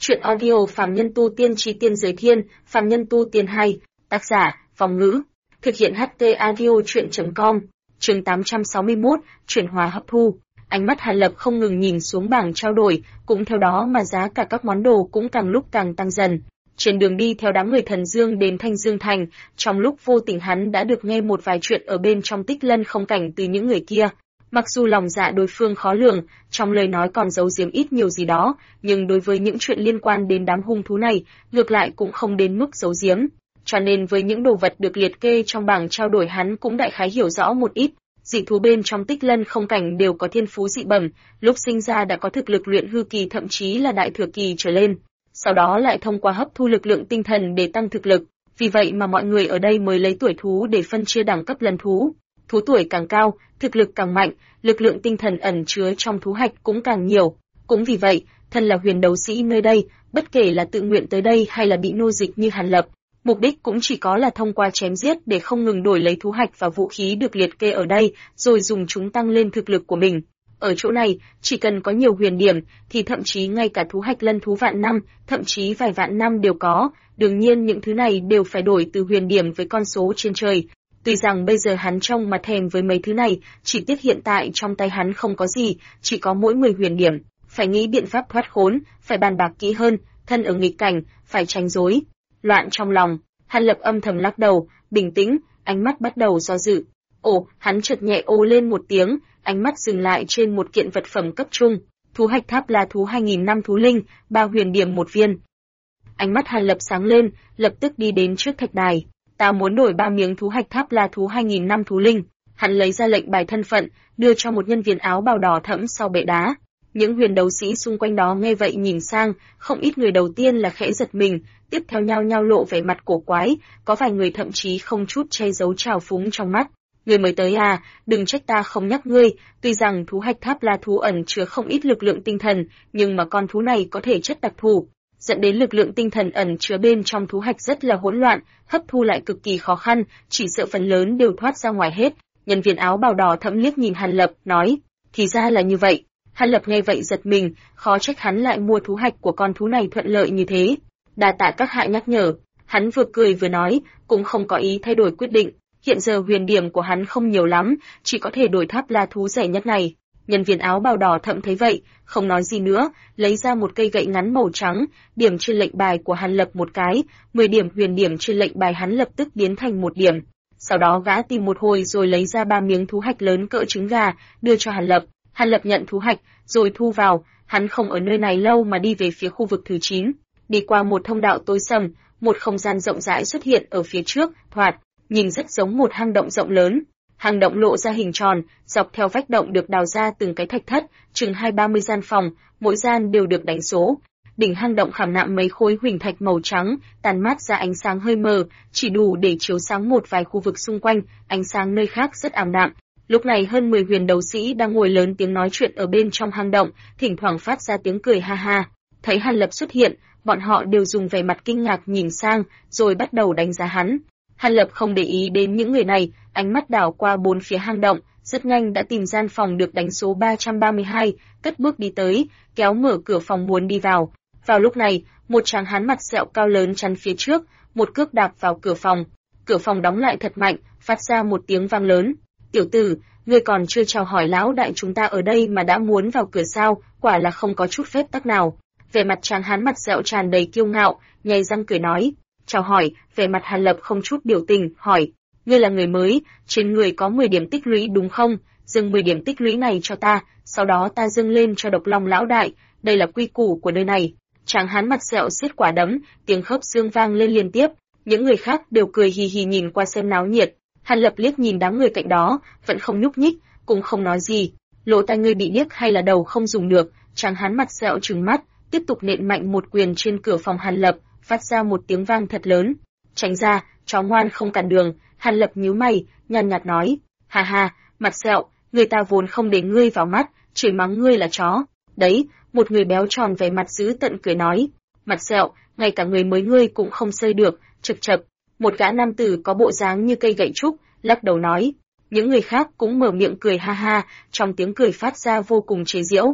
Chuyện audio Phàm Nhân Tu Tiên Chí Tiên Giới Thiên, Phàm Nhân Tu Tiên 2, tác giả, Phong Ngữ, thực hiện HT audio chuyện.com, chương 861, chuyển hóa hấp thu. Ánh mắt Hàn Lập không ngừng nhìn xuống bảng trao đổi, cũng theo đó mà giá cả các món đồ cũng càng lúc càng tăng dần. Trên đường đi theo đám người Thần Dương đến Thanh Dương Thành, trong lúc vô tình hắn đã được nghe một vài chuyện ở bên trong Tích Lân không cảnh từ những người kia. Mặc dù lòng dạ đối phương khó lường, trong lời nói còn giấu giếm ít nhiều gì đó, nhưng đối với những chuyện liên quan đến đám hung thú này, ngược lại cũng không đến mức giấu giếm. Cho nên với những đồ vật được liệt kê trong bảng trao đổi hắn cũng đại khái hiểu rõ một ít. Dị thú bên trong Tích Lân không cảnh đều có thiên phú dị bẩm, lúc sinh ra đã có thực lực luyện hư kỳ thậm chí là đại thừa kỳ trở lên. Sau đó lại thông qua hấp thu lực lượng tinh thần để tăng thực lực. Vì vậy mà mọi người ở đây mới lấy tuổi thú để phân chia đẳng cấp lần thú. Thú tuổi càng cao, thực lực càng mạnh, lực lượng tinh thần ẩn chứa trong thú hạch cũng càng nhiều. Cũng vì vậy, thân là huyền đấu sĩ nơi đây, bất kể là tự nguyện tới đây hay là bị nô dịch như Hàn Lập, mục đích cũng chỉ có là thông qua chém giết để không ngừng đổi lấy thú hạch và vũ khí được liệt kê ở đây, rồi dùng chúng tăng lên thực lực của mình. Ở chỗ này, chỉ cần có nhiều huyền điểm, thì thậm chí ngay cả thú hạch lân thú vạn năm, thậm chí vài vạn năm đều có. Đương nhiên những thứ này đều phải đổi từ huyền điểm với con số trên trời. Tuy rằng bây giờ hắn trông mà thèm với mấy thứ này, chỉ tiếc hiện tại trong tay hắn không có gì, chỉ có mỗi 10 huyền điểm. Phải nghĩ biện pháp thoát khốn, phải bàn bạc kỹ hơn, thân ở nghịch cảnh, phải tránh rối loạn trong lòng. Hàn Lập âm thầm lắc đầu, bình tĩnh, ánh mắt bắt đầu do dự. Hắn chợt nhẹ ô lên một tiếng, ánh mắt dừng lại trên một kiện vật phẩm cấp trung. Thú hạch tháp là thú 2000 năm thú linh, 3 huyền điểm một viên. Ánh mắt Hàn Lập sáng lên, lập tức đi đến trước thạch đài. Ta muốn đổi 3 miếng thú hạch tháp là thú 2000 năm thú linh. Hắn lấy ra lệnh bài thân phận, đưa cho một nhân viên áo bào đỏ thẫm sau bệ đá. Những huyền đấu sĩ xung quanh đó nghe vậy nhìn sang, không ít người đầu tiên là khẽ giật mình, tiếp theo nhao nhao lộ vẻ mặt cổ quái, có vài người thậm chí không chút che giấu trào phúng trong mắt. Người mới tới à, đừng trách ta không nhắc ngươi, tuy rằng thú hạch tháp là thú ẩn chứa không ít lực lượng tinh thần, nhưng mà con thú này có thể chất đặc thù, dẫn đến lực lượng tinh thần ẩn chứa bên trong thú hạch rất là hỗn loạn, hấp thu lại cực kỳ khó khăn, chỉ sợ phần lớn đều thoát ra ngoài hết. Nhân viên áo bào đỏ thẫm liếc nhìn Hàn Lập, nói, thì ra là như vậy. Hàn Lập nghe vậy giật mình, khó trách hắn lại mua thú hạch của con thú này thuận lợi như thế. Đa tạ các hạ nhắc nhở. Hắn vừa cười vừa nói, cũng không có ý thay đổi quyết định. Hiện giờ huyền điểm của hắn không nhiều lắm, chỉ có thể đổi tháp la thú rẻ nhất này. Nhân viên áo bào đỏ thẫm thấy vậy, không nói gì nữa, lấy ra một cây gậy ngắn màu trắng, điểm trên lệnh bài của Hàn Lập một cái, 10 điểm huyền điểm trên lệnh bài hắn lập tức biến thành 1 điểm. Sau đó gã tìm một hồi rồi lấy ra 3 miếng thú hạch lớn cỡ trứng gà, đưa cho Hàn Lập. Hàn Lập nhận thú hạch, rồi thu vào, hắn không ở nơi này lâu mà đi về phía khu vực thứ 9. Đi qua một thông đạo tối sầm, một không gian rộng rãi xuất hiện ở phía trước, thoạt nhìn rất giống một hang động rộng lớn. Hang động lộ ra hình tròn, dọc theo vách động được đào ra từng cái thạch thất, chừng 20-30 gian phòng, mỗi gian đều được đánh số. Đỉnh hang động khảm nạm mấy khối huỳnh thạch màu trắng, tàn mát ra ánh sáng hơi mờ, chỉ đủ để chiếu sáng một vài khu vực xung quanh, ánh sáng nơi khác rất ảm đạm. Lúc này hơn 10 huyền đấu sĩ đang ngồi lớn tiếng nói chuyện ở bên trong hang động, thỉnh thoảng phát ra tiếng cười ha ha. Thấy Hàn Lập xuất hiện, bọn họ đều dùng vẻ mặt kinh ngạc nhìn sang, rồi bắt đầu đánh giá hắn. Hàn Lập không để ý đến những người này, ánh mắt đảo qua bốn phía hang động, rất nhanh đã tìm gian phòng được đánh số 332, cất bước đi tới, kéo mở cửa phòng muốn đi vào. Vào lúc này, một tráng hán mặt sẹo cao lớn chắn phía trước, một cước đạp vào cửa phòng. Cửa phòng đóng lại thật mạnh, phát ra một tiếng vang lớn. Tiểu tử, ngươi còn chưa chào hỏi lão đại chúng ta ở đây mà đã muốn vào cửa sao, quả là không có chút phép tắc nào. Vẻ mặt tráng hán mặt sẹo tràn đầy kiêu ngạo, nhếch răng cười nói. Chào hỏi, vẻ mặt Hàn Lập không chút biểu tình, hỏi. Ngươi là người mới, trên người có 10 điểm tích lũy đúng không? Dâng 10 điểm tích lũy này cho ta, sau đó ta dâng lên cho Độc Long lão đại, đây là quy củ của nơi này. Tráng hán mặt sẹo siết quả đấm, tiếng khớp xương vang lên liên tiếp, những người khác đều cười hì hì nhìn qua xem náo nhiệt. Hàn Lập liếc nhìn đám người cạnh đó, vẫn không nhúc nhích, cũng không nói gì. Lỗ tai ngươi bị điếc hay là đầu không dùng được? Tráng hán mặt sẹo trừng mắt, tiếp tục nện mạnh một quyền trên cửa phòng Hàn Lập, phát ra một tiếng vang thật lớn. Tránh ra, chó ngoan không cản đường. Hàn Lập nhíu mày, nhàn nhạt nói, ha ha, mặt sẹo, người ta vốn không để ngươi vào mắt, chửi mắng ngươi là chó. Đấy, một người béo tròn vẻ mặt dữ tợn cười nói, mặt sẹo, ngay cả người mới ngươi cũng không xây được, chực chập. Một gã nam tử có bộ dáng như cây gậy trúc, lắc đầu nói. Những người khác cũng mở miệng cười ha ha, trong tiếng cười phát ra vô cùng chế giễu.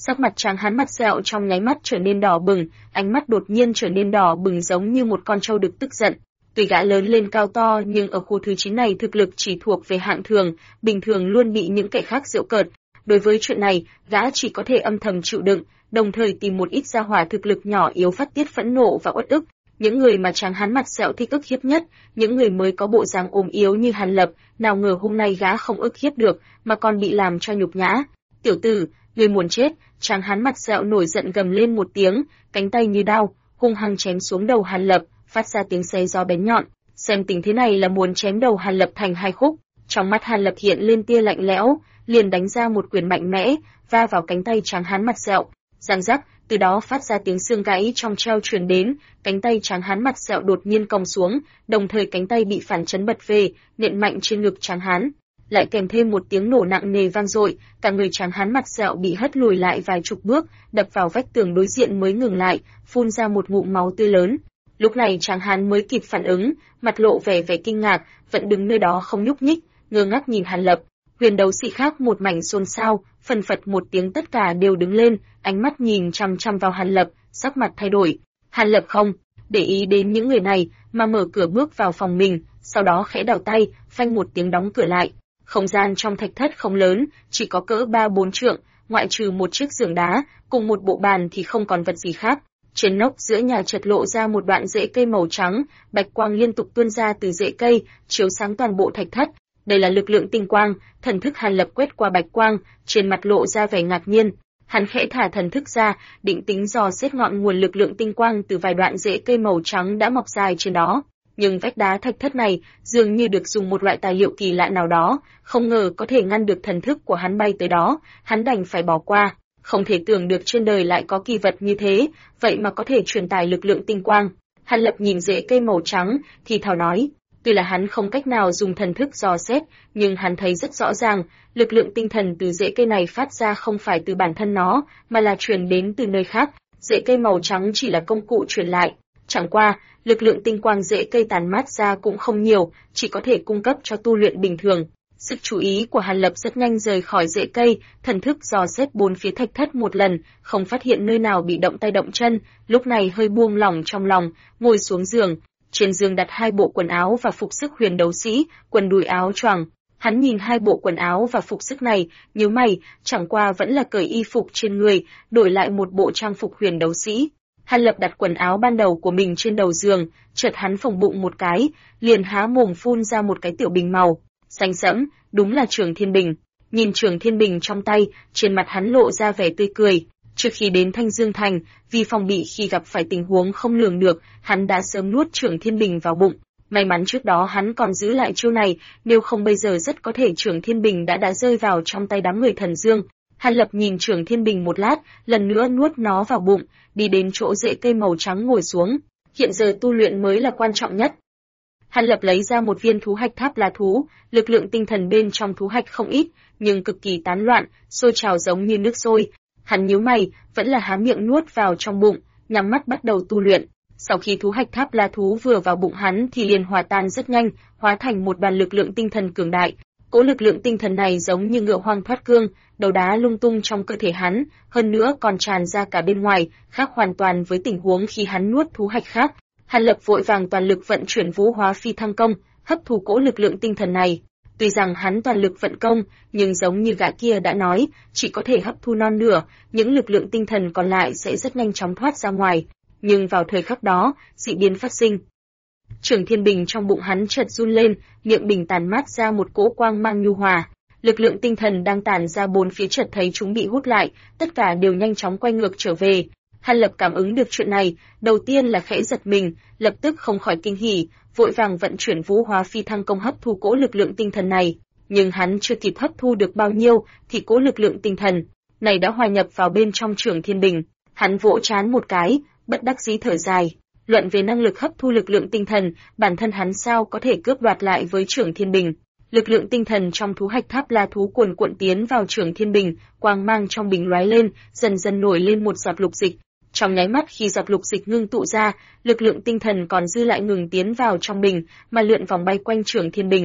Sắc mặt tráng hán mặt sẹo trong nháy mắt trở nên đỏ bừng, ánh mắt đột nhiên trở nên đỏ bừng giống như một con trâu được tức giận. Tuy gã lớn lên cao to nhưng ở khu thứ 9 này thực lực chỉ thuộc về hạng thường, bình thường luôn bị những kẻ khác giễu cợt. Đối với chuyện này, gã chỉ có thể âm thầm chịu đựng, đồng thời tìm một ít gia hỏa thực lực nhỏ yếu phát tiết phẫn nộ và uất ức. Những người mà tráng hán mặt sẹo thích ức hiếp nhất, những người mới có bộ dáng ốm yếu như Hàn Lập, nào ngờ hôm nay gã không ức hiếp được, mà còn bị làm cho nhục nhã. Tiểu tử, ngươi muốn chết! Tráng hán mặt sẹo nổi giận gầm lên một tiếng, cánh tay như đao, hung hăng chém xuống đầu Hàn Lập, phát ra tiếng xé gió bén nhọn. Xem tình thế này là muốn chém đầu Hàn Lập thành hai khúc. Trong mắt Hàn Lập hiện lên tia lạnh lẽo, liền đánh ra một quyền mạnh mẽ, va vào cánh tay tráng hán mặt sẹo. Răng rắc, từ đó phát ra tiếng xương gãy trong treo truyền đến, cánh tay tráng hán mặt sẹo đột nhiên cong xuống, đồng thời cánh tay bị phản chấn bật về, nện mạnh trên ngực tráng hán. Lại kèm thêm một tiếng nổ nặng nề vang dội, cả người tráng hán mặt sẹo bị hất lùi lại vài chục bước, đập vào vách tường đối diện mới ngừng lại, phun ra một ngụm máu tươi lớn. Lúc này tráng hán mới kịp phản ứng, mặt lộ vẻ kinh ngạc, vẫn đứng nơi đó không nhúc nhích, ngơ ngác nhìn Hàn Lập. Huyền đấu sĩ khác một mảnh xôn xao, phần phật một tiếng tất cả đều đứng lên, ánh mắt nhìn chăm chăm vào Hàn Lập, sắc mặt thay đổi. Hàn Lập không để ý đến những người này, mà mở cửa bước vào phòng mình, sau đó khẽ đảo tay, phanh một tiếng đóng cửa lại. Không gian trong thạch thất không lớn, chỉ có cỡ 3-4 trượng, ngoại trừ một chiếc giường đá, cùng một bộ bàn thì không còn vật gì khác. Trên nóc giữa nhà chợt lộ ra một đoạn rễ cây màu trắng, bạch quang liên tục tuôn ra từ rễ cây, chiếu sáng toàn bộ thạch thất. Đây là lực lượng tinh quang, thần thức Hàn Lập quét qua bạch quang, trên mặt lộ ra vẻ ngạc nhiên. Hắn khẽ thả thần thức ra, định tính dò xét ngọn nguồn lực lượng tinh quang từ vài đoạn rễ cây màu trắng đã mọc dài trên đó. Nhưng vách đá thạch thất này dường như được dùng một loại tài liệu kỳ lạ nào đó, không ngờ có thể ngăn được thần thức của hắn bay tới đó, hắn đành phải bỏ qua. Không thể tưởng được trên đời lại có kỳ vật như thế, vậy mà có thể truyền tải lực lượng tinh quang. Hàn Lập nhìn rễ cây màu trắng, thì thào nói, tuy là hắn không cách nào dùng thần thức dò xét, nhưng hắn thấy rất rõ ràng, lực lượng tinh thần từ rễ cây này phát ra không phải từ bản thân nó, mà là truyền đến từ nơi khác. Rễ cây màu trắng chỉ là công cụ truyền lại. Chẳng qua, lực lượng tinh quang rễ cây tàn mát ra cũng không nhiều, chỉ có thể cung cấp cho tu luyện bình thường. Sự chú ý của Hàn Lập rất nhanh rời khỏi rễ cây, thần thức dò xét bốn phía thạch thất một lần, không phát hiện nơi nào bị động tay động chân, lúc này hơi buông lỏng trong lòng, ngồi xuống giường. Trên giường đặt hai bộ quần áo và phục sức huyền đấu sĩ, quần đùi áo choàng. Hắn nhìn hai bộ quần áo và phục sức này, nhíu mày, chẳng qua vẫn là cởi y phục trên người, đổi lại một bộ trang phục huyền đấu sĩ. Hàn Lập đặt quần áo ban đầu của mình trên đầu giường, chợt hắn phồng bụng một cái, liền há mồm phun ra một cái tiểu bình màu xanh sẫm, đúng là Trường Thiên Bình. Nhìn Trường Thiên Bình trong tay, trên mặt hắn lộ ra vẻ tươi cười. Trước khi đến Thanh Dương Thành, vì phòng bị khi gặp phải tình huống không lường được, hắn đã sớm nuốt Trường Thiên Bình vào bụng. May mắn trước đó hắn còn giữ lại chiêu này, nếu không bây giờ rất có thể Trường Thiên Bình đã rơi vào trong tay đám người Thần Dương. Hàn Lập nhìn Trường Thiên Bình một lát, lần nữa nuốt nó vào bụng, đi đến chỗ rễ cây màu trắng ngồi xuống. Hiện giờ tu luyện mới là quan trọng nhất. Hàn Lập lấy ra một viên thú hạch tháp la thú, lực lượng tinh thần bên trong thú hạch không ít, nhưng cực kỳ tán loạn, sôi trào giống như nước sôi. Hắn nhíu mày, vẫn là há miệng nuốt vào trong bụng, nhắm mắt bắt đầu tu luyện. Sau khi thú hạch tháp la thú vừa vào bụng hắn thì liền hòa tan rất nhanh, hóa thành một đoàn lực lượng tinh thần cường đại. Cỗ lực lượng tinh thần này giống như ngựa hoang thoát cương, đầu đá lung tung trong cơ thể hắn, hơn nữa còn tràn ra cả bên ngoài, khác hoàn toàn với tình huống khi hắn nuốt thú hạch khác. Hàn Lập vội vàng toàn lực vận chuyển Vũ Hóa Phi Thăng Công, hấp thu cỗ lực lượng tinh thần này. Tuy rằng hắn toàn lực vận công, nhưng giống như gã kia đã nói, chỉ có thể hấp thu non nửa, những lực lượng tinh thần còn lại sẽ rất nhanh chóng thoát ra ngoài. Nhưng vào thời khắc đó, dị biến phát sinh. Trường Thiên Bình trong bụng hắn chợt run lên, miệng bình tản mát ra một cỗ quang mang nhu hòa. Lực lượng tinh thần đang tản ra bốn phía chợt thấy chúng bị hút lại, tất cả đều nhanh chóng quay ngược trở về. Hàn Lập cảm ứng được chuyện này, đầu tiên là khẽ giật mình, lập tức không khỏi kinh hỉ, vội vàng vận chuyển Vũ Hóa Phi Thăng Công hấp thu cỗ lực lượng tinh thần này. Nhưng hắn chưa kịp hấp thu được bao nhiêu, thì cỗ lực lượng tinh thần này đã hòa nhập vào bên trong Trường Thiên Bình. Hắn vỗ trán một cái, bất đắc dĩ thở dài. Luận về năng lực hấp thu lực lượng tinh thần, bản thân hắn sao có thể cướp đoạt lại với Trường Thiên Bình. Lực lượng tinh thần trong thú hạch tháp la thú cuồn cuộn tiến vào Trường Thiên Bình, quang mang trong bình lóe lên, dần dần nổi lên một giọt lục dịch. Trong nháy mắt khi giọt lục dịch ngưng tụ ra, lực lượng tinh thần còn dư lại ngừng tiến vào trong bình, mà lượn vòng bay quanh Trường Thiên Bình.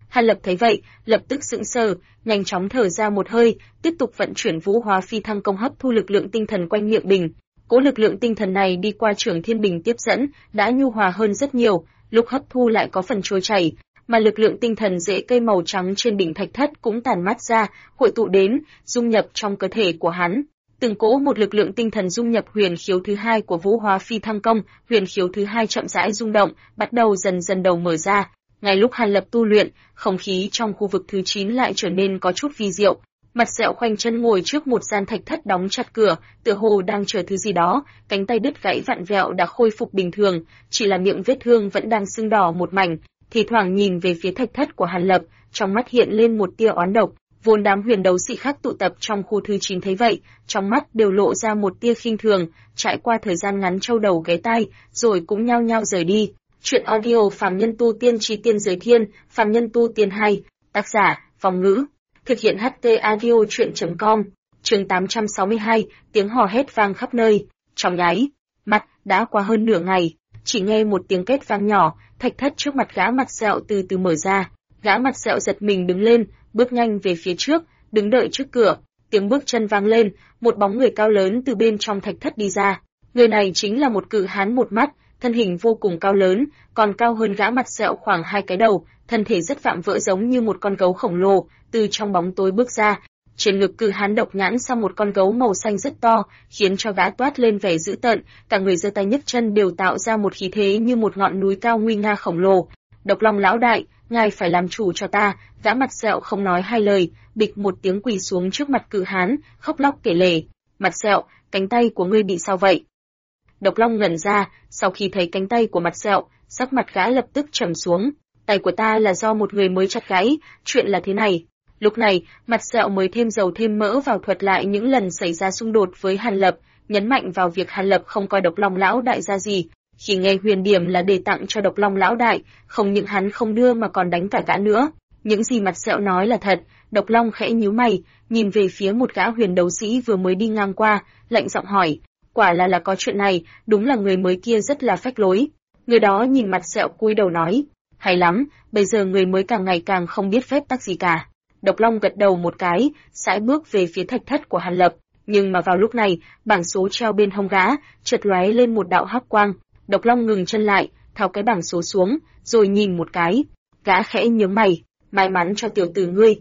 Hàn Lập thấy vậy, lập tức sững sờ, nhanh chóng thở ra một hơi, tiếp tục vận chuyển Vũ Hóa Phi Thăng Công hấp thu lực lượng tinh thần quanh miệng bình. Cỗ lực lượng tinh thần này đi qua Trưởng Thiên Bình tiếp dẫn, đã nhu hòa hơn rất nhiều, lúc hấp thu lại có phần trôi chảy, mà lực lượng tinh thần rễ cây màu trắng trên đỉnh thạch thất cũng tản mát ra, hội tụ đến, dung nhập trong cơ thể của hắn. Từng cỗ một lực lượng tinh thần dung nhập huyền khiếu thứ hai của Vũ Hóa Phi Thăng Công, huyền khiếu thứ hai chậm rãi rung động, bắt đầu dần dần đầu mở ra. Ngay lúc Hàn Lập tu luyện, không khí trong khu vực thứ 9 lại trở nên có chút vi diệu. Mặt Sẹo khoanh chân ngồi trước một gian thạch thất đóng chặt cửa, tựa hồ đang chờ thứ gì đó, cánh tay đứt gãy vặn vẹo đã khôi phục bình thường, chỉ là miệng vết thương vẫn đang sưng đỏ một mảnh, thì thoảng nhìn về phía thạch thất của Hàn Lập, trong mắt hiện lên một tia oán độc. Vốn đám huyền đấu sĩ khác tụ tập trong khu thứ 9 thấy vậy, trong mắt đều lộ ra một tia khinh thường, trải qua thời gian ngắn trâu đầu ghé tai, rồi cũng nhao nhao rời đi. Chuyện audio Phàm Nhân Tu Tiên Chí Tiên Giới Thiên, Phàm Nhân Tu Tiên 2, tác giả, Phong Ngữ, thực hiện HT audio chuyện.com, chương 862, tiếng hò hét vang khắp nơi, trong nháy mắt, đã qua hơn nửa ngày, chỉ nghe một tiếng két vang nhỏ, thạch thất trước mặt gã Mặt Sẹo từ từ mở ra, gã Mặt Sẹo giật mình đứng lên, bước nhanh về phía trước, đứng đợi trước cửa, tiếng bước chân vang lên, một bóng người cao lớn từ bên trong thạch thất đi ra, người này chính là một cự hán một mắt, thân hình vô cùng cao lớn, còn cao hơn gã Mặt Sẹo khoảng 2 cái đầu, thân thể rất vạm vỡ giống như một con gấu khổng lồ, từ trong bóng tối bước ra. Trên ngực cự hán độc nhãn sau một con gấu màu xanh rất to, khiến cho gã toát lên vẻ dữ tợn, cả người giơ tay nhấc chân đều tạo ra một khí thế như một ngọn núi cao nguy nga khổng lồ. Độc Long lão đại, ngài phải làm chủ cho ta, gã Mặt Sẹo không nói hai lời, bịch một tiếng quỳ xuống trước mặt cự hán, khóc lóc kể lể. Mặt Sẹo, cánh tay của ngươi bị sao vậy? Độc Long ngẩn ra, sau khi thấy cánh tay của Mặt Sẹo, sắc mặt gã lập tức trầm xuống. Tay của ta là do một người mới chặt gãy, chuyện là thế này. Lúc này, Mặt Sẹo mới thêm dầu thêm mỡ vào thuật lại những lần xảy ra xung đột với Hàn Lập, nhấn mạnh vào việc Hàn Lập không coi Độc Long lão đại ra gì. Khi nghe huyền điểm là để tặng cho Độc Long lão đại, không những hắn không đưa mà còn đánh cả gã nữa. Những gì Mặt Sẹo nói là thật. Độc Long khẽ nhíu mày, nhìn về phía một gã huyền đấu sĩ vừa mới đi ngang qua, lạnh giọng hỏi. Quả là có chuyện này, đúng là người mới kia rất là phách lối. Người đó nhìn Mặt Sẹo cúi đầu nói, hay lắm, bây giờ người mới càng ngày càng không biết phép tắc gì cả. Độc Long gật đầu một cái, sải bước về phía thạch thất của Hàn Lập, nhưng mà vào lúc này, bảng số treo bên hông gã, chợt lóe lên một đạo hắc quang. Độc Long ngừng chân lại, tháo cái bảng số xuống, rồi nhìn một cái. Gã khẽ nhướng mày, may mắn cho tiểu tử ngươi.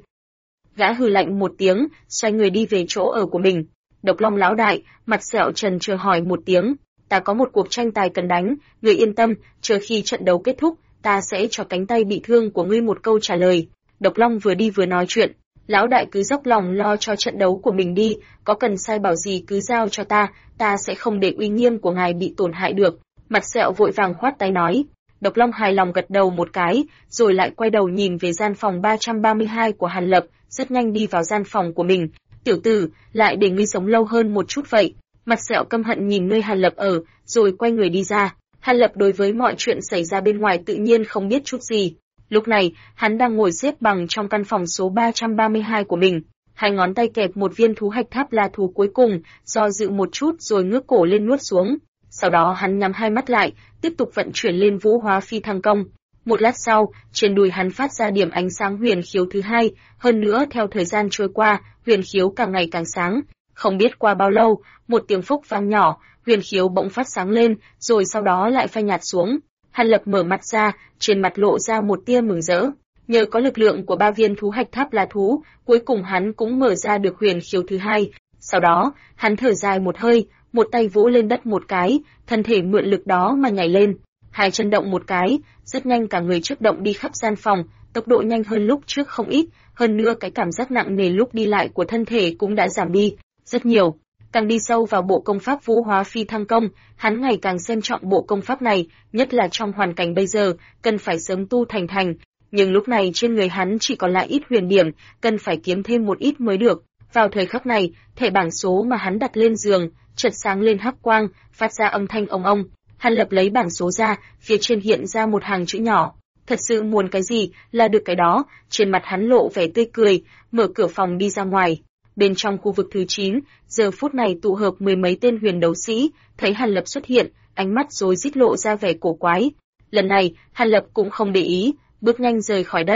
Gã hừ lạnh một tiếng, xoay người đi về chỗ ở của mình. Độc Long lão đại, Mặt Sẹo trần chờ hỏi một tiếng, ta có một cuộc tranh tài cần đánh, ngươi yên tâm, chờ khi trận đấu kết thúc, ta sẽ cho cánh tay bị thương của ngươi một câu trả lời. Độc Long vừa đi vừa nói chuyện, lão đại cứ dốc lòng lo cho trận đấu của mình đi, có cần sai bảo gì cứ giao cho ta sẽ không để uy nghiêm của ngài bị tổn hại được. Mặt Sẹo vội vàng khoát tay nói. Độc Long hài lòng gật đầu một cái, rồi lại quay đầu nhìn về gian phòng 332 của Hàn Lập, rất nhanh đi vào gian phòng của mình. Tiểu tử, lại để ngươi sống lâu hơn một chút vậy. Mặt Sẹo căm hận nhìn nơi Hàn Lập ở, rồi quay người đi ra. Hàn Lập đối với mọi chuyện xảy ra bên ngoài tự nhiên không biết chút gì. Lúc này, hắn đang ngồi xếp bằng trong căn phòng số 332 của mình. Hai ngón tay kẹp một viên thú hạch tháp la thú cuối cùng, do dự một chút rồi ngước cổ lên nuốt xuống. Sau đó hắn nhắm hai mắt lại, tiếp tục vận chuyển lên Vũ Hóa Phi Thăng Công. Một lát sau, trên đùi hắn phát ra điểm ánh sáng huyền khiếu thứ hai, hơn nữa theo thời gian trôi qua, huyền khiếu càng ngày càng sáng. Không biết qua bao lâu, một tiếng phúc vang nhỏ, huyền khiếu bỗng phát sáng lên, rồi sau đó lại phai nhạt xuống. Hàn Lập mở mắt ra, trên mặt lộ ra một tia mừng rỡ. Nhờ có lực lượng của 3 viên thú hạch tháp la thú, cuối cùng hắn cũng mở ra được huyền khiếu thứ hai. Sau đó, hắn thở dài một hơi, một tay vỗ lên đất một cái, thân thể mượn lực đó mà nhảy lên. Hai chân động một cái, rất nhanh cả người chớp động đi khắp gian phòng, tốc độ nhanh hơn lúc trước không ít, hơn nữa cái cảm giác nặng nề lúc đi lại của thân thể cũng đã giảm đi rất nhiều. Càng đi sâu vào bộ công pháp Vũ Hóa Phi Thăng Công, hắn ngày càng xem trọng bộ công pháp này, nhất là trong hoàn cảnh bây giờ, cần phải sớm tu thành. Nhưng lúc này trên người hắn chỉ còn lại ít huyền điểm, cần phải kiếm thêm một ít mới được. Vào thời khắc này, thẻ bảng số mà hắn đặt lên giường, chợt sáng lên hắc quang, phát ra âm thanh ong ong. Hàn Lập lấy bảng số ra, phía trên hiện ra một hàng chữ nhỏ. Thật sự muốn cái gì, là được cái đó, trên mặt hắn lộ vẻ tươi cười, mở cửa phòng đi ra ngoài. Bên trong khu vực thứ 9, giờ phút này tụ hợp mười mấy tên huyền đấu sĩ, thấy Hàn Lập xuất hiện, ánh mắt rối rít lộ ra vẻ cổ quái. Lần này, Hàn Lập cũng không để ý, bước nhanh rời khỏi đây,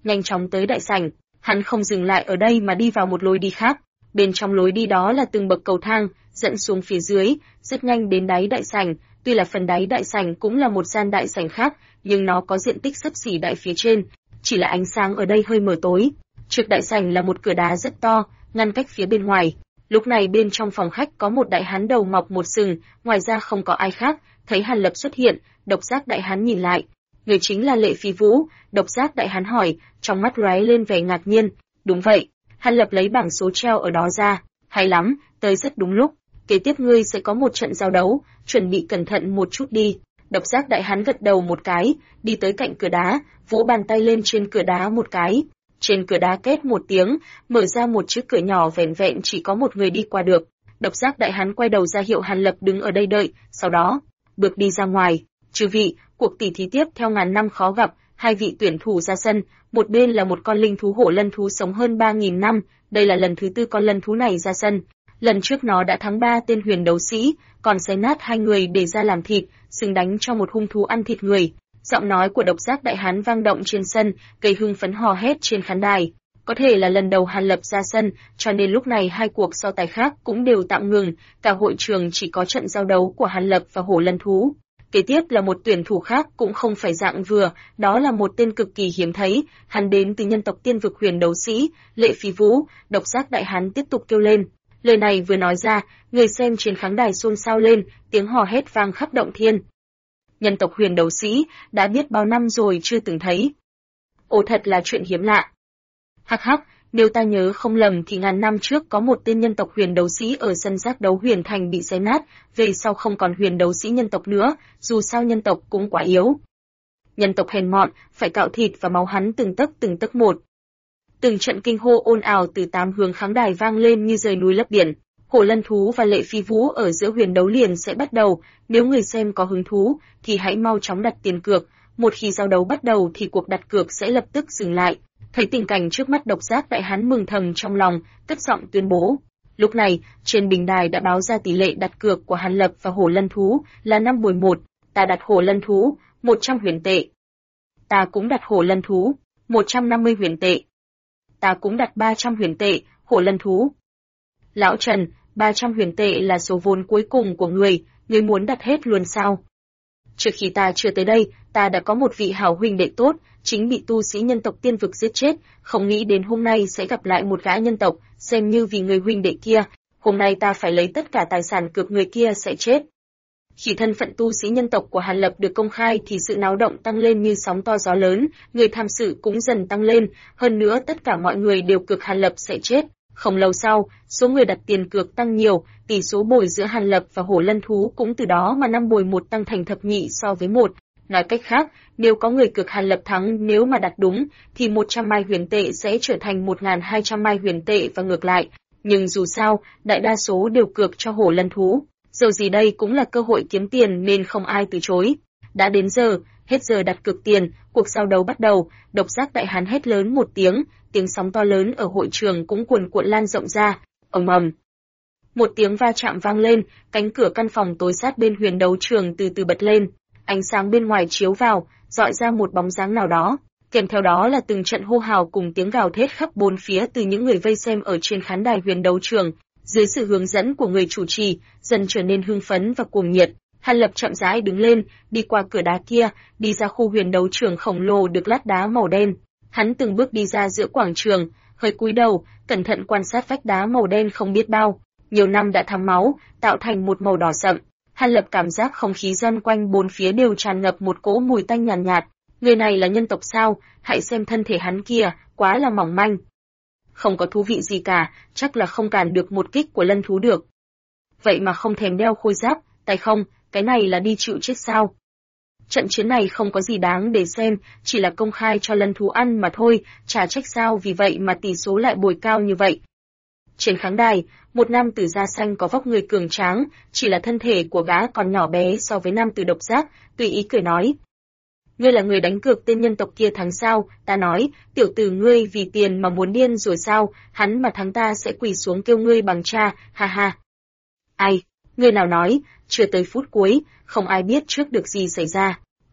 nhanh chóng tới đại sảnh. Hắn không dừng lại ở đây mà đi vào một lối đi khác. Bên trong lối đi đó là từng bậc cầu thang, dẫn xuống phía dưới, rất nhanh đến đáy đại sảnh. Tuy là phần đáy đại sảnh cũng là một gian đại sảnh khác, nhưng nó có diện tích xấp xỉ đại phía trên, chỉ là ánh sáng ở đây hơi mờ tối. Trước đại sảnh là một cửa đá rất to, ngăn cách phía bên ngoài. Lúc này bên trong phòng khách có một đại hán đầu mọc một sừng, ngoài ra không có ai khác. Thấy Hàn Lập xuất hiện, Độc Giác đại hán nhìn lại, người chính là Lệ Phi Vũ. Độc Giác đại hán hỏi, trong mắt lóe lên vẻ ngạc nhiên. Đúng vậy. Hàn Lập lấy bảng số treo ở đó ra. Hay lắm, tới rất đúng lúc. Kế tiếp ngươi sẽ có một trận giao đấu, chuẩn bị cẩn thận một chút đi. Độc Giác đại hán gật đầu một cái, đi tới cạnh cửa đá, vỗ bàn tay lên trên cửa đá một cái. Trên cửa đá két một tiếng, mở ra một chiếc cửa nhỏ vẻn vẹn chỉ có một người đi qua được. Độc Giác đại hán quay đầu ra hiệu Hàn Lập đứng ở đây đợi, sau đó bước đi ra ngoài. Chư vị, cuộc tỷ thí tiếp theo ngàn năm khó gặp, hai vị tuyển thủ ra sân, một bên là một con linh thú hổ lân thú sống hơn 3.000 năm, đây là lần thứ tư con lân thú này ra sân. Lần trước nó đã thắng 3 tên huyền đấu sĩ, còn xé nát 2 người để ra làm thịt, xứng đánh cho một hung thú ăn thịt người. Giọng nói của Độc Giác đại hán vang động trên sân, gây hưng phấn hò hét trên khán đài. Có thể là lần đầu Hàn Lập ra sân, cho nên lúc này hai cuộc so tài khác cũng đều tạm ngừng, cả hội trường chỉ có trận giao đấu của Hàn Lập và hổ lân thú. Kế tiếp là một tuyển thủ khác cũng không phải dạng vừa, đó là một tên cực kỳ hiếm thấy, hắn đến từ nhân tộc Tiên vực huyền đấu sĩ, Lệ Phi Vũ. Độc Giác đại hán tiếp tục kêu lên. Lời này vừa nói ra, người xem trên khán đài xôn xao lên, tiếng hò hét vang khắp động thiên. Nhân tộc huyền đấu sĩ, đã biết bao năm rồi chưa từng thấy. Ồ, thật là chuyện hiếm lạ. Hắc hắc, nếu ta nhớ không lầm thì ngàn năm trước có một tên nhân tộc huyền đấu sĩ ở sân giác đấu huyền thành bị xé nát, về sau không còn huyền đấu sĩ nhân tộc nữa, dù sao nhân tộc cũng quá yếu. Nhân tộc hèn mọn, phải cạo thịt và máu hắn từng tấc một. Từng trận kinh hô ồn ào từ 8 hướng khán đài vang lên như rời núi lấp biển. Hổ lân thú và Lệ Phi Vũ ở giữa huyền đấu liền sẽ bắt đầu, nếu người xem có hứng thú thì hãy mau chóng đặt tiền cược, một khi giao đấu bắt đầu thì cuộc đặt cược sẽ lập tức dừng lại. Thấy tình cảnh trước mắt, Độc Giác đại hán mừng thầm trong lòng, cất giọng tuyên bố. Lúc này, trên bình đài đã báo ra tỷ lệ đặt cược của Hàn Lập và hổ lân thú là 5-1, ta đặt hổ lân thú 100 huyền tệ. Ta cũng đặt hổ lân thú 150 huyền tệ. Ta cũng đặt 300 huyền tệ, hổ lân thú. Lão Trần, 300 huyền tệ là số vốn cuối cùng của người muốn đặt hết luôn sao? Trước khi ta chưa tới đây, ta đã có một vị hảo huynh đệ tốt, chính bị tu sĩ nhân tộc Tiên vực giết chết, không nghĩ đến hôm nay sẽ gặp lại một gã nhân tộc, xem như vì người huynh đệ kia, hôm nay ta phải lấy tất cả tài sản cược người kia sẽ chết. Khi thân phận tu sĩ nhân tộc của Hàn Lập được công khai thì sự náo động tăng lên như sóng to gió lớn, người tham dự cũng dần tăng lên, hơn nữa tất cả mọi người đều cược Hàn Lập sẽ chết. Không lâu sau, số người đặt tiền cược tăng nhiều, tỷ số bồi giữa Hàn Lập và hổ lân thú cũng từ đó mà 5-1 tăng thành thập nhị so với 1. Nói cách khác, nếu có người cược Hàn Lập thắng, nếu mà đặt đúng, thì 100 mai huyền tệ sẽ trở thành 1.200 mai huyền tệ và ngược lại. Nhưng dù sao, đại đa số đều cược cho hổ lân thú. Dầu gì đây cũng là cơ hội kiếm tiền nên không ai từ chối. Đã đến giờ, hết giờ đặt cược tiền, cuộc giao đấu bắt đầu. Độc Giác đại hán hét lớn một tiếng sóng to lớn ở hội trường cũng cuồn cuộn lan rộng ra. Ầm ầm. Một tiếng va chạm vang lên, cánh cửa căn phòng tối sát bên huyền đấu trường từ từ bật lên. Ánh sáng bên ngoài chiếu vào, dọi ra một bóng dáng nào đó. Kèm theo đó là từng trận hô hào cùng tiếng gào thét khắp bốn phía từ những người vây xem ở trên khán đài huyền đấu trường. Dưới sự hướng dẫn của người chủ trì, dần trở nên hưng phấn và cuồng nhiệt. Hàn Lập chậm rãi đứng lên, đi qua cửa đá kia, đi ra khu huyền đấu trường khổng lồ được lát đá màu đen. Hắn từng bước đi ra giữa quảng trường, hơi cúi đầu, cẩn thận quan sát vách đá màu đen không biết bao. Nhiều năm đã thấm máu, tạo thành một màu đỏ sậm. Hàn Lập cảm giác không khí dân quanh bốn phía đều tràn ngập một cỗ mùi tanh nhàn nhạt. Người này là nhân tộc sao? Hãy xem thân thể hắn kia, quá là mỏng manh. Không có thú vị gì cả, chắc là không cản được một kích của lân thú được. Vậy mà không thèm đeo khôi giáp, tay không, cái này là đi chịu chết sao? Trận chiến này không có gì đáng để xem, chỉ là công khai cho lân thú ăn mà thôi, chả trách sao vì vậy mà tỷ số lại bồi cao như vậy. Trên khán đài, một nam tử da xanh có vóc người cường tráng, chỉ là thân thể của gã còn nhỏ bé so với nam tử Độc Giác, tùy ý cười nói. Ngươi là người đánh cược tên nhân tộc kia thắng sao? Ta nói, tiểu tử ngươi vì tiền mà muốn điên rồi sao? Hắn mà thắng ta sẽ quỳ xuống kêu ngươi bằng cha, ha ha. Ai? Ngươi nào nói? Chưa tới phút cuối, không ai biết trước được gì xảy ra.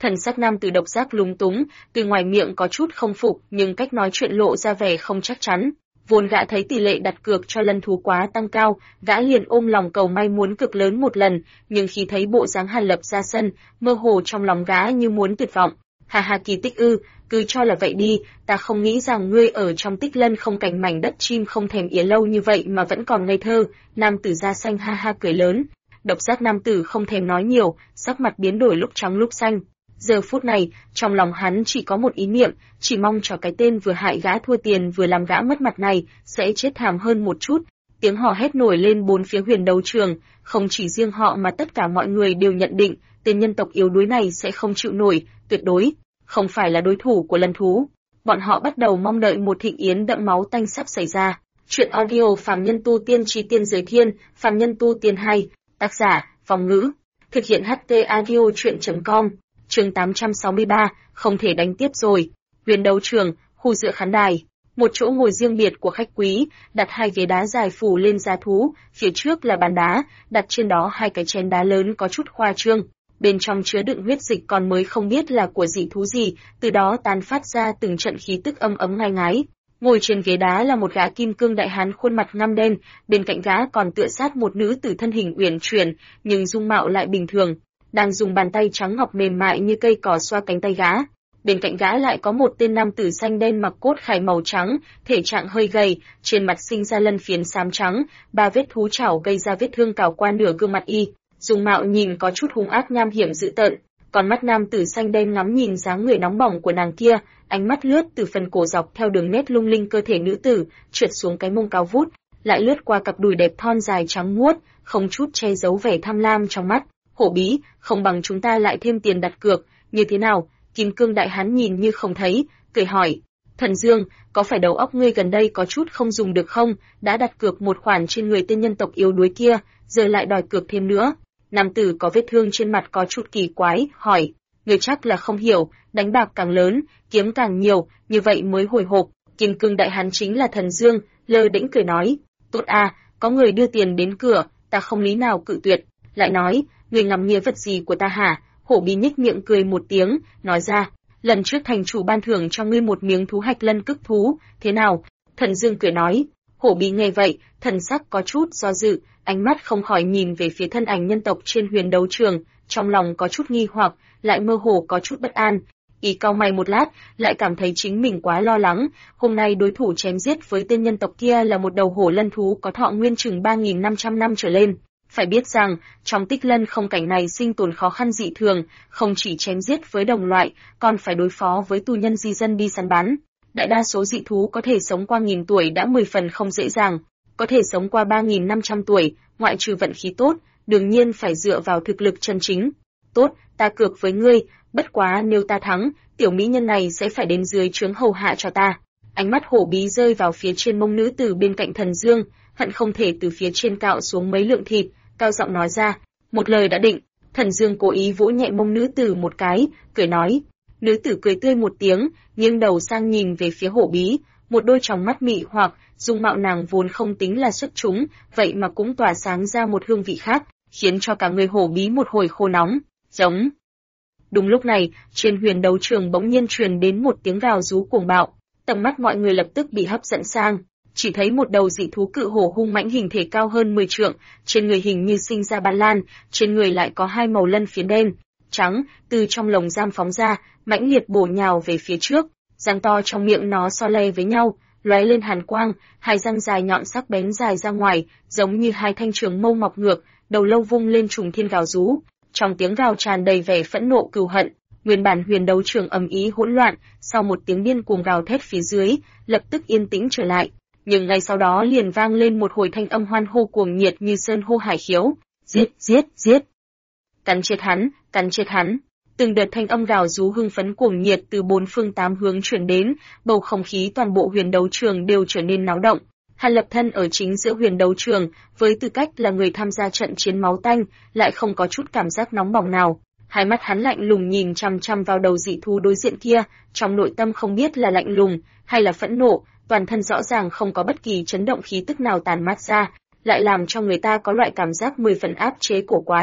Thần sắc nam tử độc giác lúng túng, từ ngoài miệng có chút không phục, nhưng cách nói chuyện lộ ra vẻ không chắc chắn. Vốn gã thấy tỷ lệ đặt cược cho lân thú quá tăng cao, gã liền ôm lòng cầu may muốn cực lớn một lần, nhưng khi thấy bộ dáng Hàn Lập ra sân, mơ hồ trong lòng gã như muốn tuyệt vọng. Hà hà, kỳ tích ư, cứ cho là vậy đi, ta không nghĩ rằng ngươi ở trong Tích Lân không cảnh mảnh đất chim không thèm yến lâu như vậy mà vẫn còn ngây thơ. Nam tử da xanh ha ha cười lớn. Độc giác nam tử không thèm nói nhiều, sắc mặt biến đổi lúc trắng lúc xanh. Giờ phút này, trong lòng hắn chỉ có một ý niệm, chỉ mong cho cái tên vừa hại gã thua tiền vừa làm gã mất mặt này sẽ chết thảm hơn một chút. Tiếng hò hét nổi lên bốn phía huyền đấu trường, không chỉ riêng họ mà tất cả mọi người đều nhận định tên nhân tộc yếu đuối này sẽ không chịu nổi, tuyệt đối không phải là đối thủ của lân thú. Bọn họ bắt đầu mong đợi một thịnh yến đẫm máu tanh sắp xảy ra. Chuyện audio Phàm Nhân Tu Tiên Chí Tiên Giới Thiên, Phàm Nhân Tu Tiên 2, tác giả, Phong Ngữ, thực hiện HT audio chuyện.com. Chương 863, không thể đánh tiếp rồi. Huyền đấu trường, khu dựa khán đài, một chỗ ngồi riêng biệt của khách quý, đặt hai ghế đá dài phủ lên da thú, phía trước là bàn đá, đặt trên đó hai cái chén đá lớn có chút khoa trương. Bên trong chứa đựng huyết dịch còn mới không biết là của dị thú gì, từ đó tán phát ra từng trận khí tức âm ấm ngai ngái. Ngồi trên ghế đá là một gã kim cương đại hán khuôn mặt ngăm đen, bên cạnh gã còn tựa sát một nữ tử thân hình uyển chuyển, nhưng dung mạo lại bình thường, đang dùng bàn tay trắng ngọc mềm mại như cây cỏ xoa cánh tay gã. Bên cạnh gã lại có một tên nam tử xanh đen mặc cốt khải màu trắng, thể trạng hơi gầy, trên mặt sinh ra lân phiến xám trắng, ba vết thú chảo gây ra vết thương cào qua nửa gương mặt y, dung mạo nhìn có chút hung ác nham hiểm dữ tợn. Còn mắt nam tử xanh đen ngắm nhìn dáng người nóng bỏng của nàng kia, ánh mắt lướt từ phần cổ dọc theo đường nét lung linh cơ thể nữ tử, trượt xuống cái mông cao vút, lại lướt qua cặp đùi đẹp thon dài trắng muốt, không chút che giấu vẻ tham lam trong mắt. Hổ bí, không bằng chúng ta lại thêm tiền đặt cược, như thế nào? Kim cương đại hán nhìn như không thấy, cười hỏi. Thần Dương, có phải đầu óc ngươi gần đây có chút không dùng được không? Đã đặt cược một khoản trên người tên nhân tộc yếu đuối kia, giờ lại đòi cược thêm nữa. Nam tử có vết thương trên mặt có chút kỳ quái, hỏi. Ngươi chắc là không hiểu, đánh bạc càng lớn, kiếm càng nhiều, như vậy mới hồi hộp. Kim cương đại hán chính là Thần Dương, lơ đễnh cười nói. Tốt à, có người đưa tiền đến cửa, ta không lý nào cự tuyệt. Lại nói, ngươi ngắm nghía vật gì của ta hả? Hổ bí nhếch miệng cười một tiếng, nói ra, lần trước thành chủ ban thưởng cho ngươi một miếng thú hạch lân cức thú, thế nào? Thần Dương cười nói. Hổ bí nghe vậy, thần sắc có chút do dự, ánh mắt không khỏi nhìn về phía thân ảnh nhân tộc trên huyền đấu trường, trong lòng có chút nghi hoặc, lại mơ hồ có chút bất an. Y cau mày một lát, lại cảm thấy chính mình quá lo lắng, hôm nay đối thủ chém giết với tên nhân tộc kia là một đầu hổ lân thú có thọ nguyên chừng 3.500 năm trở lên. Phải biết rằng, trong Tích Lân không cảnh này sinh tồn khó khăn dị thường, không chỉ chém giết với đồng loại, còn phải đối phó với tù nhân di dân đi săn bắn. Đại đa số dị thú có thể sống qua 1000 tuổi đã 10 phần không dễ dàng, có thể sống qua 3.500 tuổi, ngoại trừ vận khí tốt, đương nhiên phải dựa vào thực lực chân chính. Tốt, ta cược với ngươi, bất quá nếu ta thắng, tiểu mỹ nhân này sẽ phải đến dưới trướng hầu hạ cho ta. Ánh mắt hổ bí rơi vào phía trên mông nữ tử bên cạnh Thần Dương, hận không thể từ phía trên cạo xuống mấy lượng thịt, cao giọng nói ra, một lời đã định. Thần Dương cố ý vỗ nhẹ mông nữ tử một cái, cười nói. Nữ tử cười tươi một tiếng, nghiêng đầu sang nhìn về phía hổ bí, một đôi tròng mắt mị hoặc, dung mạo nàng vốn không tính là xuất chúng, vậy mà cũng tỏa sáng ra một hương vị khác, khiến cho cả người hổ bí một hồi khô nóng. Giống. Đúng lúc này, trên huyền đấu trường bỗng nhiên truyền đến một tiếng gào rú cuồng bạo, tầm mắt mọi người lập tức bị hấp dẫn sang. Chỉ thấy một đầu dị thú cự hổ hung mãnh hình thể cao hơn 10 trượng, trên người hình như sinh ra ban lan, trên người lại có hai màu lân phiến đen, trắng, từ trong lồng giam phóng ra, mãnh liệt bổ nhào về phía trước, răng to trong miệng nó so le với nhau, lóe lên hàn quang, hai răng dài nhọn sắc bén dài ra ngoài, giống như hai thanh trường mâu mọc ngược, đầu lâu vung lên trùng thiên gào rú. Trong tiếng gào tràn đầy vẻ phẫn nộ cừu hận, nguyên bản huyền đấu trường ầm ĩ hỗn loạn, sau một tiếng điên cuồng gào thét phía dưới, lập tức yên tĩnh trở lại. Nhưng ngay sau đó liền vang lên một hồi thanh âm hoan hô cuồng nhiệt như sơn hô hải khiếu, giết, giết, giết. Cắn chết hắn, cắn chết hắn. Từng đợt thanh âm gào rú hưng phấn cuồng nhiệt từ bốn phương tám hướng truyền đến, bầu không khí toàn bộ huyền đấu trường đều trở nên náo động. Hàn Lập thân ở chính giữa huyền đấu trường, với tư cách là người tham gia trận chiến máu tanh, lại không có chút cảm giác nóng bỏng nào. Hai mắt hắn lạnh lùng nhìn chằm chằm vào đầu dị thú đối diện kia, trong nội tâm không biết là lạnh lùng hay là phẫn nộ, toàn thân rõ ràng không có bất kỳ chấn động khí tức nào tàn mát ra, lại làm cho người ta có loại cảm giác 10 phần áp chế cổ quái.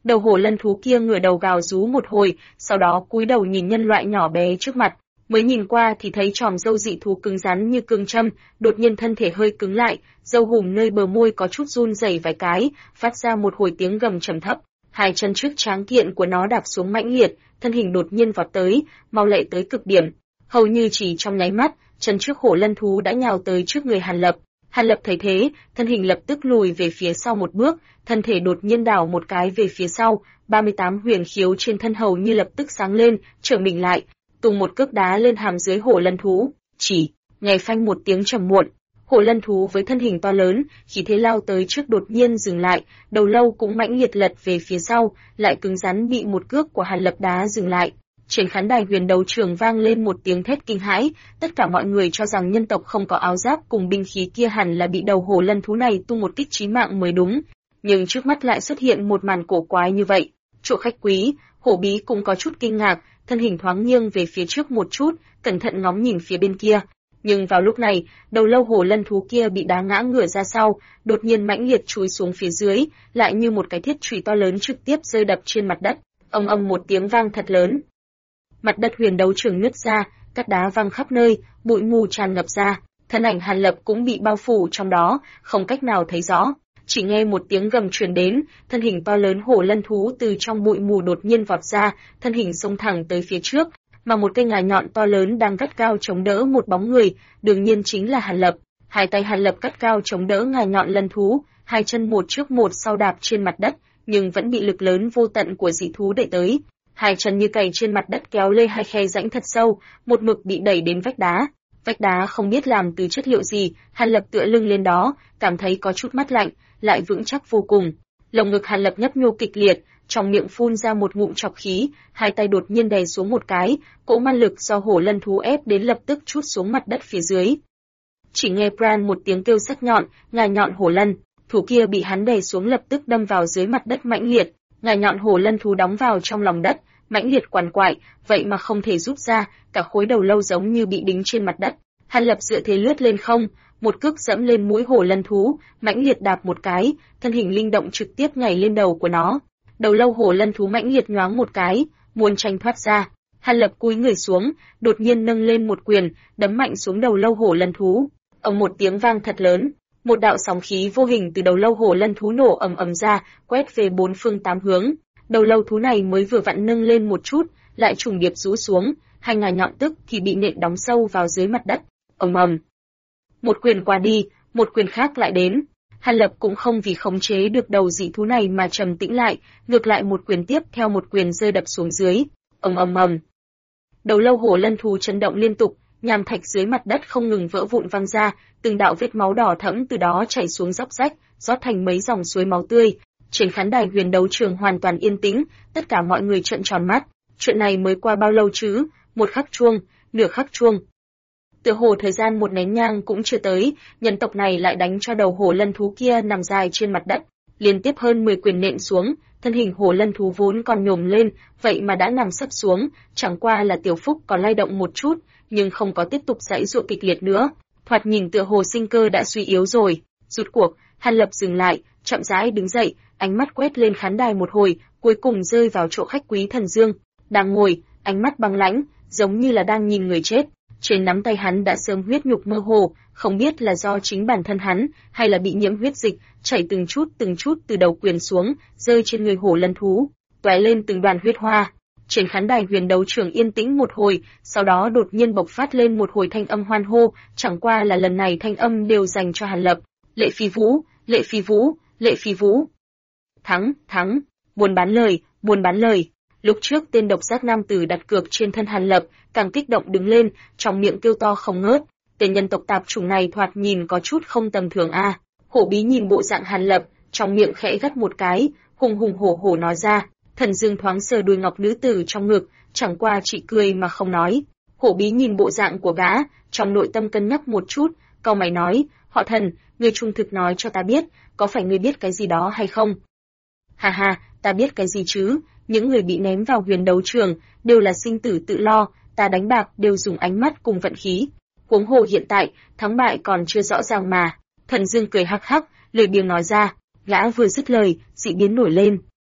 Đầu hổ lân thú kia ngửa đầu gào rú một hồi, sau đó cúi đầu nhìn nhân loại nhỏ bé trước mặt. Mới nhìn qua thì thấy chòm râu dị thú cứng rắn như cương châm, đột nhiên thân thể hơi cứng lại, râu hùm nơi bờ môi có chút run rẩy vài cái, phát ra một hồi tiếng gầm trầm thấp. Hai chân trước tráng kiện của nó đạp xuống mãnh liệt, thân hình đột nhiên vọt tới, mau lẹ tới cực điểm. Hầu như chỉ trong nháy mắt, chân trước hổ lân thú đã nhào tới trước người Hàn Lập. Hàn Lập thấy thế, thân hình lập tức lùi về phía sau một bước, thân thể đột nhiên đảo một cái về phía sau, 38 huyền khiếu trên thân hầu như lập tức sáng lên, trở mình lại, tung một cước đá lên hàm dưới hổ lân thú. Chỉ nghe phanh một tiếng trầm muộn, hổ lân thú với thân hình to lớn, khí thế lao tới trước đột nhiên dừng lại, đầu lâu cũng mãnh liệt lật về phía sau, lại cứng rắn bị một cước của Hàn Lập đá dừng lại. Trên khán đài huyền đấu trường vang lên một tiếng thét kinh hãi, tất cả mọi người cho rằng nhân tộc không có áo giáp cùng binh khí kia hẳn là bị đầu hổ lân thú này tung một kích chí mạng mới đúng, nhưng trước mắt lại xuất hiện một màn cổ quái như vậy. Chỗ khách quý, Hổ Bí cũng có chút kinh ngạc, thân hình thoáng nghiêng về phía trước một chút, cẩn thận ngóng nhìn phía bên kia. Nhưng vào lúc này, đầu lâu hổ lân thú kia bị đá ngã ngửa ra sau, đột nhiên mãnh liệt chúi xuống phía dưới, lại như một cái thiết chùy to lớn trực tiếp rơi đập trên mặt đất. Ầm ầm một tiếng vang thật lớn. Mặt đất huyền đấu trường nứt ra, cát đá văng khắp nơi, bụi mù tràn ngập ra, thân ảnh Hàn Lập cũng bị bao phủ trong đó, không cách nào thấy rõ. Chỉ nghe một tiếng gầm truyền đến, thân hình to lớn hổ lân thú từ trong bụi mù đột nhiên vọt ra, thân hình xông thẳng tới phía trước, mà một cây ngà nhọn to lớn đang gắt cao chống đỡ một bóng người, đương nhiên chính là Hàn Lập. Hai tay Hàn Lập gắt cao chống đỡ ngà nhọn lân thú, hai chân một trước một sau đạp trên mặt đất, nhưng vẫn bị lực lớn vô tận của dị thú đẩy tới. Hai chân như cày trên mặt đất kéo lê hai khe rãnh thật sâu, một mực bị đẩy đến vách đá. Vách đá không biết làm từ chất liệu gì, Hàn Lập tựa lưng lên đó, cảm thấy có chút mát lạnh, lại vững chắc vô cùng. Lồng ngực Hàn Lập nhấp nhô kịch liệt, trong miệng phun ra một ngụm trọc khí, hai tay đột nhiên đè xuống một cái, cỗ ma lực do hổ lân thú ép đến lập tức trút xuống mặt đất phía dưới. Chỉ nghe Pran một tiếng kêu sắc nhọn, ngà nhọn hổ lân thú kia bị hắn đè xuống lập tức đâm vào dưới mặt đất mãnh liệt, ngà nhọn hổ lân thú đóng vào trong lòng đất, mãnh liệt quằn quại, vậy mà không thể rút ra, cả khối đầu lâu giống như bị đính trên mặt đất. Hàn Lập dựa thế lướt lên không, một cước dẫm lên mũi hổ lân thú, mãnh liệt đạp một cái, thân hình linh động trực tiếp nhảy lên đầu của nó. Đầu lâu hổ lân thú mãnh liệt nhoáng một cái, muốn tranh thoát ra. Hàn Lập cúi người xuống, đột nhiên nâng lên một quyền, đấm mạnh xuống đầu lâu hổ lân thú. Ầm một tiếng vang thật lớn, một đạo sóng khí vô hình từ đầu lâu hổ lân thú nổ ầm ầm ra, quét về bốn phương tám hướng. Đầu lâu thú này mới vừa vặn nâng lên một chút, lại trùng điệp rũ xuống, hai ngà nhọn tức thì bị nện đóng sâu vào dưới mặt đất. Ầm ầm. Một quyền qua đi, một quyền khác lại đến. Hàn Lập cũng không vì khống chế được đầu dị thú này mà trầm tĩnh lại, ngược lại một quyền tiếp theo một quyền rơi đập xuống dưới. Ầm ầm ầm. Đầu lâu hổ lân thú chấn động liên tục, nham thạch dưới mặt đất không ngừng vỡ vụn văng ra, từng đạo vết máu đỏ thẫm từ đó chảy xuống róc rách, rót thành mấy dòng suối máu tươi. Trên khán đài huyền đấu trường hoàn toàn yên tĩnh, tất cả mọi người trợn tròn mắt. Chuyện này mới qua bao lâu chứ? Một khắc chuông, nửa khắc chuông. Tựa hồ thời gian một nén nhang cũng chưa tới, nhân tộc này lại đánh cho đầu hổ lân thú kia nằm dài trên mặt đất, liên tiếp hơn 10 quyền nện xuống, thân hình hổ lân thú vốn còn nhổm lên, vậy mà đã nằm sấp xuống, chẳng qua là Tiểu Phúc còn lay động một chút, nhưng không có tiếp tục giãy giụa kịch liệt nữa, thoạt nhìn tựa hồ sinh cơ đã suy yếu rồi. Rút cuộc, Hàn Lập dừng lại, chậm rãi đứng dậy, ánh mắt quét lên khán đài một hồi, cuối cùng rơi vào chỗ khách quý Thần Dương, đang ngồi, ánh mắt băng lãnh, giống như là đang nhìn người chết. Trên nắm tay hắn đã sớm huyết nhục mơ hồ, không biết là do chính bản thân hắn, hay là bị nhiễm huyết dịch, chảy từng chút từ đầu quyền xuống, rơi trên người hổ lân thú, tóe lên từng đoàn huyết hoa. Trên khán đài huyền đấu trường yên tĩnh một hồi, sau đó đột nhiên bộc phát lên một hồi thanh âm hoan hô, chẳng qua là lần này thanh âm đều dành cho Hàn Lập. Lệ Phi Vũ, Lệ Phi Vũ, Lệ Phi Vũ. Thắng, thắng, buồn bán lời, buồn bán lời. Lúc trước tên độc giác nam tử đặt cược trên thân Hàn Lập, càng kích động đứng lên, trong miệng kêu to không ngớt. Tên nhân tộc tạp chủng này thoạt nhìn có chút không tầm thường a. Hổ Bí nhìn bộ dạng Hàn Lập, trong miệng khẽ gắt một cái, hùng hùng hổ hổ nói ra. Thần Dương thoáng sờ đuôi ngọc nữ tử trong ngực, chẳng qua chỉ cười mà không nói. Hổ Bí nhìn bộ dạng của gã, trong nội tâm cân nhắc một chút, cau mày nói, họ Thần, ngươi trung thực nói cho ta biết, có phải ngươi biết cái gì đó hay không? Ha ha, ta biết cái gì chứ, những người bị ném vào huyền đấu trường, đều là sinh tử tự lo, ta đánh bạc đều dùng ánh mắt cùng vận khí. Huống hồ hiện tại, thắng bại còn chưa rõ ràng mà. Thần Dương cười hắc hắc, lười biếng nói ra, gã vừa dứt lời, dị biến nổi lên.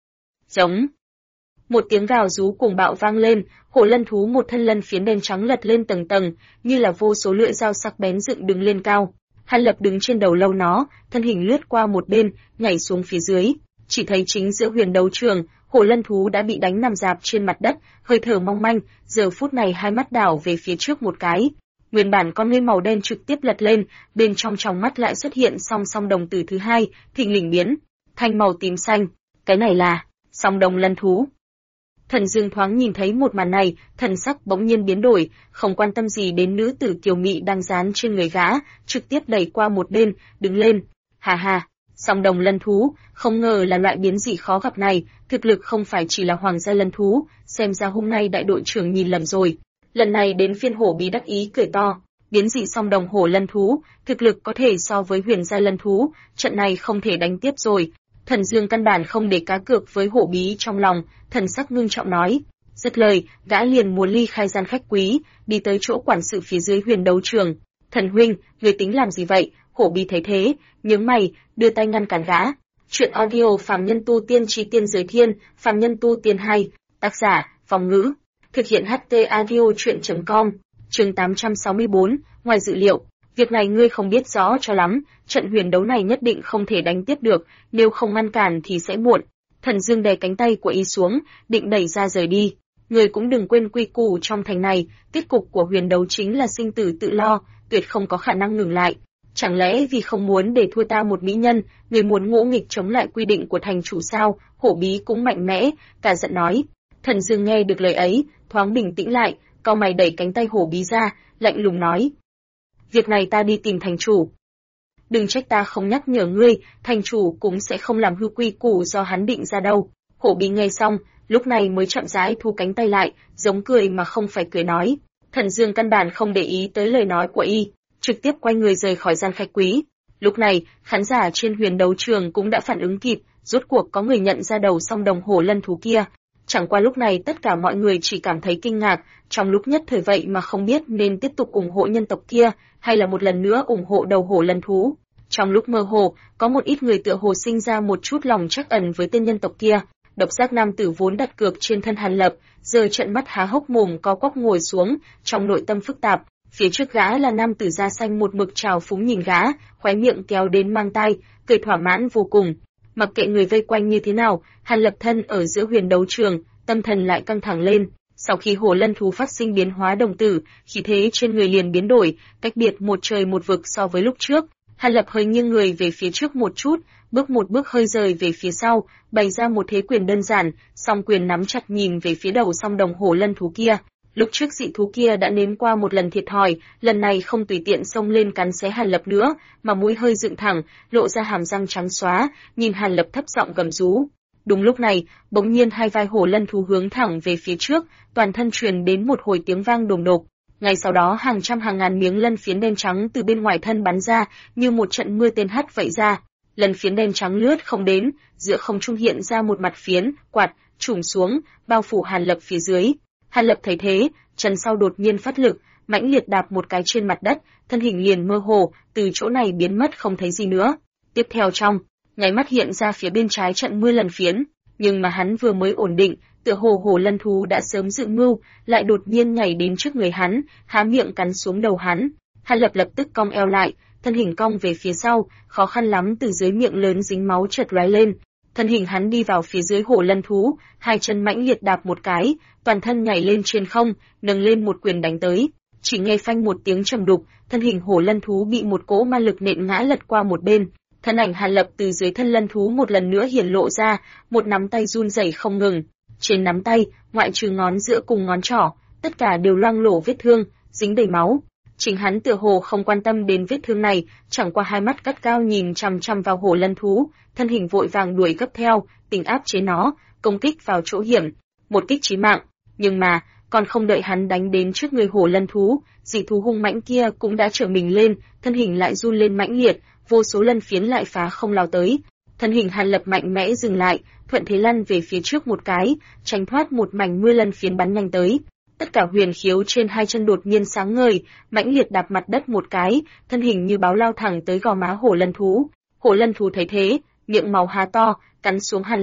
Giống. Một tiếng gào rú cuồng bạo vang lên, hổ lân thú một thân lân phiến đen trắng lật lên tầng tầng, như là vô số lưỡi dao sắc bén dựng đứng lên cao. Hàn Lập đứng trên đầu lâu nó, thân hình lướt qua một bên, nhảy xuống phía dưới, chỉ thấy chính giữa huyền đấu trường, hổ lân thú đã bị đánh nằm rạp trên mặt đất, hơi thở mong manh, giờ phút này hai mắt đảo về phía trước một cái. Nguyên bản con ngươi màu đen trực tiếp lật lên, bên trong tròng mắt lại xuất hiện song song đồng tử thứ hai, thình lình biến thành màu tím xanh. Cái này là song đồng lân thú. Thần Dương thoáng nhìn thấy một màn này, thần sắc bỗng nhiên biến đổi, không quan tâm gì đến nữ tử kiều mị đang dán trên người gã, trực tiếp đẩy qua một bên, đứng lên. Hà hà, song đồng lân thú, không ngờ là loại biến dị khó gặp này, thực lực không phải chỉ là hoàng gia lân thú, xem ra hôm nay đại đội trưởng nhìn lầm rồi. Lần này đến phiên hổ bí đắc ý cười to, biến dị song đồng hổ lân thú, thực lực có thể so với huyền gia lân thú, trận này không thể đánh tiếp rồi. Thần Dương căn bản không để cá cược với hổ bí trong lòng, thần sắc ngưng trọng nói. Dứt lời, gã liền muốn ly khai gian khách quý, đi tới chỗ quản sự phía dưới huyền đấu trường. Thần huynh, người tính làm gì vậy? Hổ bí thấy thế, nhướng mày, đưa tay ngăn cản gã. Chuyện audio phàm nhân tu tiên chi tiên giới thiên, phàm nhân tu tiên 2, tác giả, Phong Ngữ. Thực hiện HT audio chuyện.com, chương 864, ngoài dự liệu. Việc này ngươi không biết rõ cho lắm, trận huyền đấu này nhất định không thể đánh tiếp được, nếu không ngăn cản thì sẽ muộn. Thần Dương đè cánh tay của y xuống, định đẩy ra rời đi. Ngươi cũng đừng quên quy củ trong thành này, kết cục của huyền đấu chính là sinh tử tự lo, tuyệt không có khả năng ngừng lại. Chẳng lẽ vì không muốn để thua ta một mỹ nhân, ngươi muốn ngỗ nghịch chống lại quy định của thành chủ sao? Hổ bí cũng mạnh mẽ, cả giận nói. Thần Dương nghe được lời ấy, thoáng bình tĩnh lại, cau mày đẩy cánh tay hổ bí ra, lạnh lùng nói. Việc này ta đi tìm thành chủ. Đừng trách ta không nhắc nhở ngươi, thành chủ cũng sẽ không làm hư quy củ do hắn định ra đâu. Hổ bí nghe xong, lúc này mới chậm rãi thu cánh tay lại, giống cười mà không phải cười nói. Thần Dương căn bản không để ý tới lời nói của y, trực tiếp quay người rời khỏi gian khách quý. Lúc này, khán giả trên huyền đấu trường cũng đã phản ứng kịp, rốt cuộc có người nhận ra đầu song đồng hổ lân thú kia. Chẳng qua lúc này tất cả mọi người chỉ cảm thấy kinh ngạc, trong lúc nhất thời vậy mà không biết nên tiếp tục ủng hộ nhân tộc kia, hay là một lần nữa ủng hộ đầu hổ lân thú. Trong lúc mơ hồ, có một ít người tựa hồ sinh ra một chút lòng trắc ẩn với tên nhân tộc kia. Độc giác nam tử vốn đặt cược trên thân Hàn Lập, giờ trợn mắt há hốc mồm co quắp ngồi xuống, trong nội tâm phức tạp. Phía trước gã là nam tử da xanh một mực trào phúng nhìn gã, khóe miệng kéo đến mang tai, cười thỏa mãn vô cùng. Mặc kệ người vây quanh như thế nào, Hàn Lập thân ở giữa huyền đấu trường, tâm thần lại căng thẳng lên. Sau khi hổ lân thú phát sinh biến hóa đồng tử, khí thế trên người liền biến đổi, cách biệt một trời một vực so với lúc trước. Hàn Lập hơi nghiêng người về phía trước một chút, bước một bước hơi rời về phía sau, bày ra một thế quyền đơn giản, song quyền nắm chặt nhìn về phía đầu song đồng hổ lân thú kia. Lúc trước dị thú kia đã nếm qua một lần thiệt thòi, lần này không tùy tiện xông lên cắn xé Hàn Lập nữa, mà mũi hơi dựng thẳng, lộ ra hàm răng trắng xóa, nhìn Hàn Lập thấp giọng gầm rú. Đúng lúc này, bỗng nhiên hai vai hổ lân thú hướng thẳng về phía trước, toàn thân truyền đến một hồi tiếng vang đùng đột. Ngay sau đó hàng trăm hàng ngàn miếng lân phiến đen trắng từ bên ngoài thân bắn ra, như một trận mưa tên hắt vậy ra. Lân phiến đen trắng lướt không đến, giữa không trung hiện ra một mặt phiến, quạt, trùm xuống, bao phủ Hàn Lập phía dưới. Hàn Lập thấy thế, chân sau đột nhiên phát lực, mãnh liệt đạp một cái trên mặt đất, thân hình liền mơ hồ, từ chỗ này biến mất không thấy gì nữa. Tiếp theo trong nháy mắt hiện ra phía bên trái trận mưa lân phiến, nhưng mà hắn vừa mới ổn định, tựa hồ hổ lân thú đã sớm dự mưu, lại đột nhiên nhảy đến trước người hắn, há miệng cắn xuống đầu hắn. Hàn Lập lập tức cong eo lại, thân hình cong về phía sau, khó khăn lắm từ dưới miệng lớn dính máu chợt lóe lên. Thân hình hắn đi vào phía dưới hổ lân thú, hai chân mãnh liệt đạp một cái, toàn thân nhảy lên trên không, nâng lên một quyền đánh tới. Chỉ nghe phanh một tiếng trầm đục, thân hình hổ lân thú bị một cỗ ma lực nện ngã lật qua một bên. Thân ảnh Hàn Lập từ dưới thân lân thú một lần nữa hiển lộ ra, một nắm tay run rẩy không ngừng. Trên nắm tay, ngoại trừ ngón giữa cùng ngón trỏ, tất cả đều loang lổ vết thương, dính đầy máu. Chính hắn tựa hồ không quan tâm đến vết thương này, chẳng qua hai mắt cắt cao nhìn chằm chằm vào hổ lân thú, thân hình vội vàng đuổi gấp theo, tính áp chế nó, công kích vào chỗ hiểm, một kích chí mạng. Nhưng mà, còn không đợi hắn đánh đến trước người hổ lân thú, dị thú hung mãnh kia cũng đã trở mình lên, thân hình lại run lên mãnh liệt, vô số lân phiến lại phá không lao tới. Thân hình Hàn Lập mạnh mẽ dừng lại, thuận thế lăn về phía trước một cái, tránh thoát một mảnh mưa lân phiến bắn nhanh tới. Tất cả huyền khiếu trên hai chân đột nhiên sáng ngời, mãnh liệt đạp mặt đất một cái, thân hình như báo lao thẳng tới gò má hổ lân thú. Hổ lân thú thấy thế, miệng máu há to, cắn xuống Hàn Lập.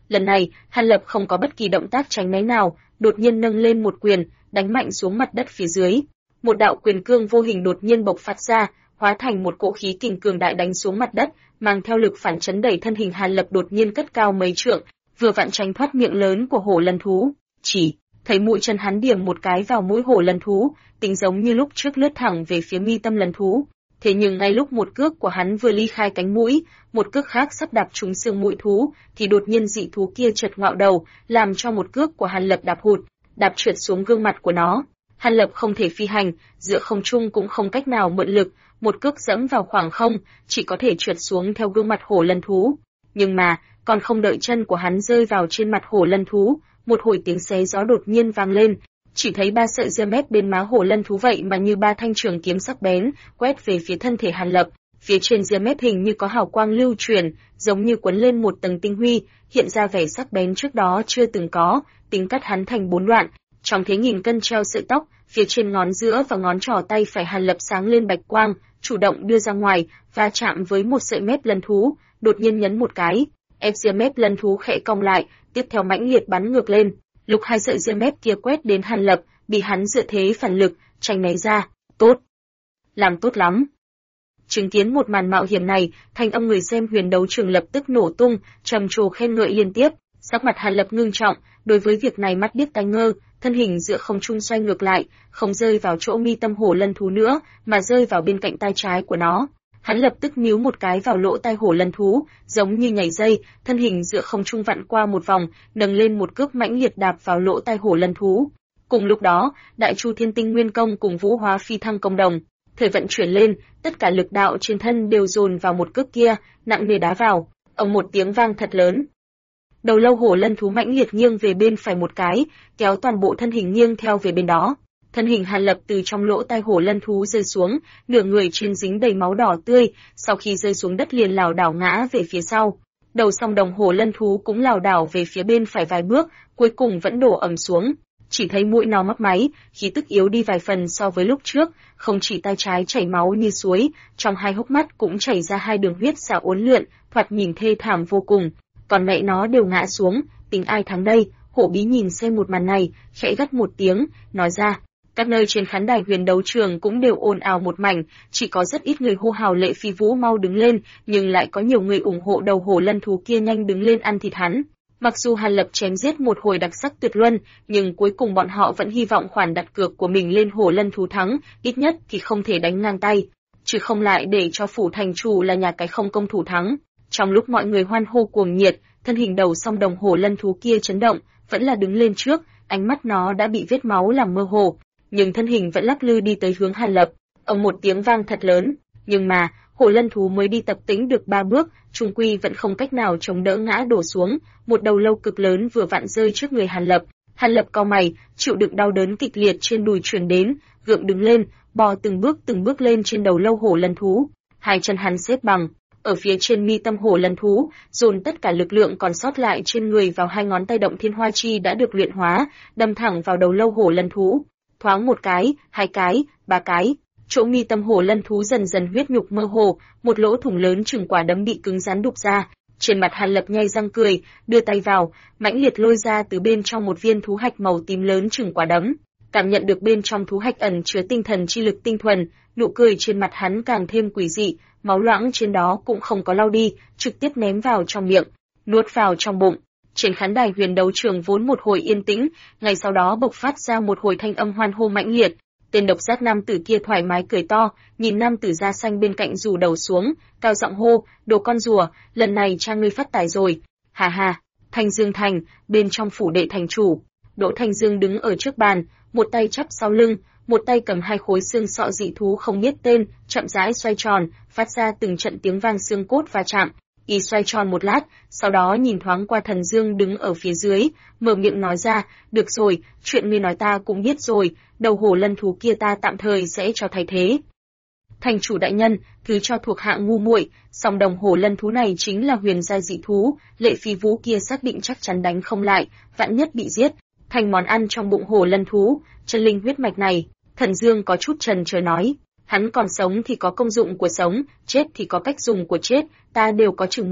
Lần này, Hàn Lập không có bất kỳ động tác tránh né nào, đột nhiên nâng lên một quyền, đánh mạnh xuống mặt đất phía dưới. Một đạo quyền cương vô hình đột nhiên bộc phát ra, hóa thành một cỗ khí kình cường đại đánh xuống mặt đất, mang theo lực phản chấn đẩy thân hình Hàn Lập đột nhiên cất cao mấy trượng, vừa vặn tránh thoát miệng lớn của hổ lân thú. Chỉ thấy mũi chân hắn điểm một cái vào mũi hổ lân thú, tính giống như lúc trước lướt thẳng về phía mi tâm lân thú. Thế nhưng ngay lúc một cước của hắn vừa ly khai cánh mũi, một cước khác sắp đạp trúng xương mũi thú, thì đột nhiên dị thú kia chợt ngạo đầu, làm cho một cước của Hàn Lập đạp hụt, đạp trượt xuống gương mặt của nó. Hàn Lập không thể phi hành, giữa không trung cũng không cách nào mượn lực, một cước giẫm vào khoảng không, chỉ có thể trượt xuống theo gương mặt hổ lân thú. Nhưng mà, còn không đợi chân của hắn rơi vào trên mặt hổ lân thú, một hồi tiếng xé gió đột nhiên vang lên, chỉ thấy ba sợi ria mép bên má hổ lân thú vậy mà như ba thanh trường kiếm sắc bén, quét về phía thân thể Hàn Lập. Phía trên ria mép hình như có hào quang lưu truyền, giống như quấn lên một tầng tinh huy, hiện ra vẻ sắc bén trước đó chưa từng có, tính cắt hắn thành 4 đoạn. Trong thế nghìn cân treo sợi tóc, phía trên ngón giữa và ngón trỏ tay phải Hàn Lập sáng lên bạch quang, chủ động đưa ra ngoài, va chạm với một sợi mép lân thú, đột nhiên nhấn một cái, ép ria mép lân thú khẽ cong lại, tiếp theo mãnh liệt bắn ngược lên. Lúc hai sợi ria mép kia quét đến Hàn Lập, bị hắn dựa thế phản lực, tránh né ra. Tốt, làm tốt lắm. Chứng kiến một màn mạo hiểm này, thanh âm người xem huyền đấu trường lập tức nổ tung, trầm trồ khen ngợi liên tiếp. Sắc mặt Hàn Lập ngưng trọng, đối với việc này mắt điếc tai ngơ, thân hình giữa không trung xoay ngược lại, không rơi vào chỗ mi tâm hổ lân thú nữa, mà rơi vào bên cạnh tai trái của nó. Hắn lập tức níu một cái vào lỗ tai hổ lân thú, giống như nhảy dây, thân hình giữa không trung vặn qua một vòng, nâng lên một cước mãnh liệt đạp vào lỗ tai hổ lân thú. Cùng lúc đó, Đại Chu Thiên Tinh Nguyên Công cùng Vũ Hóa Phi Thăng Công đồng thời vận chuyển lên, tất cả lực đạo trên thân đều dồn vào một cước kia, nặng nề đá vào. Ầm một tiếng vang thật lớn. Đầu lâu hổ lân thú mãnh liệt nghiêng về bên phải một cái, kéo toàn bộ thân hình nghiêng theo về bên đó. Thân hình Hàn Lập từ trong lỗ tai hổ lân thú rơi xuống, nửa người trên dính đầy máu đỏ tươi, sau khi rơi xuống đất liền lảo đảo ngã về phía sau. Đầu song đồng hổ lân thú cũng lảo đảo về phía bên phải vài bước, cuối cùng vẫn đổ ầm xuống. Chỉ thấy mũi nó mấp máy, khí tức yếu đi vài phần so với lúc trước, không chỉ tay trái chảy máu như suối, trong hai hốc mắt cũng chảy ra hai đường huyết xả uốn lượn, thoạt nhìn thê thảm vô cùng. Còn mẹ nó đều ngã xuống, tính ai thắng đây? Hổ Bí nhìn xem một màn này, khẽ gắt một tiếng, nói ra. Các nơi trên khán đài huyền đấu trường cũng đều ồn ào một mảnh, chỉ có rất ít người hô hào Lệ Phi Vũ mau đứng lên, nhưng lại có nhiều người ủng hộ đầu hổ lân thú kia nhanh đứng lên ăn thịt hắn. Mặc dù Hàn Lập chém giết một hồi đặc sắc tuyệt luân, nhưng cuối cùng bọn họ vẫn hy vọng khoản đặt cược của mình lên hổ lân thú thắng, ít nhất thì không thể đánh ngang tay, chứ không lại để cho phủ thành chủ là nhà cái không công thủ thắng. Trong lúc mọi người hoan hô cuồng nhiệt, thân hình đầu song đồng hổ lân thú kia chấn động, vẫn là đứng lên trước, ánh mắt nó đã bị vết máu làm mơ hồ, nhưng thân hình vẫn lắc lư đi tới hướng Hàn Lập. Ầm một tiếng vang thật lớn, nhưng mà hổ lân thú mới đi tập tĩnh được 3 bước, trung quy vẫn không cách nào chống đỡ ngã đổ xuống, một đầu lâu cực lớn vừa vặn rơi trước người Hàn Lập. Hàn Lập cau mày, chịu đựng đau đớn kịch liệt trên đùi truyền đến, gượng đứng lên, bò từng bước lên trên đầu lâu hổ lân thú. Hai chân hắn xếp bằng, ở phía trên mi tâm hổ lân thú, dồn tất cả lực lượng còn sót lại trên người vào hai ngón tay động thiên hoa chi đã được luyện hóa, đâm thẳng vào đầu lâu hổ lân thú. Thoáng một cái, hai cái, ba cái, chỗ mi tâm hổ lân thú dần dần huyết nhục mơ hồ, một lỗ thủng lớn chừng quả đấm bị cứng rắn đục ra. Trên mặt Hàn Lập nhai răng cười, đưa tay vào, mãnh liệt lôi ra từ bên trong một viên thú hạch màu tím lớn chừng quả đấm. Cảm nhận được bên trong thú hạch ẩn chứa tinh thần chi lực tinh thuần, nụ cười trên mặt hắn càng thêm quỷ dị, máu loãng trên đó cũng không có lau đi, trực tiếp ném vào trong miệng, nuốt vào trong bụng. Trên khán đài huyền đấu trường vốn một hồi yên tĩnh, ngay sau đó bộc phát ra một hồi thanh âm hoan hô mãnh liệt. Tên độc giác nam tử kia thoải mái cười to, nhìn nam tử da xanh bên cạnh rủ đầu xuống, cao giọng hô, đồ con rùa, lần này cha ngươi phát tài rồi. Hà hà, Thanh Dương Thành, bên trong phủ đệ thành chủ. Đỗ Thanh Dương đứng ở trước bàn, một tay chắp sau lưng, một tay cầm hai khối xương sọ dị thú không biết tên, chậm rãi xoay tròn, phát ra từng trận tiếng vang xương cốt va chạm. Y xoay tròn một lát, sau đó nhìn thoáng qua Thần Dương đứng ở phía dưới, mở miệng nói ra, được rồi, chuyện ngươi nói ta cũng biết rồi, đầu hổ lân thú kia ta tạm thời sẽ cho thay thế. Thành chủ đại nhân, thứ cho thuộc hạ ngu muội, song đồng hổ lân thú này chính là huyền giai dị thú, Lệ Phi Vũ kia xác định chắc chắn đánh không lại, vạn nhất bị giết, thành món ăn trong bụng hổ lân thú, chân linh huyết mạch này. Thần Dương có chút chần chờ nói, hắn còn sống thì có công dụng của sống, chết thì có cách dùng của chết, ta đều có chừng mực.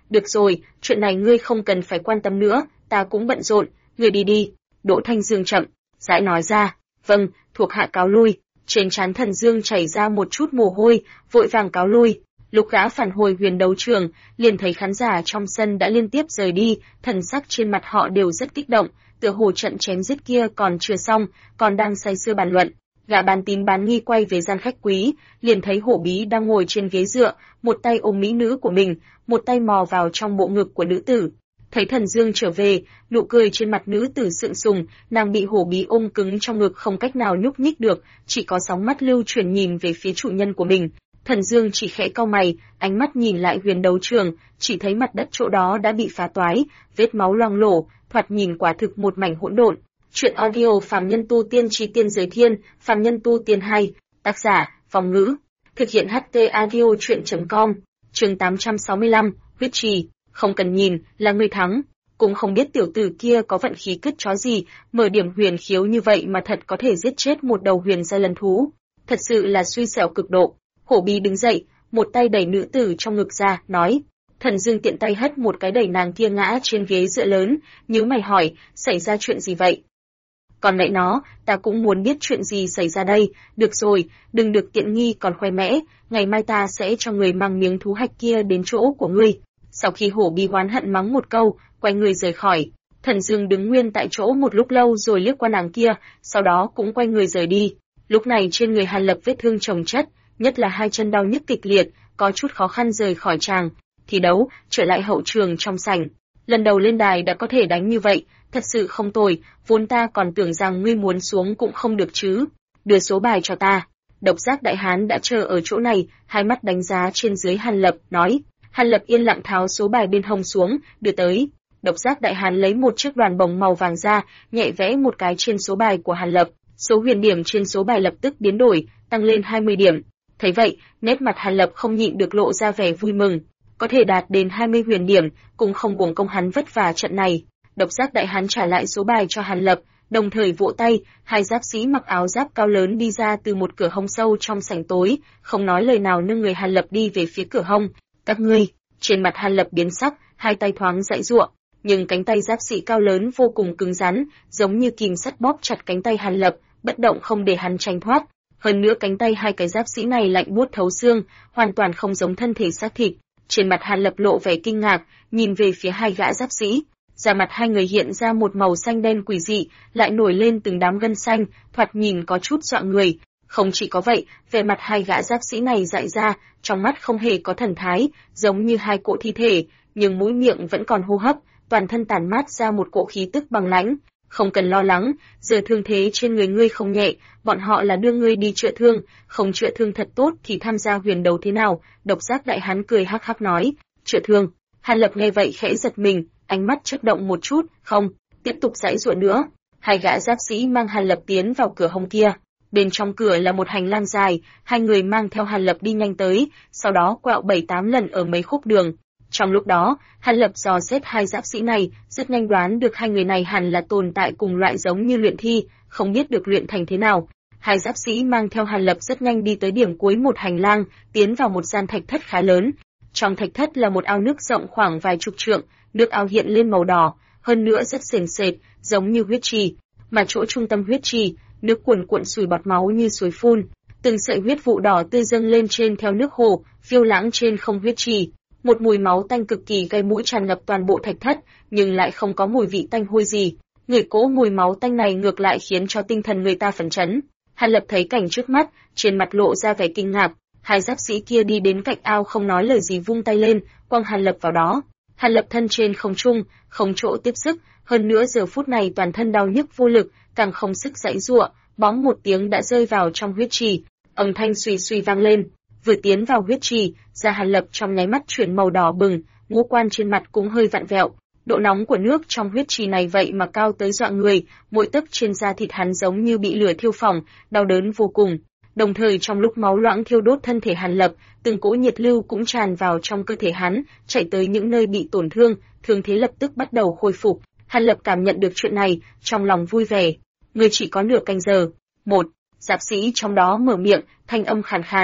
Được rồi, chuyện này ngươi không cần phải quan tâm nữa, ta cũng bận rộn, ngươi đi đi. Đỗ Thanh Dương chậm rãi nói ra. Vâng, thuộc hạ cáo lui. Trên trán Thần Dương chảy ra một chút mồ hôi, vội vàng cáo lui. Lúc gã phản hồi huyền đấu trường, liền thấy khán giả trong sân đã liên tiếp rời đi, thần sắc trên mặt họ đều rất kích động, tựa hồ trận chém giết kia còn chưa xong, còn đang say sưa bàn luận. Gã bán tín bán nghi quay về gian khách quý, liền thấy Hổ Bí đang ngồi trên ghế dựa, một tay ôm mỹ nữ của mình, một tay mò vào trong bộ ngực của nữ tử. Thấy Thần Dương trở về, nụ cười trên mặt nữ tử sượng sùng, nàng bị Hổ Bí ôm cứng trong ngực không cách nào nhúc nhích được, chỉ có sóng mắt lưu chuyển nhìn về phía chủ nhân của mình. Thần Dương chỉ khẽ cau mày, ánh mắt nhìn lại huyền đấu trường, chỉ thấy mặt đất chỗ đó đã bị phá toái, vết máu loang lổ, thoạt nhìn quả thực một mảnh hỗn độn. Chuyện audio Phàm Nhân Tu Tiên Chí Tiên Giới Thiên, Phàm Nhân Tu Tiên 2, tác giả, Phong Ngữ, thực hiện HT audio chuyện.com, chương 865, huyết trì, không cần nhìn, là người thắng. Cũng không biết tiểu tử kia có vận khí cứt chó gì, mở điểm huyền khiếu như vậy mà thật có thể giết chết một đầu huyền giai lân thú. Thật sự là xui xẻo cực độ. Hổ Bí đứng dậy, một tay đẩy nữ tử trong ngực ra, nói. Thần Dương tiện tay hất một cái đẩy nàng kia ngã trên ghế dựa lớn, nhíu mày hỏi, xảy ra chuyện gì vậy? Còn mẹ nó, ta cũng muốn biết chuyện gì xảy ra đây, được rồi, đừng được tiện nghi còn khoe mẽ, ngày mai ta sẽ cho người mang miếng thú hạch kia đến chỗ của ngươi. Sau khi Hổ Bí oán hận mắng một câu, quay người rời khỏi. Thần Dương đứng nguyên tại chỗ một lúc lâu rồi liếc qua nàng kia, sau đó cũng quay người rời đi. Lúc này trên người Hàn Lập vết thương chồng chất, nhất là hai chân đau nhức kịch liệt, có chút khó khăn rời khỏi tràng. Thi đấu, trở lại hậu trường trong sảnh. Lần đầu lên đài đã có thể đánh như vậy, thật sự không tồi, vốn ta còn tưởng rằng ngươi muốn xuống cũng không được chứ. Đưa số bài cho ta. Độc Giác Đại Hán đã chờ ở chỗ này, hai mắt đánh giá trên dưới Hàn Lập, nói. Hàn Lập yên lặng tháo số bài bên hông xuống, đưa tới. Độc Giác Đại Hán lấy một chiếc đoàn bồng màu vàng ra, nhẹ vẽ một cái trên số bài của Hàn Lập. Số huyền điểm trên số bài lập tức biến đổi, tăng lên 20 điểm. Thấy vậy, nét mặt Hàn Lập không nhịn được lộ ra vẻ vui mừng. Có thể đạt đến 20 huyền điểm, cũng không uổng công hắn vất vả trận này. Độc Giác Đại Hán trả lại số bài cho Hàn Lập, đồng thời vỗ tay, hai giáp sĩ mặc áo giáp cao lớn đi ra từ một cửa hông sâu trong sảnh tối, không nói lời nào nâng người Hàn Lập đi về phía cửa hông. Các ngươi, trên mặt Hàn Lập biến sắc, hai tay thoáng giãy giụa, nhưng cánh tay giáp sĩ cao lớn vô cùng cứng rắn, giống như kìm sắt bóp chặt cánh tay Hàn Lập, bất động không để hắn tranh thoát. Hơn nữa cánh tay hai cái giáp sĩ này lạnh buốt thấu xương, hoàn toàn không giống thân thể xác thịt. Trên mặt Hàn Lập lộ vẻ kinh ngạc, nhìn về phía hai gã giáp sĩ. Da mặt hai người hiện ra một màu xanh đen quỷ dị, lại nổi lên từng đám gân xanh, thoạt nhìn có chút dọa người. Không chỉ có vậy, vẻ mặt hai gã giáp sĩ này dại ra, trong mắt không hề có thần thái, giống như hai cỗ thi thể, nhưng mũi miệng vẫn còn hô hấp, toàn thân tản mát ra một cỗ khí tức băng lãnh. Không cần lo lắng, giờ thương thế trên người ngươi không nhẹ, bọn họ là đưa ngươi đi chữa thương, không chữa thương thật tốt thì tham gia huyền đấu thế nào? Độc Giác Đại Hán cười hắc hắc nói, chữa thương. Hàn Lập nghe vậy khẽ giật mình, ánh mắt chớp động một chút, không, tiếp tục giãy giụa nữa. Hai gã giáp sĩ mang Hàn Lập tiến vào cửa hông kia. Bên trong cửa là một hành lang dài, hai người mang theo Hàn Lập đi nhanh tới, sau đó quẹo 7-8 lần ở mấy khúc đường. Trong lúc đó, Hàn Lập dò xét hai giáp sĩ này, rất nhanh đoán được hai người này hẳn là tồn tại cùng loại giống như luyện thi, không biết được luyện thành thế nào. Hai giáp sĩ mang theo Hàn Lập rất nhanh đi tới điểm cuối một hành lang, tiến vào một gian thạch thất khá lớn. Trong thạch thất là một ao nước rộng khoảng vài chục trượng, nước ao hiện lên màu đỏ, hơn nữa rất sền sệt, giống như huyết trì. Mà chỗ trung tâm huyết trì, nước cuồn cuộn sùi bọt máu như suối phun, từng sợi huyết vụ đỏ tươi dâng lên trên theo nước hồ, phiêu lãng trên không huyết trì. Một mùi máu tanh cực kỳ gây mũi tràn ngập toàn bộ thạch thất, nhưng lại không có mùi vị tanh hôi gì. Người cỗ mùi máu tanh này ngược lại khiến cho tinh thần người ta phấn chấn. Hàn Lập thấy cảnh trước mắt, trên mặt lộ ra vẻ kinh ngạc. Hai giáp sĩ kia đi đến cạnh ao không nói lời gì vung tay lên, quăng Hàn Lập vào đó. Hàn Lập thân trên không trung, không chỗ tiếp sức, hơn nữa giờ phút này toàn thân đau nhức vô lực, càng không sức giãy giụa, bóng một tiếng đã rơi vào trong huyết trì. Âm thanh suy suy vang lên. Vừa tiến vào huyết trì, da Hàn Lập trong nháy mắt chuyển màu đỏ bừng, ngũ quan trên mặt cũng hơi vặn vẹo. Độ nóng của nước trong huyết trì này vậy mà cao tới dọa người, mỗi tấc trên da thịt hắn giống như bị lửa thiêu phỏng, đau đớn vô cùng. Đồng thời trong lúc máu loãng thiêu đốt thân thể Hàn Lập, từng cỗ nhiệt lưu cũng tràn vào trong cơ thể hắn, chạy tới những nơi bị tổn thương, thương thế lập tức bắt đầu khôi phục. Hàn Lập cảm nhận được chuyện này, trong lòng vui vẻ. Người chỉ có nửa canh giờ. Một giáp sĩ trong đó mở miệng, thanh âm khàn khàn.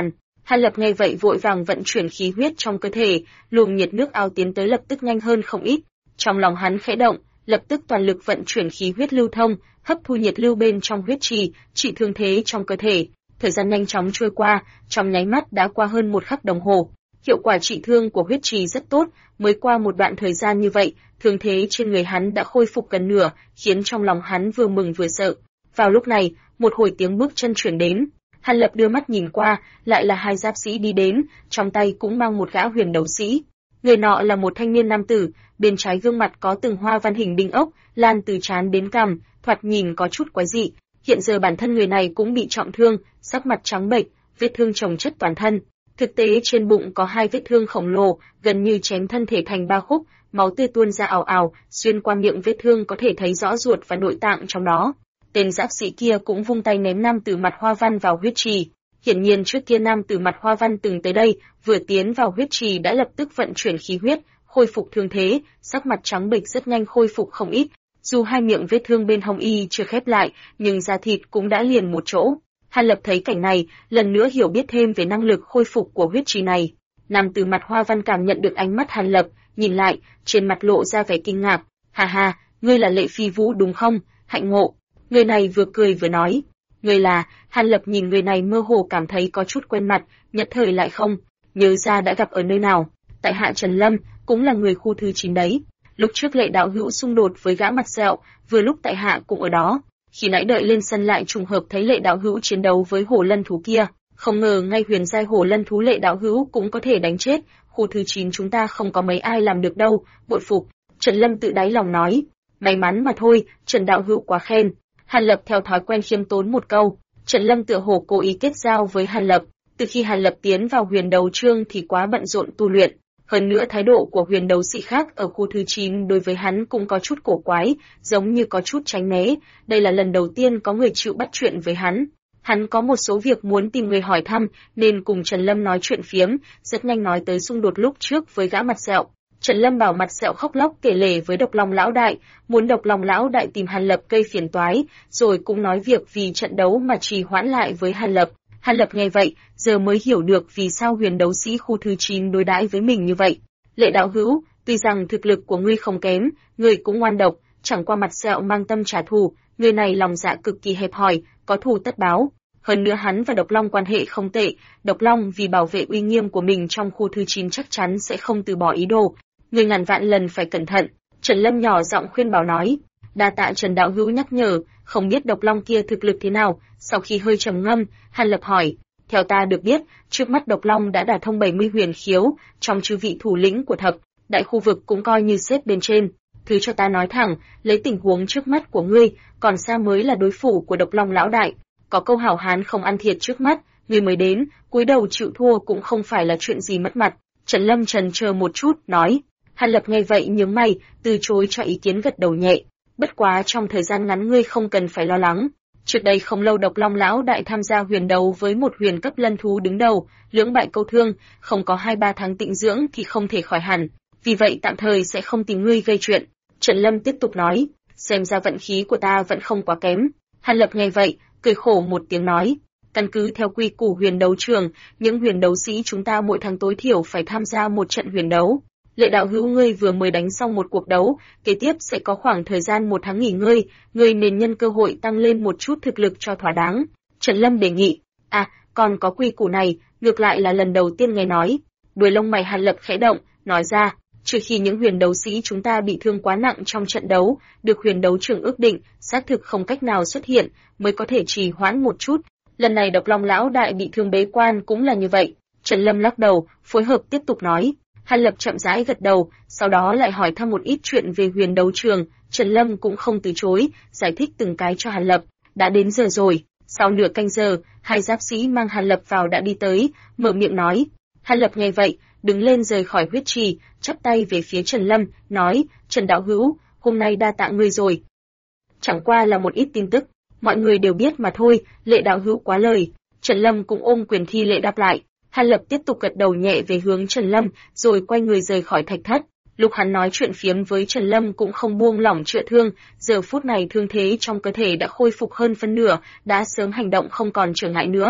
Hàn Lập nghe vậy vội vàng vận chuyển khí huyết trong cơ thể, luồng nhiệt nước ao tiến tới lập tức nhanh hơn không ít. Trong lòng hắn khẽ động, lập tức toàn lực vận chuyển khí huyết lưu thông, hấp thu nhiệt lưu bên trong huyết trì, trị thương thế trong cơ thể. Thời gian nhanh chóng trôi qua, trong nháy mắt đã qua hơn 1 khắc đồng hồ. Hiệu quả trị thương của huyết trì rất tốt, mới qua một đoạn thời gian như vậy, thương thế trên người hắn đã khôi phục gần nửa, khiến trong lòng hắn vừa mừng vừa sợ. Vào lúc này, một hồi tiếng bước chân chuyển đến. Hàn Lập đưa mắt nhìn qua, lại là 2 giáp sĩ đi đến, trong tay cũng mang một gã huyền đấu sĩ. Người nọ là một thanh niên nam tử, bên trái gương mặt có từng hoa văn hình đinh ốc, lan từ trán đến cằm, thoạt nhìn có chút quái dị. Hiện giờ bản thân người này cũng bị trọng thương, sắc mặt trắng bệch, vết thương chồng chất toàn thân. Thực tế trên bụng có 2 vết thương khổng lồ, gần như chém thân thể thành 3 khúc, máu tươi tuôn ra ào ào, xuyên qua miệng vết thương có thể thấy rõ ruột và nội tạng trong đó. Tên giáp sĩ kia cũng vung tay ném nam tử mặt hoa văn vào huyết trì. Hiển nhiên trước kia nam tử mặt hoa văn từng tới đây, vừa tiến vào huyết trì đã lập tức vận chuyển khí huyết, khôi phục thương thế, sắc mặt trắng bệch rất nhanh khôi phục không ít. Dù 2 miệng vết thương bên hông y chưa khép lại, nhưng da thịt cũng đã liền một chỗ. Hàn Lập thấy cảnh này, lần nữa hiểu biết thêm về năng lực khôi phục của huyết trì này. Nam tử mặt hoa văn cảm nhận được ánh mắt Hàn Lập, nhìn lại, trên mặt lộ ra vẻ kinh ngạc. Hà hà, ngươi là Lệ Phi Vũ đúng không? Hạnh ngộ. Người này vừa cười vừa nói. Người là, Hàn Lập nhìn người này mơ hồ cảm thấy có chút quen mặt, nhất thời lại không nhớ ra đã gặp ở nơi nào. Tại hạ Trần Lâm, cũng là người khu thứ 9 đấy. Lúc trước Lệ đạo hữu xung đột với gã mặt sẹo, vừa lúc tại hạ cũng ở đó. Khi nãy đợi lên sân lại trùng hợp thấy Lệ đạo hữu chiến đấu với hổ lân thú kia, không ngờ ngay huyền giai hổ lân thú Lệ đạo hữu cũng có thể đánh chết, khu thứ 9 chúng ta không có mấy ai làm được đâu, bội phục. Trần Lâm tự đáy lòng nói, may mắn mà thôi, Trần đạo hữu quá khen. Hàn Lập theo thói quen khiêm tốn một câu. Trần Lâm tựa hồ cố ý kết giao với Hàn Lập, từ khi Hàn Lập tiến vào huyền đấu trương thì quá bận rộn tu luyện. Hơn nữa thái độ của huyền đấu sĩ khác ở khu thứ 9 đối với hắn cũng có chút cổ quái, giống như có chút tránh né. Đây là lần đầu tiên có người chịu bắt chuyện với hắn. Hắn có một số việc muốn tìm người hỏi thăm, nên cùng Trần Lâm nói chuyện phiếm, rất nhanh nói tới xung đột lúc trước với gã mặt sẹo. Trần Lâm bảo mặt sẹo khóc lóc kể lể với Độc Long lão đại, muốn Độc Long lão đại tìm Hàn Lập gây phiền toái, rồi cũng nói việc vì trận đấu mà trì hoãn lại với Hàn Lập. Hàn Lập nghe vậy, giờ mới hiểu được vì sao huyền đấu sĩ khu thứ 9 đối đãi với mình như vậy. Lệ đạo hữu, tuy rằng thực lực của ngươi không kém, ngươi cũng ngoan độc, chẳng qua mặt sẹo mang tâm trả thù, người này lòng dạ cực kỳ hẹp hòi, có thù tất báo. Hơn nữa hắn và Độc Long quan hệ không tệ, Độc Long vì bảo vệ uy nghiêm của mình trong khu thứ 9 chắc chắn sẽ không từ bỏ ý đồ. Ngươi ngàn vạn lần phải cẩn thận. Trần Lâm nhỏ giọng khuyên bảo nói. Đa tạ Trần đạo hữu nhắc nhở, không biết Độc Long kia thực lực thế nào. Sau khi hơi trầm ngâm, Hàn Lập hỏi. Theo ta được biết, trước mắt Độc Long đã đả thông 70 huyền khiếu, trong chư vị thủ lĩnh của thập đại khu vực cũng coi như xếp bên trên. Thứ cho ta nói thẳng, lấy tình huống trước mắt của ngươi, còn xa mới là đối thủ của Độc Long lão đại. Có câu hảo hán không ăn thiệt trước mắt, ngươi mới đến, cúi đầu chịu thua cũng không phải là chuyện gì mất mặt. Trần Lâm trần chờ một chút, nói. Hàn Lập nghe vậy nhướng mày, từ chối cho ý kiến gật đầu nhẹ. Bất quá trong thời gian ngắn ngươi không cần phải lo lắng. Trước đây không lâu Độc Long lão đại tham gia huyền đấu với một huyền cấp lân thú đứng đầu, lưỡng bại câu thương, không có 2-3 tháng tĩnh dưỡng thì không thể khỏi hẳn. Vì vậy tạm thời sẽ không tìm ngươi gây chuyện. Trần Lâm tiếp tục nói, xem ra vận khí của ta vẫn không quá kém. Hàn Lập nghe vậy, cười khổ một tiếng nói, căn cứ theo quy củ huyền đấu trường, những huyền đấu sĩ chúng ta mỗi tháng tối thiểu phải tham gia một trận huyền đấu. Lệ đạo hữu ngươi vừa mới đánh xong một cuộc đấu, kế tiếp sẽ có khoảng thời gian 1 tháng nghỉ ngơi, ngươi nên nhân cơ hội tăng lên một chút thực lực cho thỏa đáng. Trần Lâm đề nghị, còn có quy củ này, ngược lại là lần đầu tiên nghe nói. Đuôi lông mày Hàn Lập khẽ động, nói ra, trừ khi những huyền đấu sĩ chúng ta bị thương quá nặng trong trận đấu, được huyền đấu trưởng ước định, xác thực không cách nào xuất hiện, mới có thể trì hoãn một chút. Lần này Độc Long lão đại bị thương bế quan cũng là như vậy. Trần Lâm lắc đầu, phối hợp tiếp tục nói. Hàn Lập chậm rãi gật đầu, sau đó lại hỏi thăm một ít chuyện về huyền đấu trường. Trần Lâm cũng không từ chối, giải thích từng cái cho Hàn Lập. Đã đến giờ rồi. Sau nửa canh giờ, 2 giáp sĩ mang Hàn Lập vào đã đi tới, mở miệng nói. Hàn Lập nghe vậy, đứng lên rời khỏi huyết trì, chắp tay về phía Trần Lâm, nói, Trần đạo hữu, hôm nay đa tạ ngươi rồi. Chẳng qua là một ít tin tức, mọi người đều biết mà thôi, Lệ đạo hữu quá lời. Trần Lâm cũng ôm quyền thi lễ đáp lại. Hàn Lập tiếp tục gật đầu nhẹ về hướng Trần Lâm, rồi quay người rời khỏi thạch thất. Lúc hắn nói chuyện phiếm với Trần Lâm cũng không buông lỏng chữa thương, giờ phút này thương thế trong cơ thể đã khôi phục hơn phân nửa, đã sớm hành động không còn trở ngại nữa.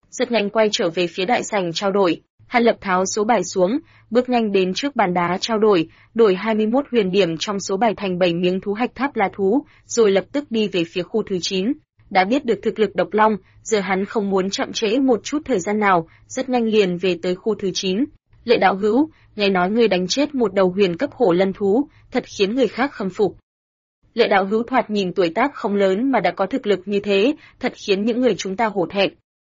rất nhanh quay trở về phía đại sảnh trao đổi. Hàn Lập tháo số bài xuống, bước nhanh đến trước bàn đá trao đổi 21 huyền điểm trong số bài thành 7 miếng thú hạch tháp la thú, rồi lập tức đi về phía khu thứ 9. Đã biết được thực lực độc long, giờ hắn không muốn chậm trễ một chút thời gian nào, rất nhanh liền về tới khu thứ 9. Lệ đạo hữu, nghe nói ngươi đánh chết một đầu huyền cấp hổ lân thú, thật khiến người khác khâm phục. Lệ đạo hữu thoạt nhìn tuổi tác không lớn mà đã có thực lực như thế, thật khiến những người chúng ta hổ thẹn.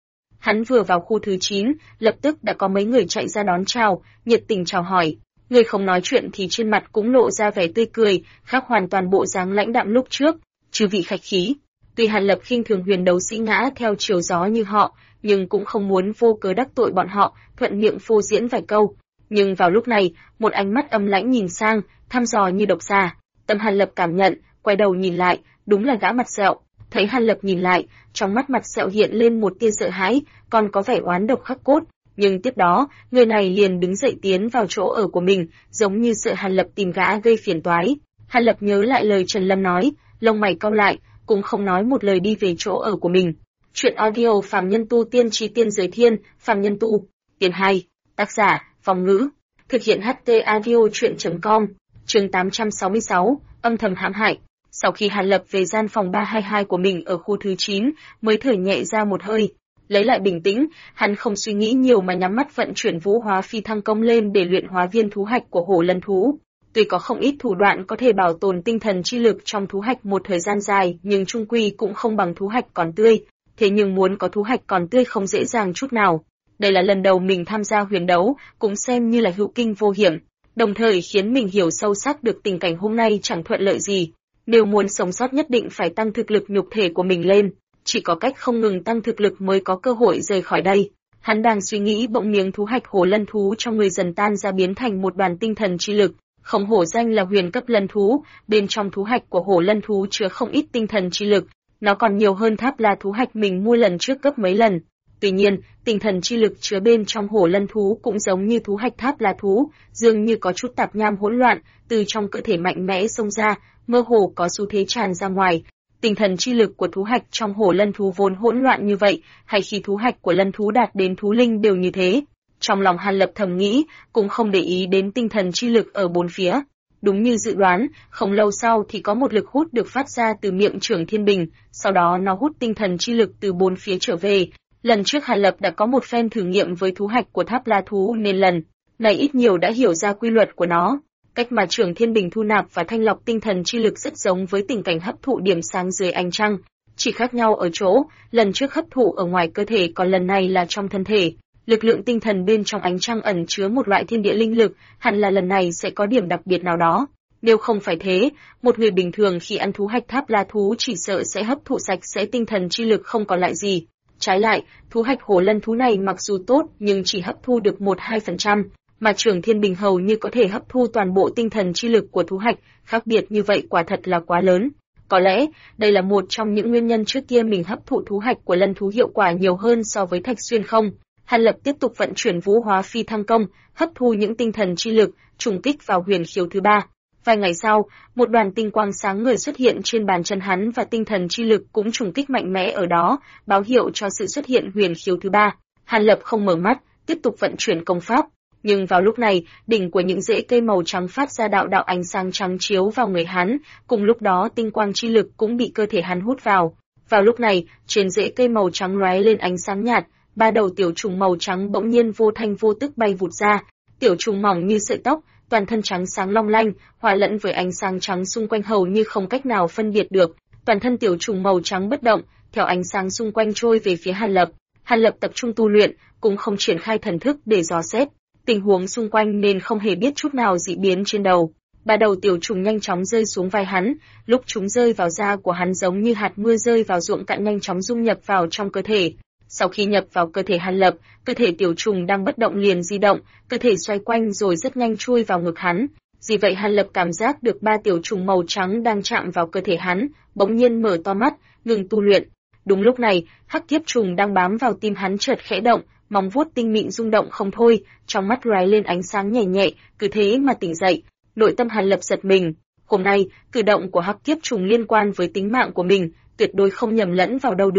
Hắn vừa vào khu thứ 9, lập tức đã có mấy người chạy ra đón chào, nhiệt tình chào hỏi. Người không nói chuyện thì trên mặt cũng lộ ra vẻ tươi cười, khác hoàn toàn bộ dáng lãnh đạm lúc trước. Chư vị khách khí. Tuy Hàn Lập khinh thường huyền đấu sĩ ngã theo chiều gió như họ, nhưng cũng không muốn vô cớ đắc tội bọn họ, thuận miệng phô diễn vài câu. Nhưng vào lúc này, một ánh mắt âm lãnh nhìn sang, thăm dò như độc xà. Tâm Hàn Lập cảm nhận, quay đầu nhìn lại, đúng là gã mặt sẹo. Thấy Hàn Lập nhìn lại, trong mắt mặt sẹo hiện lên một tia sợ hãi, còn có vẻ oán độc khắc cốt. Nhưng tiếp đó, người này liền đứng dậy tiến vào chỗ ở của mình, giống như sợ Hàn Lập tìm gã gây phiền toái. Hàn Lập nhớ lại lời Trần Lâm nói, lông mày cau lại, cũng không nói một lời đi về chỗ ở của mình. Chuyện audio Phàm Nhân Tu Tiên Chí Tiên Giới Thiên, Phàm Nhân Tu, Tiên 2, tác giả, Phong Ngữ, thực hiện HT audio chuyện.com, chương 866, âm thầm hãm hại. Sau khi Hàn Lập về gian phòng 322 của mình ở khu thứ 9, mới thở nhẹ ra một hơi. Lấy lại bình tĩnh, hắn không suy nghĩ nhiều mà nhắm mắt vận chuyển vũ hóa phi thăng công lên để luyện hóa viên thú hạch của hổ lân thú. Tuy có không ít thủ đoạn có thể bảo tồn tinh thần chi lực trong thú hạch một thời gian dài, nhưng chung quy cũng không bằng thú hạch còn tươi. Thế nhưng muốn có thú hạch còn tươi không dễ dàng chút nào. Đây là lần đầu mình tham gia huyền đấu, cũng xem như là hữu kinh vô hiểm, đồng thời khiến mình hiểu sâu sắc được tình cảnh hôm nay chẳng thuận lợi gì. Nếu muốn sống sót nhất định phải tăng thực lực nhục thể của mình lên, chỉ có cách không ngừng tăng thực lực mới có cơ hội rời khỏi đây. Hắn đang suy nghĩ bỗng miếng thú hạch hổ lân thú trong người dần tan ra biến thành một đoàn tinh thần chi lực, không hổ danh là huyền cấp lân thú, bên trong thú hạch của hổ lân thú chứa không ít tinh thần chi lực, nó còn nhiều hơn tháp la thú hạch mình mua lần trước gấp mấy lần. Tuy nhiên, tinh thần chi lực chứa bên trong hổ lân thú cũng giống như thú hạch tháp la thú, dường như có chút tạp nham hỗn loạn, từ trong cơ thể mạnh mẽ xông ra, mơ hồ có xu thế tràn ra ngoài. Tinh thần chi lực của thú hạch trong hổ lân thú vốn hỗn loạn như vậy, hay khi thú hạch của lân thú đạt đến thú linh đều như thế. Trong lòng Hàn Lập thầm nghĩ, cũng không để ý đến tinh thần chi lực ở bốn phía. Đúng như dự đoán, không lâu sau thì có một lực hút được phát ra từ miệng Trưởng Thiên Bình, sau đó nó hút tinh thần chi lực từ bốn phía trở về. Lần trước Hàn Lập đã có một phen thử nghiệm với thú hạch của tháp la thú nên lần này ít nhiều đã hiểu ra quy luật của nó. Cách mà Trưởng Thiên Bình thu nạp và thanh lọc tinh thần chi lực rất giống với tình cảnh hấp thụ điểm sáng dưới ánh trăng, chỉ khác nhau ở chỗ, lần trước hấp thụ ở ngoài cơ thể còn lần này là trong thân thể. Lực lượng tinh thần bên trong ánh trăng ẩn chứa một loại thiên địa linh lực, hẳn là lần này sẽ có điểm đặc biệt nào đó. Nếu không phải thế, một người bình thường khi ăn thú hạch tháp la thú chỉ sợ sẽ hấp thụ sạch sẽ tinh thần chi lực không còn lại gì. Trái lại, thú hạch hổ lân thú này mặc dù tốt nhưng chỉ hấp thu được 1-2%, mà Trưởng Thiên Bình hầu như có thể hấp thu toàn bộ tinh thần chi lực của thú hạch, khác biệt như vậy quả thật là quá lớn. Có lẽ, đây là một trong những nguyên nhân trước kia mình hấp thụ thú hạch của lân thú hiệu quả nhiều hơn so với Thạch Xuyên không. Hàn Lập tiếp tục vận chuyển vũ hóa phi thăng công, hấp thu những tinh thần chi lực, trùng kích vào huyền khiếu thứ 3. Vài ngày sau, một đoàn tinh quang sáng ngời xuất hiện trên bàn chân hắn và tinh thần chi lực cũng trùng kích mạnh mẽ ở đó, báo hiệu cho sự xuất hiện huyền khiếu thứ 3. Hàn Lập không mở mắt, tiếp tục vận chuyển công pháp. Nhưng vào lúc này, đỉnh của những rễ cây màu trắng phát ra đạo đạo ánh sáng trắng chiếu vào người hắn, cùng lúc đó tinh quang chi lực cũng bị cơ thể hắn hút vào. Vào lúc này, trên rễ cây màu trắng lóe lên ánh sáng nhạt, 3 đầu tiểu trùng màu trắng bỗng nhiên vô thanh vô tức bay vụt ra. Tiểu trùng mỏng như sợi tóc, toàn thân trắng sáng long lanh, hòa lẫn với ánh sáng trắng xung quanh hầu như không cách nào phân biệt được. Toàn thân tiểu trùng màu trắng bất động, theo ánh sáng xung quanh trôi về phía Hàn Lập. Hàn Lập tập trung tu luyện, cũng không triển khai thần thức để dò xét tình huống xung quanh nên không hề biết chút nào dị biến trên đầu. 3 đầu tiểu trùng nhanh chóng rơi xuống vai hắn, lúc chúng rơi vào da của hắn giống như hạt mưa rơi vào ruộng cạn nhanh chóng dung nhập vào trong cơ thể. Sau khi nhập vào cơ thể Hàn Lập, cơ thể tiểu trùng đang bất động liền di động, cơ thể xoay quanh rồi rất nhanh chui vào ngực hắn. Vì vậy Hàn Lập cảm giác được 3 tiểu trùng màu trắng đang chạm vào cơ thể hắn, bỗng nhiên mở to mắt, ngừng tu luyện. Đúng lúc này, hắc kiếp trùng đang bám vào tim hắn chợt khẽ động, móng vuốt tinh mịn rung động không thôi, trong mắt lóe lên ánh sáng nhẹ nhẹ, cứ thế mà tỉnh dậy. Nội tâm Hàn Lập giật mình, hôm nay, cử động của hắc kiếp trùng liên quan với tính mạng của mình, tuyệt đối không nhầm lẫn vào đâu được.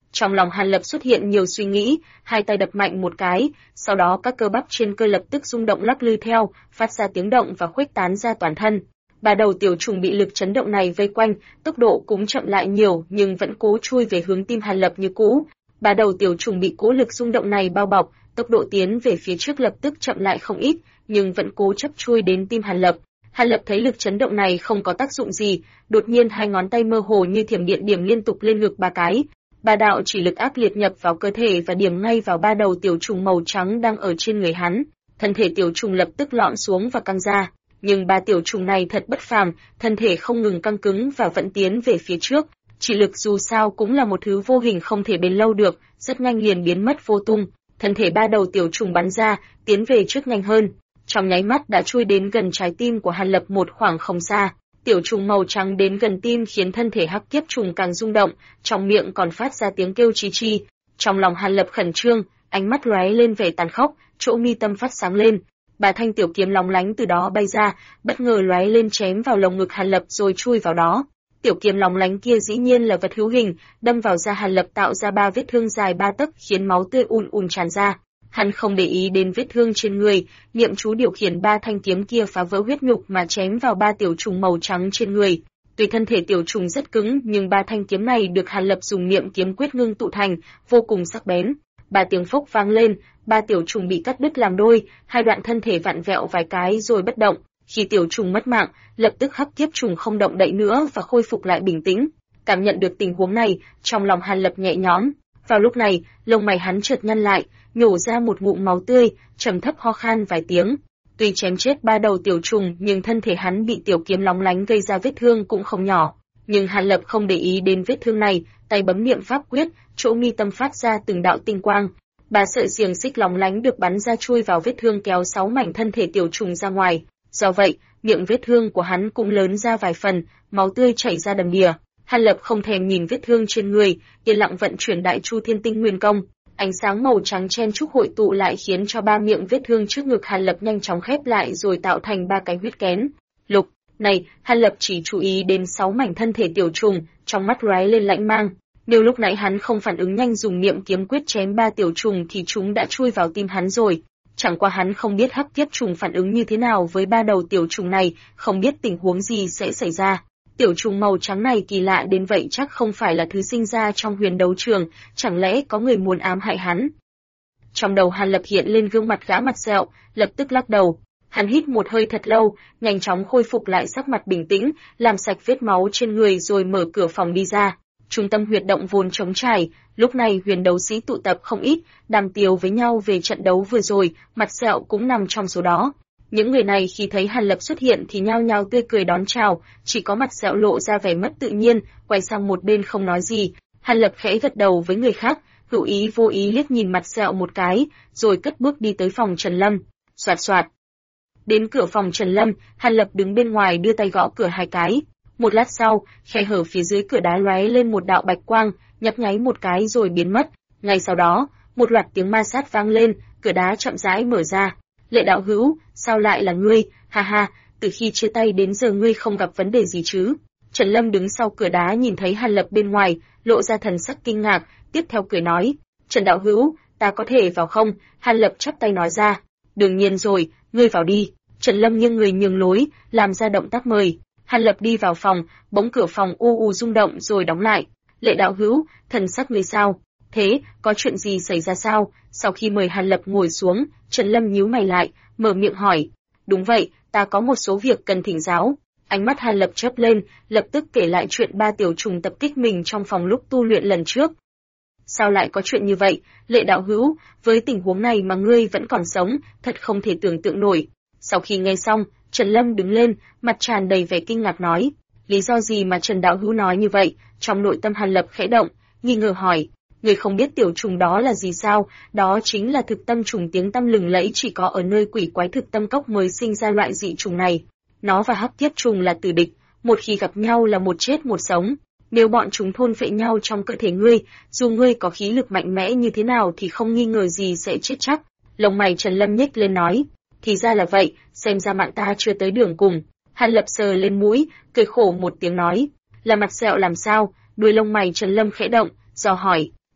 Trong lòng Hàn Lập xuất hiện nhiều suy nghĩ, hai tay đập mạnh một cái, sau đó các cơ bắp trên cơ lập tức rung động lắc lư theo, phát ra tiếng động và khuếch tán ra toàn thân. Ba đầu tiểu trùng bị lực chấn động này vây quanh, tốc độ cũng chậm lại nhiều nhưng vẫn cố chui về hướng tim Hàn Lập như cũ. Ba đầu tiểu trùng bị cỗ lực rung động này bao bọc, tốc độ tiến về phía trước lập tức chậm lại không ít, nhưng vẫn cố chấp chui đến tim Hàn Lập. Hàn Lập thấy lực chấn động này không có tác dụng gì, đột nhiên hai ngón tay mơ hồ như thiểm điện điểm liên tục lên ngực ba cái. Ba đạo chỉ lực ác liệt nhập vào cơ thể và điểm ngay vào ba đầu tiểu trùng màu trắng đang ở trên người hắn. Thân thể tiểu trùng lập tức lõm xuống và căng ra. Nhưng ba tiểu trùng này thật bất phàm, thân thể không ngừng căng cứng và vẫn tiến về phía trước. Chỉ lực dù sao cũng là một thứ vô hình không thể bền lâu được, rất nhanh liền biến mất vô tung. Thân thể ba đầu tiểu trùng bắn ra, tiến về trước nhanh hơn. Trong nháy mắt đã chui đến gần trái tim của Hàn Lập một khoảng không xa. Tiểu trùng màu trắng đến gần tim khiến thân thể hắc kiếp trùng càng rung động, trong miệng còn phát ra tiếng kêu chi chi. Trong lòng Hàn Lập khẩn trương, ánh mắt lóe lên vẻ tàn khốc, chỗ mi tâm phát sáng lên. Ba thanh tiểu kiếm lóng lánh từ đó bay ra, bất ngờ lóe lên chém vào lồng ngực Hàn Lập rồi chui vào đó. Tiểu kiếm lóng lánh kia dĩ nhiên là vật hữu hình, đâm vào da Hàn Lập tạo ra ba vết thương dài 3 tấc khiến máu tươi ùn tràn ra. Hắn không để ý đến vết thương trên người, niệm chú điều khiển ba thanh kiếm kia phá vỡ huyết nhục mà chém vào ba tiểu trùng màu trắng trên người. Tuy thân thể tiểu trùng rất cứng, nhưng ba thanh kiếm này được Hàn Lập dùng niệm kiếm quyết ngưng tụ thành, vô cùng sắc bén. Ba tiếng phốc vang lên, ba tiểu trùng bị cắt đứt làm đôi, hai đoạn thân thể vặn vẹo vài cái rồi bất động. Khi tiểu trùng mất mạng, lập tức hắc kiếp trùng không động đậy nữa và khôi phục lại bình tĩnh. Cảm nhận được tình huống này, trong lòng Hàn Lập nhẹ nhõm. Vào lúc này, lông mày hắn chợt nhăn lại, nhổ ra một ngụm máu tươi, trầm thấp ho khan vài tiếng. Tuy chém chết ba đầu tiểu trùng, nhưng thân thể hắn bị tiểu kiếm lóng lánh gây ra vết thương cũng không nhỏ. Nhưng Hàn Lập không để ý đến vết thương này, tay bấm niệm pháp quyết, chỗ mi tâm phát ra từng đạo tinh quang. Ba sợi xiềng xích lóng lánh được bắn ra chui vào vết thương kéo 6 mảnh thân thể tiểu trùng ra ngoài. Do vậy, miệng vết thương của hắn cũng lớn ra vài phần, máu tươi chảy ra đầm đìa. Hàn Lập không thèm nhìn vết thương trên người, yên lặng vận chuyển Đại Chu Thiên Tinh Nguyên Công. Ánh sáng màu trắng chen chúc hội tụ lại khiến cho ba miệng vết thương trước ngực Hàn Lập nhanh chóng khép lại rồi tạo thành ba cái huyết kén. Lục, này, Hàn Lập chỉ chú ý đến 6 mảnh thân thể tiểu trùng, trong mắt lóe lên lạnh mang. Nếu lúc nãy hắn không phản ứng nhanh dùng niệm kiếm quyết chém ba tiểu trùng thì chúng đã chui vào tim hắn rồi. Chẳng qua hắn không biết hắc kiếp trùng phản ứng như thế nào với ba đầu tiểu trùng này, không biết tình huống gì sẽ xảy ra. Tiểu trùng màu trắng này kỳ lạ đến vậy chắc không phải là thứ sinh ra trong huyền đấu trường, chẳng lẽ có người muốn ám hại hắn? Trong đầu Hàn Lập hiện lên gương mặt gã mặt sẹo, lập tức lắc đầu. Hắn hít một hơi thật lâu, nhanh chóng khôi phục lại sắc mặt bình tĩnh, làm sạch vết máu trên người rồi mở cửa phòng đi ra. Trung tâm huyệt động vốn trống trải, lúc này huyền đấu sĩ tụ tập không ít, đàm tiếu với nhau về trận đấu vừa rồi, mặt sẹo cũng nằm trong số đó. Những người này khi thấy Hàn Lập xuất hiện thì nhao nhao tươi cười đón chào, chỉ có mặt sẹo lộ ra vẻ mất tự nhiên, quay sang một bên không nói gì. Hàn Lập khẽ gật đầu với người khác, hữu ý vô ý liếc nhìn mặt sẹo một cái, rồi cất bước đi tới phòng Trần Lâm. Soạt soạt. Đến cửa phòng Trần Lâm, Hàn Lập đứng bên ngoài đưa tay gõ cửa 2 cái. Một lát sau, khe hở phía dưới cửa đá lóe lên một đạo bạch quang, nhấp nháy một cái rồi biến mất. Ngay sau đó, một loạt tiếng ma sát vang lên, cửa đá chậm rãi mở ra. Lệ đạo hữu, sao lại là ngươi? Ha ha, từ khi chia tay đến giờ ngươi không gặp vấn đề gì chứ? Trần Lâm đứng sau cửa đá nhìn thấy Hàn Lập bên ngoài, lộ ra thần sắc kinh ngạc, tiếp theo cười nói: Trần đạo hữu, ta có thể vào không? Hàn Lập chắp tay nói ra: Đương nhiên rồi, ngươi vào đi. Trần Lâm nghiêng người nhường lối, làm ra động tác mời. Hàn Lập đi vào phòng, bỗng cửa phòng u rung động rồi đóng lại. Lệ đạo hữu, thần sắc ngươi sao? Thế, có chuyện gì xảy ra sao? Sau khi mời Hàn Lập ngồi xuống, Trần Lâm nhíu mày lại, mở miệng hỏi. Đúng vậy, ta có một số việc cần thỉnh giáo. Ánh mắt Hàn Lập chớp lên, lập tức kể lại chuyện ba tiểu trùng tập kích mình trong phòng lúc tu luyện lần trước. Sao lại có chuyện như vậy? Lệ đạo hữu, với tình huống này mà ngươi vẫn còn sống, thật không thể tưởng tượng nổi. Sau khi nghe xong, Trần Lâm đứng lên, mặt tràn đầy vẻ kinh ngạc nói. Lý do gì mà Trần đạo hữu nói như vậy? Trong nội tâm Hàn Lập khẽ động, nghi ngờ hỏi. Người không biết tiểu trùng đó là gì sao? Đó chính là thực tâm trùng tiếng tăm lừng lẫy chỉ có ở nơi quỷ quái thực tâm cốc mới sinh ra loại dị trùng này. Nó và hắc kiếp trùng là tử địch, một khi gặp nhau là một chết một sống. Nếu bọn chúng thôn phệ nhau trong cơ thể ngươi, dù ngươi có khí lực mạnh mẽ như thế nào thì không nghi ngờ gì sẽ chết chắc. Lông mày Trần Lâm nhếch lên nói. Thì ra là vậy, xem ra mạng ta chưa tới đường cùng. Hàn Lập sờ lên mũi, cười khổ một tiếng nói. Là mặt sẹo làm sao? Đuôi lông mày Trần Lâm khẽ động, dò hỏi.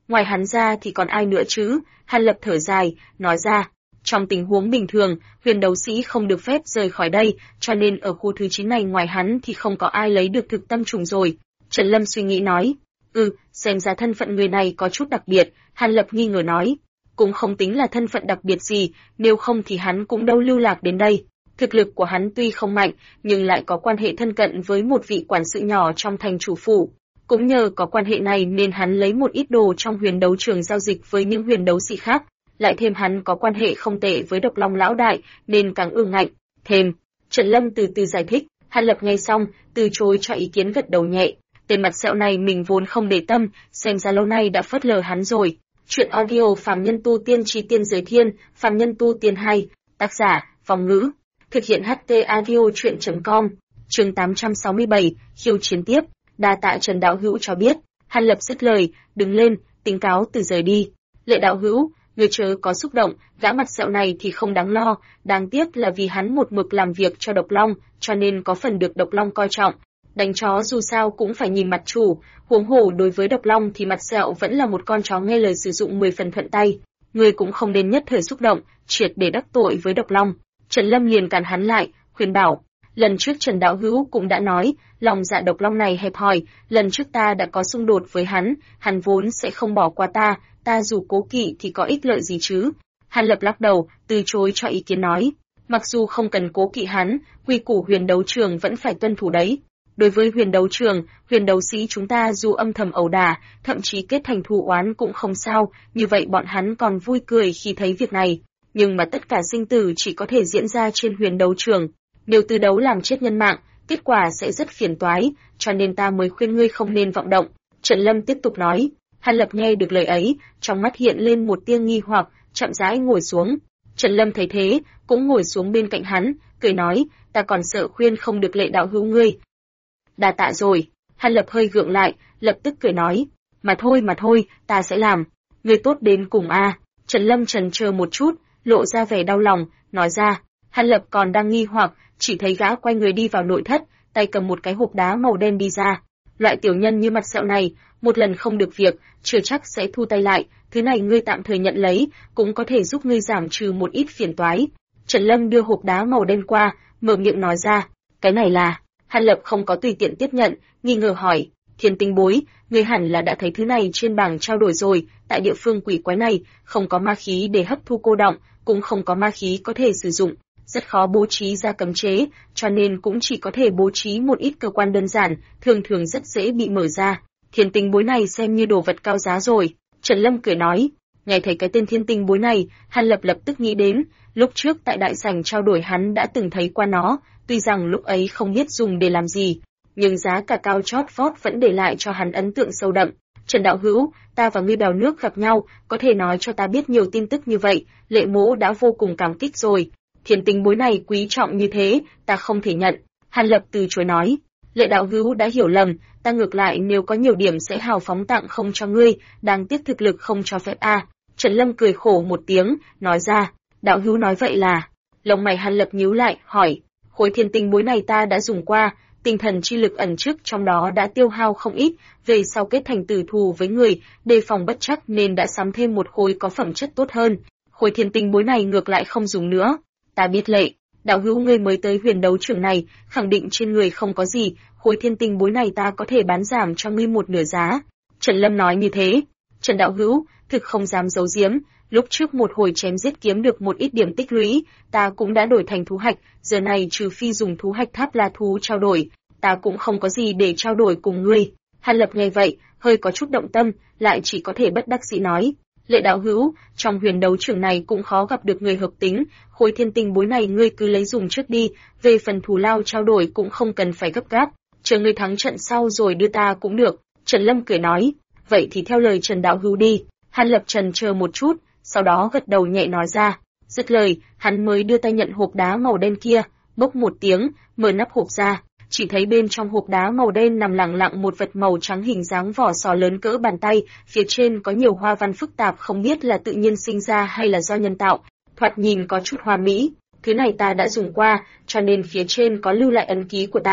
ngoài hắn ra thì còn ai nữa chứ? Hàn Lập thở dài, nói ra, trong tình huống bình thường, huyền đấu sĩ không được phép rời khỏi đây, cho nên ở khu thứ 9 này ngoài hắn thì không có ai lấy được thực tâm trùng rồi. Trần Lâm suy nghĩ nói, xem ra thân phận người này có chút đặc biệt. Hàn Lập nghi ngờ nói, cũng không tính là thân phận đặc biệt gì, nếu không thì hắn cũng đâu lưu lạc đến đây. Thực lực của hắn tuy không mạnh, nhưng lại có quan hệ thân cận với một vị quản sự nhỏ trong thành chủ phủ. Cũng nhờ có quan hệ này nên hắn lấy một ít đồ trong huyền đấu trường giao dịch với những huyền đấu sĩ khác. Lại thêm hắn có quan hệ không tệ với Độc Long lão đại, nên càng ương ngạnh. Thêm, Trần Lâm từ từ giải thích. Hàn Lập nghe xong, từ chối cho ý kiến, gật đầu nhẹ. Tên mặt sẹo này mình vốn không để tâm, xem ra lâu nay đã phớt lờ hắn rồi. Chuyện audio Phàm Nhân Tu Tiên Chí Tiên Giới Thiên, Phàm Nhân Tu Tiên 2, tác giả, Phong Ngữ. Thực hiện HT audio chuyện.com. Chương 867, khiêu chiến tiếp. Đa tạ Trần đạo hữu cho biết. Hàn Lập dứt lời, đứng lên, tính cáo từ rời đi. Lệ đạo hữu, người chớ có xúc động, gã mặt sẹo này thì không đáng lo, đáng tiếc là vì hắn một mực làm việc cho Độc Long, cho nên có phần được Độc Long coi trọng. Đánh chó dù sao cũng phải nhìn mặt chủ, huống hồ đối với Độc Long thì mặt sẹo vẫn là một con chó nghe lời sử dụng 10 phần thuận tay. Người cũng không nên nhất thời xúc động, triệt để đắc tội với Độc Long. Trần Lâm liền cản hắn lại, khuyên bảo. Lần trước Trần đạo hữu cũng đã nói, lòng dạ Độc Long này hẹp hòi, lần trước ta đã có xung đột với hắn vốn sẽ không bỏ qua ta dù cố kỵ thì có ích lợi gì chứ? Hàn Lập lắc đầu, từ chối cho ý kiến nói, mặc dù không cần cố kỵ hắn, quy củ huyền đấu trường vẫn phải tuân thủ đấy. Đối với huyền đấu trường, huyền đấu sĩ chúng ta dù âm thầm ẩu đả, thậm chí kết thành thù oán cũng không sao, như vậy bọn hắn còn vui cười khi thấy việc này. Nhưng mà tất cả sinh tử chỉ có thể diễn ra trên huyền đấu trường. Nếu từ đấu làm chết nhân mạng, kết quả sẽ rất phiền toái, cho nên ta mới khuyên ngươi không nên vọng động. Trần Lâm tiếp tục nói. Hàn Lập nghe được lời ấy, trong mắt hiện lên một tia nghi hoặc, chậm rãi ngồi xuống. Trần Lâm thấy thế, cũng ngồi xuống bên cạnh hắn, cười nói, ta còn sợ khuyên không được Lệ đạo hữu ngươi. Đa tạ rồi. Hàn Lập hơi gượng lại, lập tức cười nói, mà thôi, ta sẽ làm. Ngươi tốt đến cùng a. Trần Lâm chần chờ một chút, lộ ra vẻ đau lòng, nói ra. Hàn Lập còn đang nghi hoặc, chỉ thấy gã quay người đi vào nội thất, tay cầm một cái hộp đá màu đen đi ra. Loại tiểu nhân như mặt sẹo này, một lần không được việc, chưa chắc sẽ thu tay lại, thứ này ngươi tạm thời nhận lấy, cũng có thể giúp ngươi giảm trừ một ít phiền toái. Trần Lâm đưa hộp đá màu đen qua, mở miệng nói ra, cái này là. Hàn Lập không có tùy tiện tiếp nhận, nghi ngờ hỏi, Thiên Tinh Bối, ngươi hẳn là đã thấy thứ này trên bảng trao đổi rồi, tại địa phương quỷ quái này, không có ma khí để hấp thu cô đọng, cũng không có ma khí có thể sử dụng, rất khó bố trí ra cấm chế, cho nên cũng chỉ có thể bố trí một ít cơ quan đơn giản, thường rất dễ bị mở ra. Thiên Tinh Bối này xem như đồ vật cao giá rồi. Trần Lâm cười nói, nghe thấy cái tên Thiên Tinh Bối này, Hàn Lập lập tức nghĩ đến, lúc trước tại đại sảnh trao đổi hắn đã từng thấy qua nó, tuy rằng lúc ấy không biết dùng để làm gì, nhưng giá cả cao chót vót vẫn để lại cho hắn ấn tượng sâu đậm. Trần đạo hữu, ta và ngươi bèo nước gặp nhau, có thể nói cho ta biết nhiều tin tức như vậy, Lệ mỗ đã vô cùng cảm kích rồi. Thiên Tinh Bối này quý trọng như thế, ta không thể nhận. Hàn Lập từ chối nói, Lệ đạo hữu đã hiểu lầm, ta ngược lại nếu có nhiều điểm sẽ hào phóng tặng không cho ngươi, đáng tiếc thực lực không cho phép a. Trần Lâm cười khổ một tiếng, nói ra, đạo hữu nói vậy là. Lông mày Hàn Lập nhíu lại, hỏi, khối Thiên Tinh Bối này ta đã dùng qua, tinh thần chi lực ẩn trước trong đó đã tiêu hao không ít, về sau kết thành tử thù với người, đề phòng bất trắc nên đã sắm thêm một khối có phẩm chất tốt hơn. Khối Thiên Tinh Bối này ngược lại không dùng nữa. Ta biết Lệ, đạo hữu ngươi mới tới huyền đấu trường này, khẳng định trên người không có gì, khối Thiên Tinh Bối này ta có thể bán giảm cho ngươi một nửa giá. Trần Lâm nói như thế. Trần đạo hữu, thực không dám giấu giếm, lúc trước một hồi chém giết kiếm được một ít điểm tích lũy, ta cũng đã đổi thành thú hạch, giờ này trừ phi dùng thú hạch tháp la thú trao đổi, ta cũng không có gì để trao đổi cùng ngươi. Hàn Lập nghe vậy, hơi có chút động tâm, lại chỉ có thể bất đắc dĩ nói, Lệ đạo hữu, trong huyền đấu trường này cũng khó gặp được người hợp tính, khối Thiên Tinh Bối này ngươi cứ lấy dùng trước đi, về phần thù lao trao đổi cũng không cần phải gấp gáp, chờ ngươi thắng trận sau rồi đưa ta cũng được. Trần Lâm cười nói, vậy thì theo lời Trần đạo hữu đi. Hàn Lập trần chờ một chút, sau đó gật đầu nhẹ nói ra. Dứt lời, hắn mới đưa tay nhận hộp đá màu đen kia, bốc một tiếng, mở nắp hộp ra, chỉ thấy bên trong hộp đá màu đen nằm lẳng lặng một vật màu trắng hình dáng vỏ sò lớn cỡ bàn tay, phía trên có nhiều hoa văn phức tạp không biết là tự nhiên sinh ra hay là do nhân tạo, thoạt nhìn có chút hoa mỹ. Thứ này ta đã dùng qua, cho nên phía trên có lưu lại ấn ký của ta.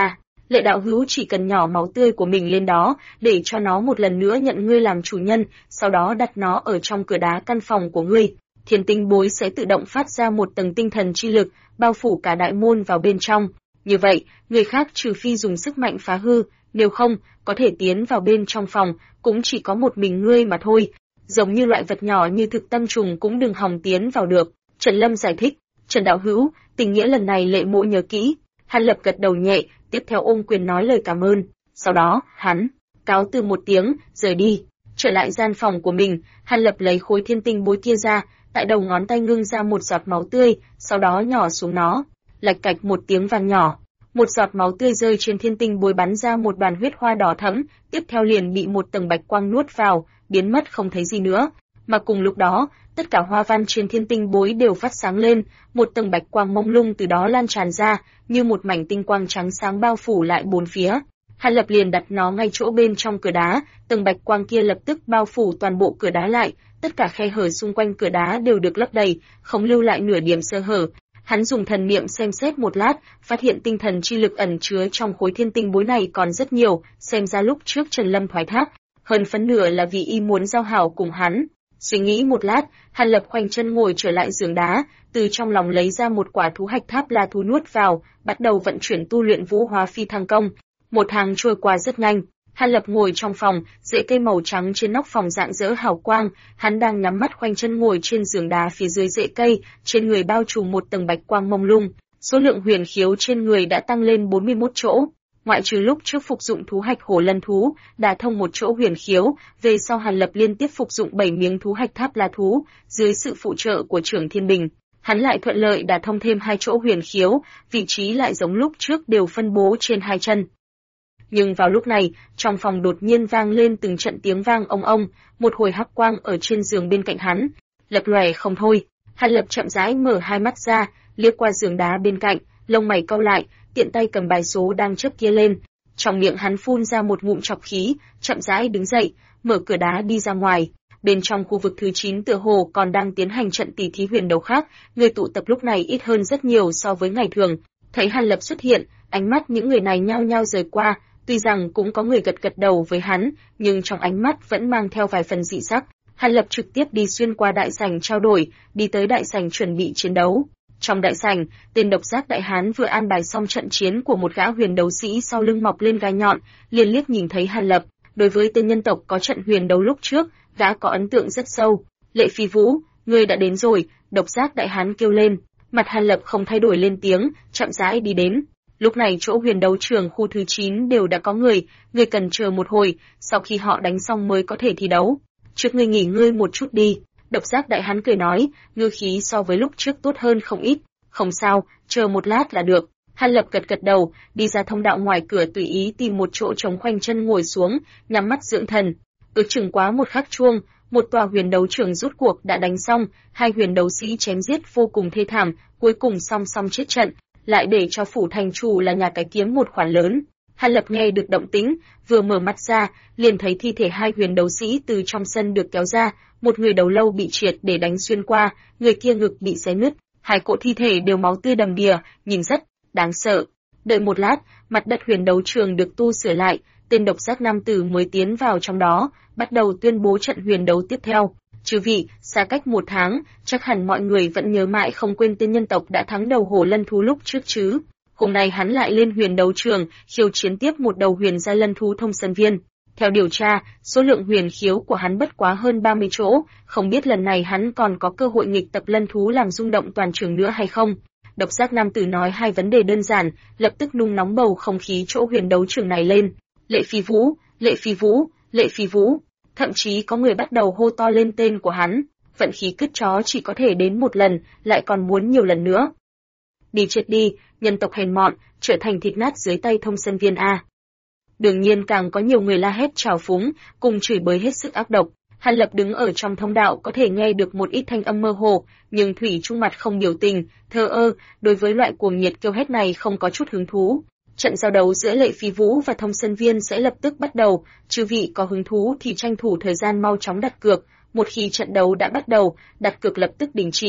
Lệ đạo hữu chỉ cần nhỏ máu tươi của mình lên đó, để cho nó một lần nữa nhận ngươi làm chủ nhân, sau đó đặt nó ở trong cửa đá căn phòng của ngươi. Thiên tinh bối sẽ tự động phát ra một tầng tinh thần chi lực, bao phủ cả đại môn vào bên trong. Như vậy, người khác trừ phi dùng sức mạnh phá hư, nếu không, có thể tiến vào bên trong phòng, cũng chỉ có một mình ngươi mà thôi. Giống như loại vật nhỏ như thực tâm trùng cũng đừng hòng tiến vào được. Trần Lâm giải thích, Trần đạo hữu, tình nghĩa lần này Lệ mộ nhớ kỹ. Hàn Lập gật đầu nhẹ, tiếp theo ôm quyền nói lời cảm ơn. Sau đó, hắn cáo từ một tiếng, rời đi. Trở lại gian phòng của mình, Hàn Lập lấy khối thiên tinh bối kia ra, tại đầu ngón tay ngưng ra một giọt máu tươi, sau đó nhỏ xuống nó. Lạch cạch một tiếng vang nhỏ, một giọt máu tươi rơi trên thiên tinh bối bắn ra một đoàn huyết hoa đỏ thẫm, tiếp theo liền bị một tầng bạch quang nuốt vào, biến mất không thấy gì nữa. Mà cùng lúc đó, tất cả hoa văn trên thiên tinh bối đều phát sáng lên, một tầng bạch quang mông lung từ đó lan tràn ra, như một mảnh tinh quang trắng sáng bao phủ lại bốn phía. Hàn Lập liền đặt nó ngay chỗ bên trong cửa đá, tầng bạch quang kia lập tức bao phủ toàn bộ cửa đá lại, tất cả khe hở xung quanh cửa đá đều được lấp đầy, không lưu lại nửa điểm sơ hở. Hắn dùng thần niệm xem xét một lát, phát hiện tinh thần chi lực ẩn chứa trong khối thiên tinh bối này còn rất nhiều, xem ra lúc trước Trần Lâm thoái thác, hơn phân nửa là vì y muốn giao hảo cùng hắn. Suy nghĩ một lát, Hàn Lập khoanh chân ngồi trở lại giường đá, từ trong lòng lấy ra một quả thú hạch tháp la thú nuốt vào, bắt đầu vận chuyển tu luyện vũ hóa phi thăng công. Một tháng trôi qua rất nhanh, Hàn Lập ngồi trong phòng, rễ cây màu trắng trên nóc phòng rạng rỡ hào quang, hắn đang nhắm mắt khoanh chân ngồi trên giường đá phía dưới rễ cây, trên người bao trùm một tầng bạch quang mông lung, số lượng huyền khiếu trên người đã tăng lên 41 chỗ. Ngoại trừ lúc trước phục dụng thú hạch hổ lân thú, đả thông một chỗ huyền khiếu, về sau Hàn Lập liên tiếp phục dụng 7 miếng thú hạch tháp la thú, dưới sự phụ trợ của trưởng Thiên Bình, hắn lại thuận lợi đả thông thêm 2 chỗ huyền khiếu, vị trí lại giống lúc trước đều phân bố trên 2 chân. Nhưng vào lúc này, trong phòng đột nhiên vang lên từng trận tiếng vang ong ong, một hồi hắc quang ở trên giường bên cạnh hắn, lập lòe không thôi. Hàn Lập chậm rãi mở hai mắt ra, liếc qua giường đá bên cạnh, lông mày cau lại, tiện tay cầm bài số đang chớp kia lên. Trong miệng hắn phun ra một ngụm trọc khí, chậm rãi đứng dậy, mở cửa đá đi ra ngoài. Bên trong khu vực thứ 9 tựa hồ còn đang tiến hành trận tỷ thí huyền đấu khác, người tụ tập lúc này ít hơn rất nhiều so với ngày thường. Thấy Hàn Lập xuất hiện, ánh mắt những người này nhao nhao rời qua, tuy rằng cũng có người gật gật đầu với hắn, nhưng trong ánh mắt vẫn mang theo vài phần dị sắc. Hàn Lập trực tiếp đi xuyên qua đại sảnh trao đổi, đi tới đại sảnh chuẩn bị chiến đấu. Trong đại sảnh, tên độc giác đại hán vừa an bài xong trận chiến của một gã huyền đấu sĩ sau lưng mọc lên gai nhọn, liền liếc nhìn thấy Hàn Lập. Đối với tên nhân tộc có trận huyền đấu lúc trước, gã có ấn tượng rất sâu. Lệ Phi Vũ, ngươi đã đến rồi, độc giác đại hán kêu lên. Mặt Hàn Lập không thay đổi lên tiếng, chậm rãi đi đến. Lúc này chỗ huyền đấu trường khu thứ 9 đều đã có người cần chờ một hồi, sau khi họ đánh xong mới có thể thi đấu. Trước ngươi nghỉ ngơi một chút đi. Độc giác đại hán cười nói, ngư khí so với lúc trước tốt hơn không ít. Không sao, chờ một lát là được. Hàn Lập gật gật đầu, đi ra thông đạo ngoài cửa tùy ý tìm một chỗ trống khoanh chân ngồi xuống, nhắm mắt dưỡng thần. Ước chừng quá một khắc chuông, một tòa huyền đấu trường rút cuộc đã đánh xong, hai huyền đấu sĩ chém giết vô cùng thê thảm, cuối cùng song song chết trận, lại để cho phủ thành chủ là nhà cái kiếm một khoản lớn. Hàn Lập nghe được động tĩnh, vừa mở mắt ra, liền thấy thi thể hai huyền đấu sĩ từ trong sân được kéo ra, một người đầu lâu bị triệt để đánh xuyên qua, người kia ngực bị xé nứt, hai cỗ thi thể đều máu tươi đầm đìa, nhìn rất đáng sợ. Đợi một lát, mặt đất huyền đấu trường được tu sửa lại, tên độc giác nam tử mới tiến vào trong đó, bắt đầu tuyên bố trận huyền đấu tiếp theo. Chư vị, xa cách một tháng, chắc hẳn mọi người vẫn nhớ mãi không quên tên nhân tộc đã thắng đầu hổ lân thú lúc trước chứ. Hôm nay hắn lại lên huyền đấu trường, khiêu chiến tiếp một đầu huyền giai lân thú thông sơn viên. Theo điều tra, số lượng huyền khiếu của hắn bất quá hơn 30 chỗ, không biết lần này hắn còn có cơ hội nghịch tập lân thú làm rung động toàn trường nữa hay không. Độc giác nam tử nói hai vấn đề đơn giản, lập tức nung nóng bầu không khí chỗ huyền đấu trường này lên. Lệ Phi Vũ, Lệ Phi Vũ, Lệ Phi Vũ. Thậm chí có người bắt đầu hô to lên tên của hắn. Vận khí cứt chó chỉ có thể đến một lần, lại còn muốn nhiều lần nữa. Đi chết đi, nhân tộc hèn mọn, trở thành thịt nát dưới tay thông sơn viên a. Đương nhiên càng có nhiều người la hét trào phúng, cùng chửi bới hết sức ác độc. Hàn Lập đứng ở trong thông đạo có thể nghe được một ít thanh âm mơ hồ, nhưng thủy trung mặt không biểu tình, thờ ơ, đối với loại cuồng nhiệt kêu hét này không có chút hứng thú. Trận giao đấu giữa Lệ Phi Vũ và Thông Sơn Viên sẽ lập tức bắt đầu, chư vị có hứng thú thì tranh thủ thời gian mau chóng đặt cược, một khi trận đấu đã bắt đầu, đặt cược lập tức đình chỉ.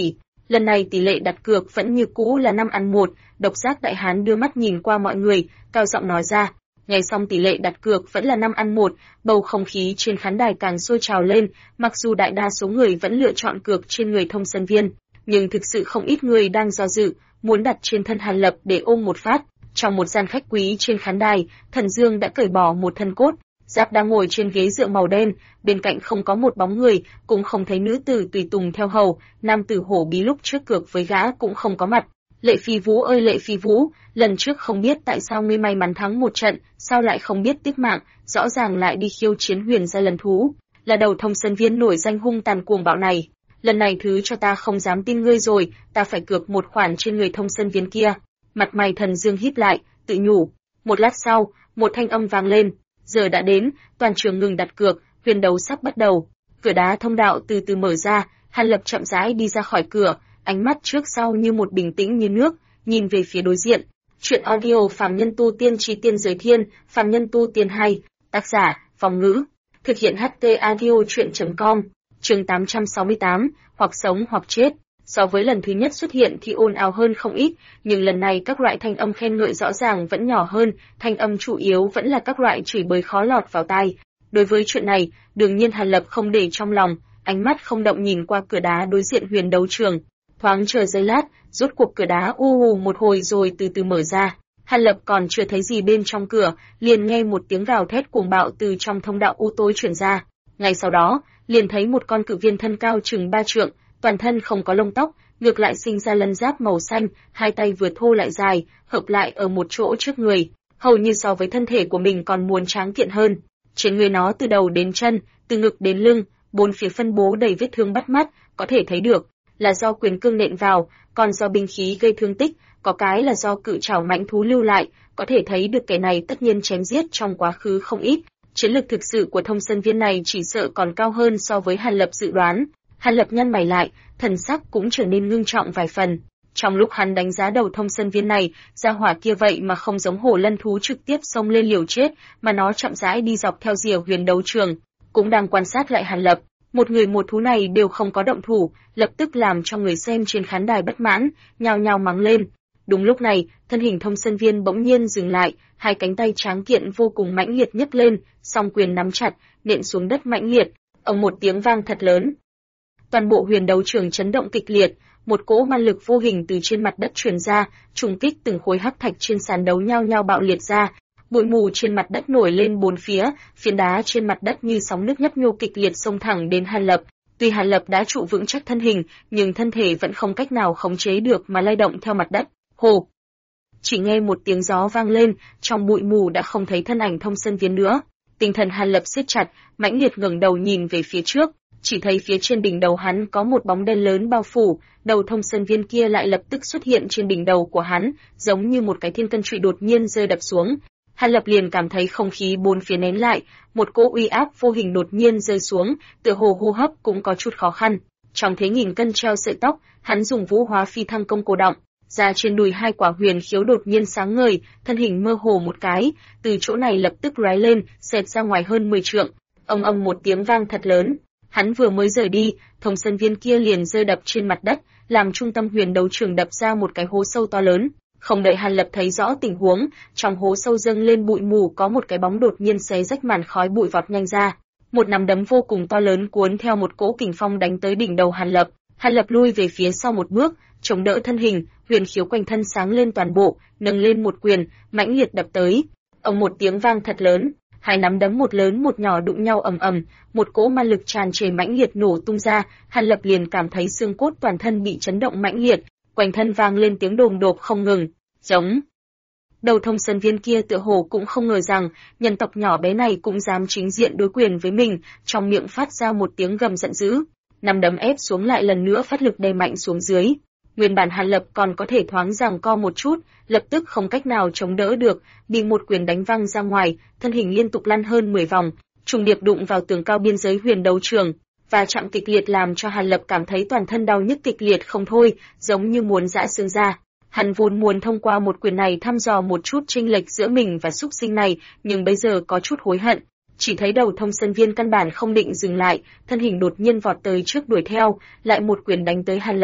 Lần này tỷ lệ đặt cược vẫn như cũ là 5-1, Độc Giác Đại Hán đưa mắt nhìn qua mọi người, cao giọng nói ra. Nghe xong tỷ lệ đặt cược vẫn là 5-1, bầu không khí trên khán đài càng sôi trào lên, mặc dù đại đa số người vẫn lựa chọn cược trên người Thông Sơn Viên, nhưng thực sự không ít người đang do dự, muốn đặt trên thân Hàn Lập để ôm một phát. Trong một gian khách quý trên khán đài, Thần Dương đã cởi bỏ một thân cốt, Giáp đang ngồi trên ghế dựa màu đen, bên cạnh không có một bóng người, cũng không thấy nữ tử tùy tùng theo hầu, nam tử hổ bí lúc trước cược với gã cũng không có mặt. Lệ Phi Vũ ơi Lệ Phi Vũ, lần trước không biết tại sao ngươi may mắn thắng một trận, sao lại không biết tiếc mạng, rõ ràng lại đi khiêu chiến Huyền Gia Lần Thú, là đầu Thông Sơn Viên nổi danh hung tàn cuồng bạo này. Lần này thứ cho ta không dám tin ngươi rồi, ta phải cược một khoản trên người Thông Sơn Viên kia. Mặt mày Thần Dương híp lại, tự nhủ. Một lát sau, một thanh âm vang lên. Giờ đã đến, toàn trường ngừng đặt cược, huyền đấu sắp bắt đầu. Cửa đá thông đạo từ từ mở ra, Hàn Lập chậm rãi đi ra khỏi cửa, ánh mắt trước sau như một bình tĩnh như nước, nhìn về phía đối diện. Chuyện audio Phàm Nhân Tu Tiên Chí Tiên Giới Thiên, Phàm Nhân Tu Tiên hay, tác giả, Phong Ngữ. Thực hiện HT audio chuyện.com, chương 868, hoặc sống hoặc chết. So với lần thứ nhất xuất hiện thì ồn ào hơn không ít, nhưng lần này các loại thanh âm khen ngợi rõ ràng vẫn nhỏ hơn, thanh âm chủ yếu vẫn là các loại chửi bới khó lọt vào tai. Đối với chuyện này, đương nhiên Hàn Lập không để trong lòng, ánh mắt không động nhìn qua cửa đá đối diện huyền đấu trường. Thoáng chờ giây lát, rốt cuộc cửa đá một hồi rồi từ từ mở ra. Hàn Lập còn chưa thấy gì bên trong cửa, liền nghe một tiếng gào thét cuồng bạo từ trong thông đạo u tối truyền ra. Ngay sau đó, liền thấy một con cự viên thân cao chừng 3 trượng, toàn thân không có lông tóc, ngược lại sinh ra lân giáp màu xanh, hai tay vừa thô lại dài, hợp lại ở một chỗ trước người, hầu như so với thân thể của mình còn muốn tráng kiện hơn. Trên người nó từ đầu đến chân, từ ngực đến lưng, bốn phía phân bố đầy vết thương bắt mắt, có thể thấy được là do quyền cương nện vào, còn do binh khí gây thương tích, có cái là do cự trảo mãnh thú lưu lại, có thể thấy được kẻ này tất nhiên chém giết trong quá khứ không ít. Chiến lược thực sự của Thông Sơn Viên này chỉ sợ còn cao hơn so với Hàn Lập dự đoán. Hàn Lập nhăn mày lại, thần sắc cũng trở nên ngưng trọng vài phần. Trong lúc hắn đánh giá đầu Thông Sơn Viên này, gia hỏa kia vậy mà không giống hổ lân thú trực tiếp xông lên liều chết, mà nó chậm rãi đi dọc theo rìa huyền đấu trường, cũng đang quan sát lại Hàn Lập. Một người một thú này đều không có động thủ, lập tức làm cho người xem trên khán đài bất mãn, nhao nhao mắng lên. Đúng lúc này, thân hình Thông Sơn Viên bỗng nhiên dừng lại, hai cánh tay tráng kiện vô cùng mãnh liệt nhấc lên, song quyền nắm chặt, nện xuống đất mãnh liệt. Ầm một tiếng vang thật lớn. Toàn bộ huyền đấu trường chấn động kịch liệt, một cỗ ma lực vô hình từ trên mặt đất truyền ra, trùng kích từng khối hắc thạch trên sàn đấu nhao nhao bạo liệt ra. Bụi mù trên mặt đất nổi lên bốn phía, phiến đá trên mặt đất như sóng nước nhấp nhô kịch liệt xông thẳng đến Hàn Lập. Tuy Hàn Lập đã trụ vững chắc thân hình, nhưng thân thể vẫn không cách nào khống chế được mà lay động theo mặt đất. Hồ! Chỉ nghe một tiếng gió vang lên, trong bụi mù đã không thấy thân ảnh Thông Sơn Viên nữa. Tinh thần Hàn Lập siết chặt, mãnh liệt ngẩng đầu nhìn về phía trước, chỉ thấy phía trên đỉnh đầu hắn có một bóng đen lớn bao phủ, đầu Thông Sơn Viên kia lại lập tức xuất hiện trên đỉnh đầu của hắn, giống như một cái thiên cân trụy đột nhiên rơi đập xuống. Hàn Lập liền cảm thấy không khí bốn phía nén lại, một cỗ uy áp vô hình đột nhiên rơi xuống, tựa hồ hô hấp cũng có chút khó khăn. Trong thế nghìn cân treo sợi tóc, hắn dùng vũ hóa phi thăng công cổ động, ra trên đùi hai quả huyền khiếu đột nhiên sáng ngời, thân hình mơ hồ một cái, từ chỗ này lập tức lóe lên, xẹt ra ngoài hơn 10 trượng. Ầm một tiếng vang thật lớn. Hắn vừa mới rời đi, Thông Sơn Viên kia liền rơi đập trên mặt đất, làm trung tâm huyền đấu trường đập ra một cái hố sâu to lớn. Không đợi Hàn Lập thấy rõ tình huống, trong hố sâu dâng lên bụi mù có một cái bóng đột nhiên xé rách màn khói bụi vọt nhanh ra. Một nắm đấm vô cùng to lớn cuốn theo một cỗ kình phong đánh tới đỉnh đầu Hàn Lập. Hàn Lập lui về phía sau một bước, chống đỡ thân hình, huyền khiếu quanh thân sáng lên toàn bộ, nâng lên một quyền, mãnh liệt đập tới. Một tiếng vang thật lớn. Hai nắm đấm một lớn một nhỏ đụng nhau ầm ầm, một cỗ ma lực tràn trề mãnh liệt nổ tung ra, Hàn Lập liền cảm thấy xương cốt toàn thân bị chấn động mãnh liệt, quanh thân vang lên tiếng đùng đột không ngừng. Giống. Đầu Thông Sơn Viên kia tựa hồ cũng không ngờ rằng nhân tộc nhỏ bé này cũng dám chính diện đối quyền với mình, trong miệng phát ra một tiếng gầm giận dữ, nắm đấm ép xuống lại lần nữa phát lực đè mạnh xuống dưới. Nguyên bản Hàn Lập còn có thể thoáng giằng co một chút, lập tức không cách nào chống đỡ được, bị một quyền đánh văng ra ngoài, thân hình liên tục lăn hơn 10 vòng, trùng điệp đụng vào tường cao biên giới huyền đấu trường, và chạm kịch liệt làm cho Hàn Lập cảm thấy toàn thân đau nhức kịch liệt không thôi, giống như muốn giã xương ra. Hắn vốn muốn thông qua một quyền này thăm dò một chút chênh lệch giữa mình và súc sinh này, nhưng bây giờ có chút hối hận. Chỉ thấy đầu Thông Sơn Viên căn bản không định dừng lại, thân hình đột nhiên vọt tới trước đuổi theo, lại một quyền đánh tới Hàn Lập.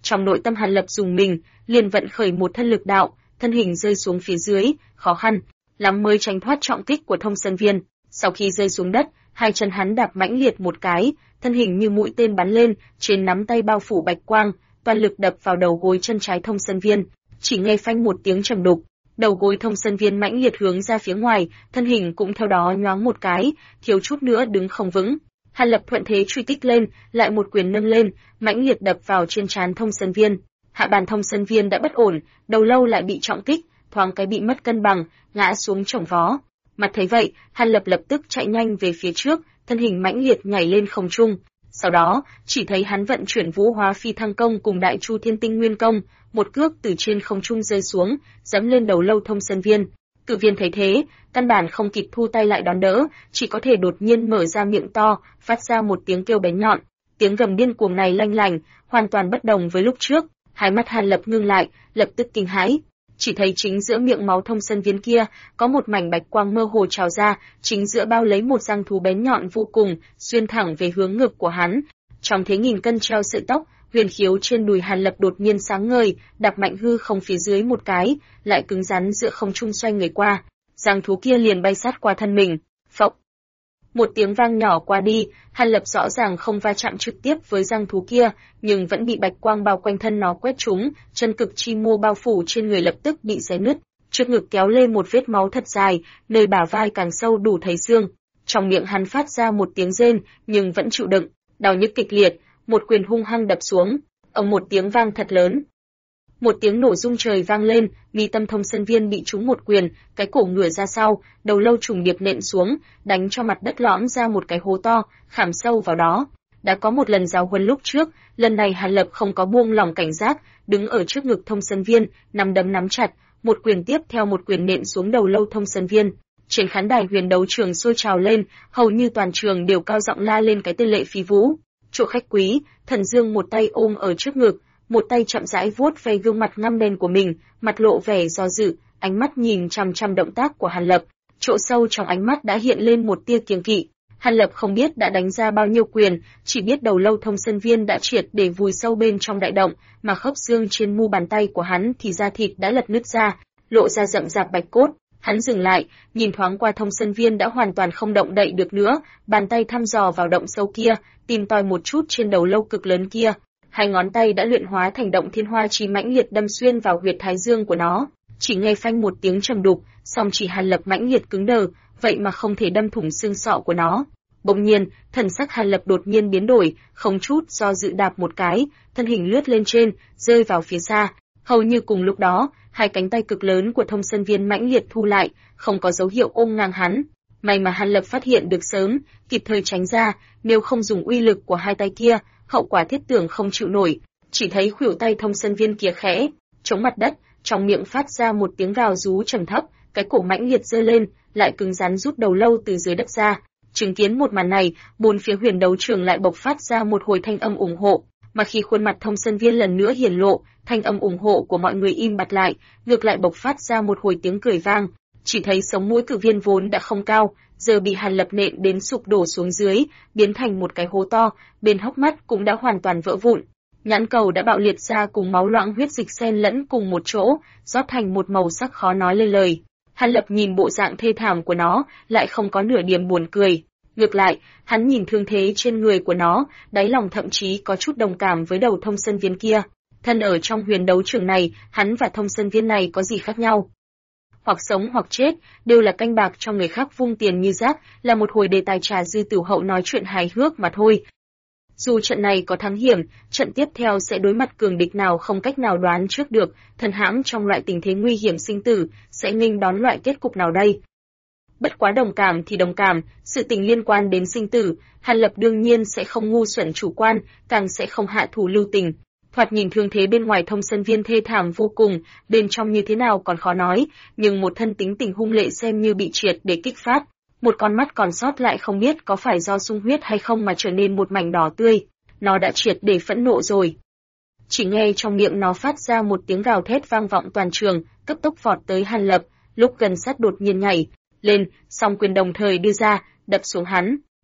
Trong nội tâm Hàn Lập dùng mình, liền vận khởi một thân lực đạo, thân hình rơi xuống phía dưới, khó khăn lắm mới tránh thoát trọng kích của Thông Sơn Viên. Sau khi rơi xuống đất, hai chân hắn đạp mãnh liệt một cái, thân hình như mũi tên bắn lên, trên nắm tay bao phủ bạch quang, toàn lực đập vào đầu gối chân trái Thông Sơn Viên. Chỉ nghe phanh một tiếng trầm đục, đầu gối Thông Sơn Viên mãnh liệt hướng ra phía ngoài, thân hình cũng theo đó nhoáng một cái, thiếu chút nữa đứng không vững. Hàn Lập thuận thế truy kích lên, lại một quyền nâng lên, mãnh liệt đập vào trên trán Thông Sơn Viên. Hạ bàn Thông Sơn Viên đã bất ổn, đầu lâu lại bị trọng kích, thoáng cái bị mất cân bằng, ngã xuống chồng vó. Mặt thấy vậy, Hàn Lập lập tức chạy nhanh về phía trước, thân hình mãnh liệt nhảy lên không trung. Sau đó, chỉ thấy hắn vận chuyển Vũ Hóa Phi Thăng Công cùng Đại Chu Thiên Tinh Nguyên Công, một cước từ trên không trung rơi xuống, giẫm lên đầu lâu Thông Sơn Viên. Cự viên thấy thế, căn bản không kịp thu tay lại đón đỡ, chỉ có thể đột nhiên mở ra miệng to, phát ra một tiếng kêu bén nhọn. Tiếng gầm điên cuồng này lanh lảnh, hoàn toàn bất đồng với lúc trước. Hai mắt Hàn Lập ngưng lại, lập tức kinh hãi. Chỉ thấy chính giữa miệng máu Thông Sơn Viên kia, có một mảnh bạch quang mơ hồ trào ra, chính giữa bao lấy một răng thú bén nhọn vô cùng, xuyên thẳng về hướng ngực của hắn. Trong thế nghìn cân treo sợi tóc, huyền khiếu trên đùi Hàn Lập đột nhiên sáng ngời, đạp mạnh hư không phía dưới một cái, lại cứng rắn giữa không trung xoay người qua. Răng thú kia liền bay sát qua thân mình. Phộc! Một tiếng vang nhỏ qua đi, Hàn Lập rõ ràng không va chạm trực tiếp với răng thú kia, nhưng vẫn bị bạch quang bao quanh thân nó quét trúng, chân cực chi mô bao phủ trên người lập tức bị xé nứt, trước ngực kéo lên một vết máu thật dài, nơi bả vai càng sâu đủ thấy xương. Trong miệng hắn phát ra một tiếng rên, nhưng vẫn chịu đựng, đau nhức kịch liệt, một quyền hung hăng đập xuống, ầm một tiếng vang thật lớn. Một tiếng nổ rung trời vang lên, mi tâm Thông Sơn Viên bị trúng một quyền, cái cổ ngửa ra sau, đầu lâu trùng điệp nện xuống, đánh cho mặt đất lõm ra một cái hố to, khảm sâu vào đó. Đã có một lần giáo huấn lúc trước, lần này Hàn Lập không có buông lỏng cảnh giác, đứng ở trước ngực Thông Sơn Viên, nắm đấm nắm chặt, một quyền tiếp theo một quyền nện xuống đầu lâu Thông Sơn Viên. Trên khán đài huyền đấu trường sôi trào lên, hầu như toàn trường đều cao giọng la lên cái tên Lệ Phi Vũ. Chỗ khách quý, Thần Dương một tay ôm ở trước ngực, một tay chậm rãi vuốt ve gương mặt ngăm đen của mình, mặt lộ vẻ do dự, ánh mắt nhìn chằm chằm động tác của Hàn Lập, chỗ sâu trong ánh mắt đã hiện lên một tia kiêng kỵ. Hàn Lập không biết đã đánh ra bao nhiêu quyền, chỉ biết đầu lâu Thông Sơn Viên đã triệt để vùi sâu bên trong đại động, mà khớp xương trên mu bàn tay của hắn thì da thịt đã lật nứt ra, lộ ra rậm rạp bạch cốt. Hắn dừng lại, nhìn thoáng qua Thông Sơn Viên đã hoàn toàn không động đậy được nữa, bàn tay thăm dò vào động sâu kia, tìm tòi một chút trên đầu lâu cực lớn kia. Hai ngón tay đã luyện hóa thành động thiên hoa chí mãnh liệt đâm xuyên vào huyệt thái dương của nó. Chỉ nghe phanh một tiếng trầm đục, song chỉ Hàn Lập mãnh liệt cứng đờ, vậy mà không thể đâm thủng xương sọ của nó. Bỗng nhiên, thần sắc Hàn Lập đột nhiên biến đổi, không chút do dự đạp một cái, thân hình lướt lên trên, rơi vào phía xa. Hầu như cùng lúc đó, hai cánh tay cực lớn của Thông Sơn Viên mãnh liệt thu lại, không có dấu hiệu ôm ngang hắn. May mà Hàn Lập phát hiện được sớm, kịp thời tránh ra, nếu không dùng uy lực của hai tay kia, hậu quả thiết tưởng không chịu nổi. Chỉ thấy khuỷu tay Thông Sơn Viên kia khẽ chống mặt đất, trong miệng phát ra một tiếng gào rú trầm thấp, cái cổ mãnh liệt giơ lên, lại cứng rắn rút đầu lâu từ dưới đất ra. Chứng kiến một màn này, bốn phía huyền đấu trường lại bộc phát ra một hồi thanh âm ủng hộ, mà khi khuôn mặt Thông Sơn Viên lần nữa hiển lộ, thanh âm ủng hộ của mọi người im bặt lại, ngược lại bộc phát ra một hồi tiếng cười vang. Chỉ thấy sống mũi cự viên vốn đã không cao, giờ bị Hàn Lập nện đến sụp đổ xuống dưới, biến thành một cái hố to, bên hốc mắt cũng đã hoàn toàn vỡ vụn. Nhãn cầu đã bạo liệt ra cùng máu loãng huyết dịch xen lẫn cùng một chỗ, rót thành một màu sắc khó nói lên lời. Hàn Lập nhìn bộ dạng thê thảm của nó, lại không có nửa điểm buồn cười. Ngược lại, hắn nhìn thương thế trên người của nó, đáy lòng thậm chí có chút đồng cảm với đầu Thông Sơn Viên kia. Thân ở trong huyền đấu trường này, hắn và Thông Sơn Viên này có gì khác nhau? Hoặc sống hoặc chết, đều là canh bạc cho người khác vung tiền như rác, là một hồi đề tài trà dư tiểu hậu nói chuyện hài hước mà thôi. Dù trận này có thắng hiểm, trận tiếp theo sẽ đối mặt cường địch nào không cách nào đoán trước được, thần hãng trong loại tình thế nguy hiểm sinh tử, sẽ nghênh đón loại kết cục nào đây? Bất quá đồng cảm thì đồng cảm, sự tình liên quan đến sinh tử, Hàn Lập đương nhiên sẽ không ngu xuẩn chủ quan, càng sẽ không hạ thủ lưu tình. Thoạt nhìn thương thế bên ngoài Thông Sơn Viên thê thảm vô cùng, bên trong như thế nào còn khó nói, nhưng một thân tính tình hung lệ xem như bị triệt để kích phát. Một con mắt còn sót lại không biết có phải do sung huyết hay không mà trở nên một mảnh đỏ tươi, nó đã triệt để phẫn nộ rồi. Chỉ nghe trong miệng nó phát ra một tiếng gào thét vang vọng toàn trường, cấp tốc vọt tới Hàn Lập, lúc gần sát đột nhiên nhảy lên, song quyền đồng thời đưa ra, đập xuống hắn.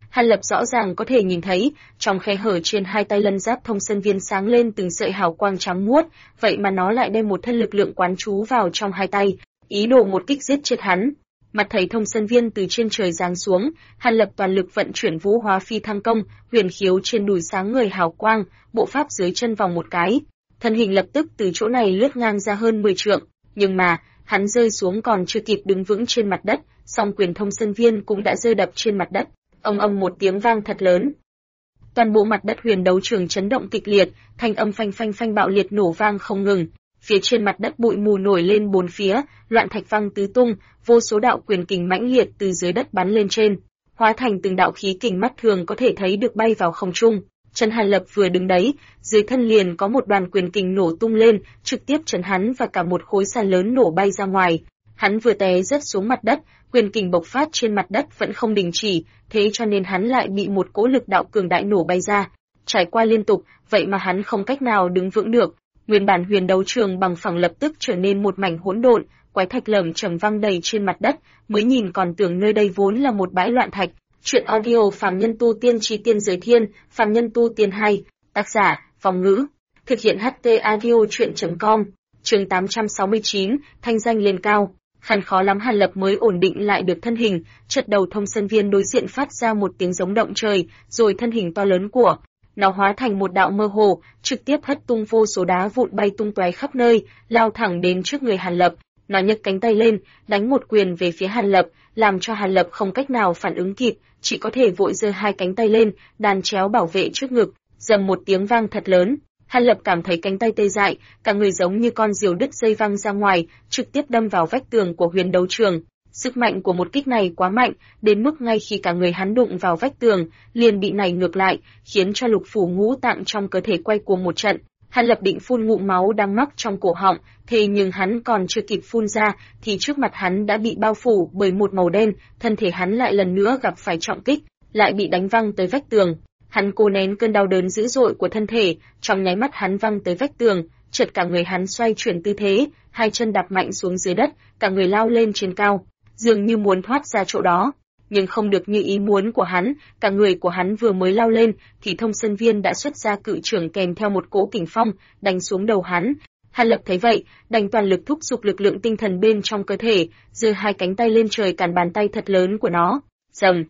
Hàn Lập rõ ràng có thể nhìn thấy, trong khe hở trên hai tay lân giáp Thông Sơn Viên sáng lên từng sợi hào quang trắng muốt, vậy mà nó lại đem một thân lực lượng quán trú vào trong hai tay, ý đồ một kích giết chết hắn. Mặt thấy Thông Sơn Viên từ trên trời giáng xuống, Hàn Lập toàn lực vận chuyển Vũ Hóa Phi Thăng Công, huyền khiếu trên đùi sáng ngời hào quang, bộ pháp dưới chân vòng một cái, thân hình lập tức từ chỗ này lướt ngang ra hơn 10 trượng, nhưng mà, hắn rơi xuống còn chưa kịp đứng vững trên mặt đất, song quyền Thông Sơn Viên cũng đã rơi đập trên mặt đất. Ầm ầm một tiếng vang thật lớn. Toàn bộ mặt đất huyền đấu trường chấn động kịch liệt, thanh âm phanh phanh phanh bạo liệt nổ vang không ngừng. Phía trên mặt đất bụi mù nổi lên bốn phía, loạn thạch văng tứ tung, vô số đạo quyền kình mãnh liệt từ dưới đất bắn lên trên, hóa thành từng đạo khí kình mắt thường có thể thấy được bay vào không trung. Trần Hàn Lập vừa đứng đấy, dưới thân liền có một đoàn quyền kình nổ tung lên, trực tiếp chấn hắn và cả một khối sàn lớn nổ bay ra ngoài. Hắn vừa té rớt xuống mặt đất, quyền kình bộc phát trên mặt đất vẫn không đình chỉ, thế cho nên hắn lại bị một cỗ lực đạo cường đại nổ bay ra. Trải qua liên tục, vậy mà hắn không cách nào đứng vững được. Nguyên bản huyền đấu trường bằng phẳng lập tức trở nên một mảnh hỗn độn, quái thạch lởm chởm văng đầy trên mặt đất, mới nhìn còn tưởng nơi đây vốn là một bãi loạn thạch. Truyện audio Phàm Nhân Tu Tiên Chí Tiên Giới Thiên, Phàm Nhân Tu Tiên 2, tác giả, Phong Ngữ, thực hiện HT audio truyện.com, chương 869, thanh danh lên cao. Hắn khó lắm Hàn Lập mới ổn định lại được thân hình, chợt đầu Thông Sơn Viên đối diện phát ra một tiếng giống động trời, rồi thân hình to lớn của nó hóa thành một đạo mơ hồ, trực tiếp hất tung vô số đá vụn bay tung tóe khắp nơi, lao thẳng đến trước người Hàn Lập. Nó nhấc cánh tay lên, đánh một quyền về phía Hàn Lập, làm cho Hàn Lập không cách nào phản ứng kịp, chỉ có thể vội giơ hai cánh tay lên, đàn chéo bảo vệ trước ngực. Dầm một tiếng vang thật lớn, Hàn Lập cảm thấy cánh tay tê dại, cả người giống như con diều đứt dây văng ra ngoài, trực tiếp đâm vào vách tường của huyền đấu trường. Sức mạnh của một kích này quá mạnh, đến mức ngay khi cả người hắn đụng vào vách tường, liền bị nảy ngược lại, khiến cho lục phủ ngũ tạng trong cơ thể quay cuồng một trận. Hàn Lập định phun ngụm máu đang mắc trong cổ họng, thế nhưng hắn còn chưa kịp phun ra, thì trước mặt hắn đã bị bao phủ bởi một màu đen, thân thể hắn lại lần nữa gặp phải trọng kích, lại bị đánh văng tới vách tường. Hắn cố nén cơn đau đớn dữ dội của thân thể, trong nháy mắt hắn văng tới vách tường, chợt cả người hắn xoay chuyển tư thế, hai chân đạp mạnh xuống dưới đất, cả người lao lên trên cao, dường như muốn thoát ra chỗ đó, nhưng không được như ý muốn của hắn, cả người của hắn vừa mới lao lên, thì Thông Sơn Viên đã xuất ra cự trưởng kèm theo một cỗ kình phong, đánh xuống đầu hắn. Hàn Lập thấy vậy, đành toàn lực thúc giục lực lượng tinh thần bên trong cơ thể, giơ hai cánh tay lên trời cản bàn tay thật lớn của nó. Rầm.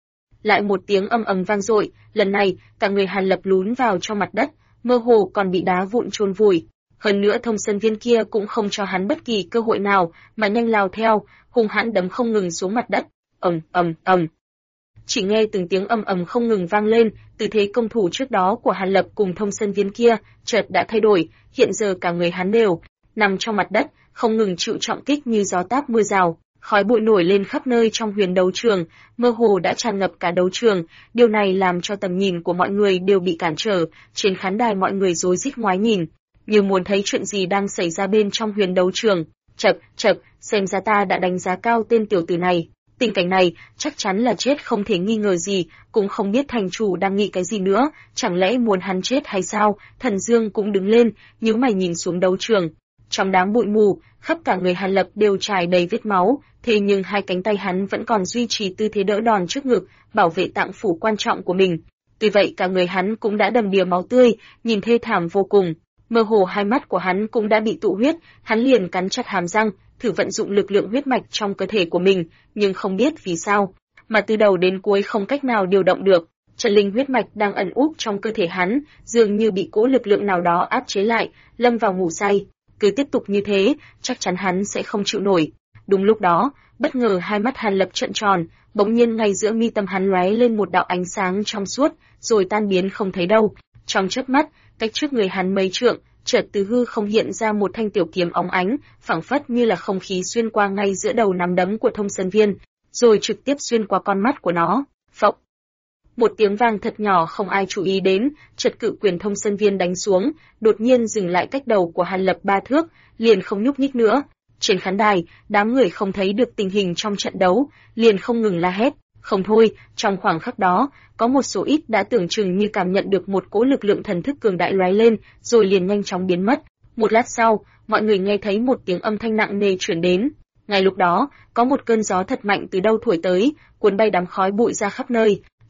Lại một tiếng ầm ầm vang dội, lần này, cả người Hàn Lập lún vào trong mặt đất, mơ hồ còn bị đá vụn chôn vùi. Hơn nữa Thông Sơn Viên kia cũng không cho hắn bất kỳ cơ hội nào, mà nhanh lao theo, hung hãn đấm không ngừng xuống mặt đất. Ầm ầm ầm. Chỉ nghe từng tiếng ầm ầm không ngừng vang lên, tư thế công thủ trước đó của Hàn Lập cùng Thông Sơn Viên kia chợt đã thay đổi, hiện giờ cả người hắn đều nằm trong mặt đất, không ngừng chịu trọng kích như gió táp mưa rào. Khói bụi nổi lên khắp nơi trong huyền đấu trường, mơ hồ đã tràn ngập cả đấu trường, điều này làm cho tầm nhìn của mọi người đều bị cản trở, trên khán đài mọi người rối rít ngoái nhìn, như muốn thấy chuyện gì đang xảy ra bên trong huyền đấu trường. Chậc, chậc, xem ra ta đã đánh giá cao tên tiểu tử này. Tình cảnh này, chắc chắn là chết không thể nghi ngờ gì, cũng không biết thành chủ đang nghĩ cái gì nữa, chẳng lẽ muốn hắn chết hay sao? Thần Dương cũng đứng lên, nhíu mày nhìn xuống đấu trường. Trong đám bụi mù, khắp cả người Hàn Lập đều trải đầy vết máu, thế nhưng hai cánh tay hắn vẫn còn duy trì tư thế đỡ đòn trước ngực, bảo vệ tạng phủ quan trọng của mình. Tuy vậy cả người hắn cũng đã đầm đìa máu tươi, nhìn thê thảm vô cùng. Mơ hồ hai mắt của hắn cũng đã bị tụ huyết, hắn liền cắn chặt hàm răng, thử vận dụng lực lượng huyết mạch trong cơ thể của mình, nhưng không biết vì sao, mà từ đầu đến cuối không cách nào điều động được. Chân linh huyết mạch đang ẩn úp trong cơ thể hắn, dường như bị cỗ lực lượng nào đó áp chế lại, lâm vào ngủ say. Cứ tiếp tục như thế, chắc chắn hắn sẽ không chịu nổi. Đúng lúc đó, bất ngờ hai mắt Hàn Lập trợn tròn, bỗng nhiên ngay giữa mi tâm hắn lóe lên một đạo ánh sáng trong suốt, rồi tan biến không thấy đâu. Trong chớp mắt, cách trước người hắn mấy trượng, chợt từ hư không hiện ra một thanh tiểu kiếm óng ánh, phảng phất như là không khí xuyên qua ngay giữa đầu nắm đấm của Thông Sơn Viên, rồi trực tiếp xuyên qua con mắt của nó. Phộc. Một tiếng vang thật nhỏ không ai chú ý đến, chợt cự quyền Thông Sơn Viên đánh xuống, đột nhiên dừng lại cách đầu của Hàn Lập 3 thước, liền không nhúc nhích nữa. Trên khán đài, đám người không thấy được tình hình trong trận đấu, liền không ngừng la hét. Không thôi, trong khoảng khắc đó, có một số ít đã tưởng chừng như cảm nhận được một cỗ lực lượng thần thức cường đại lóe lên, rồi liền nhanh chóng biến mất. Một lát sau, mọi người nghe thấy một tiếng âm thanh nặng nề truyền đến. Ngay lúc đó, có một cơn gió thật mạnh từ đâu thổi tới, cuốn bay đám khói bụi ra khắp nơi.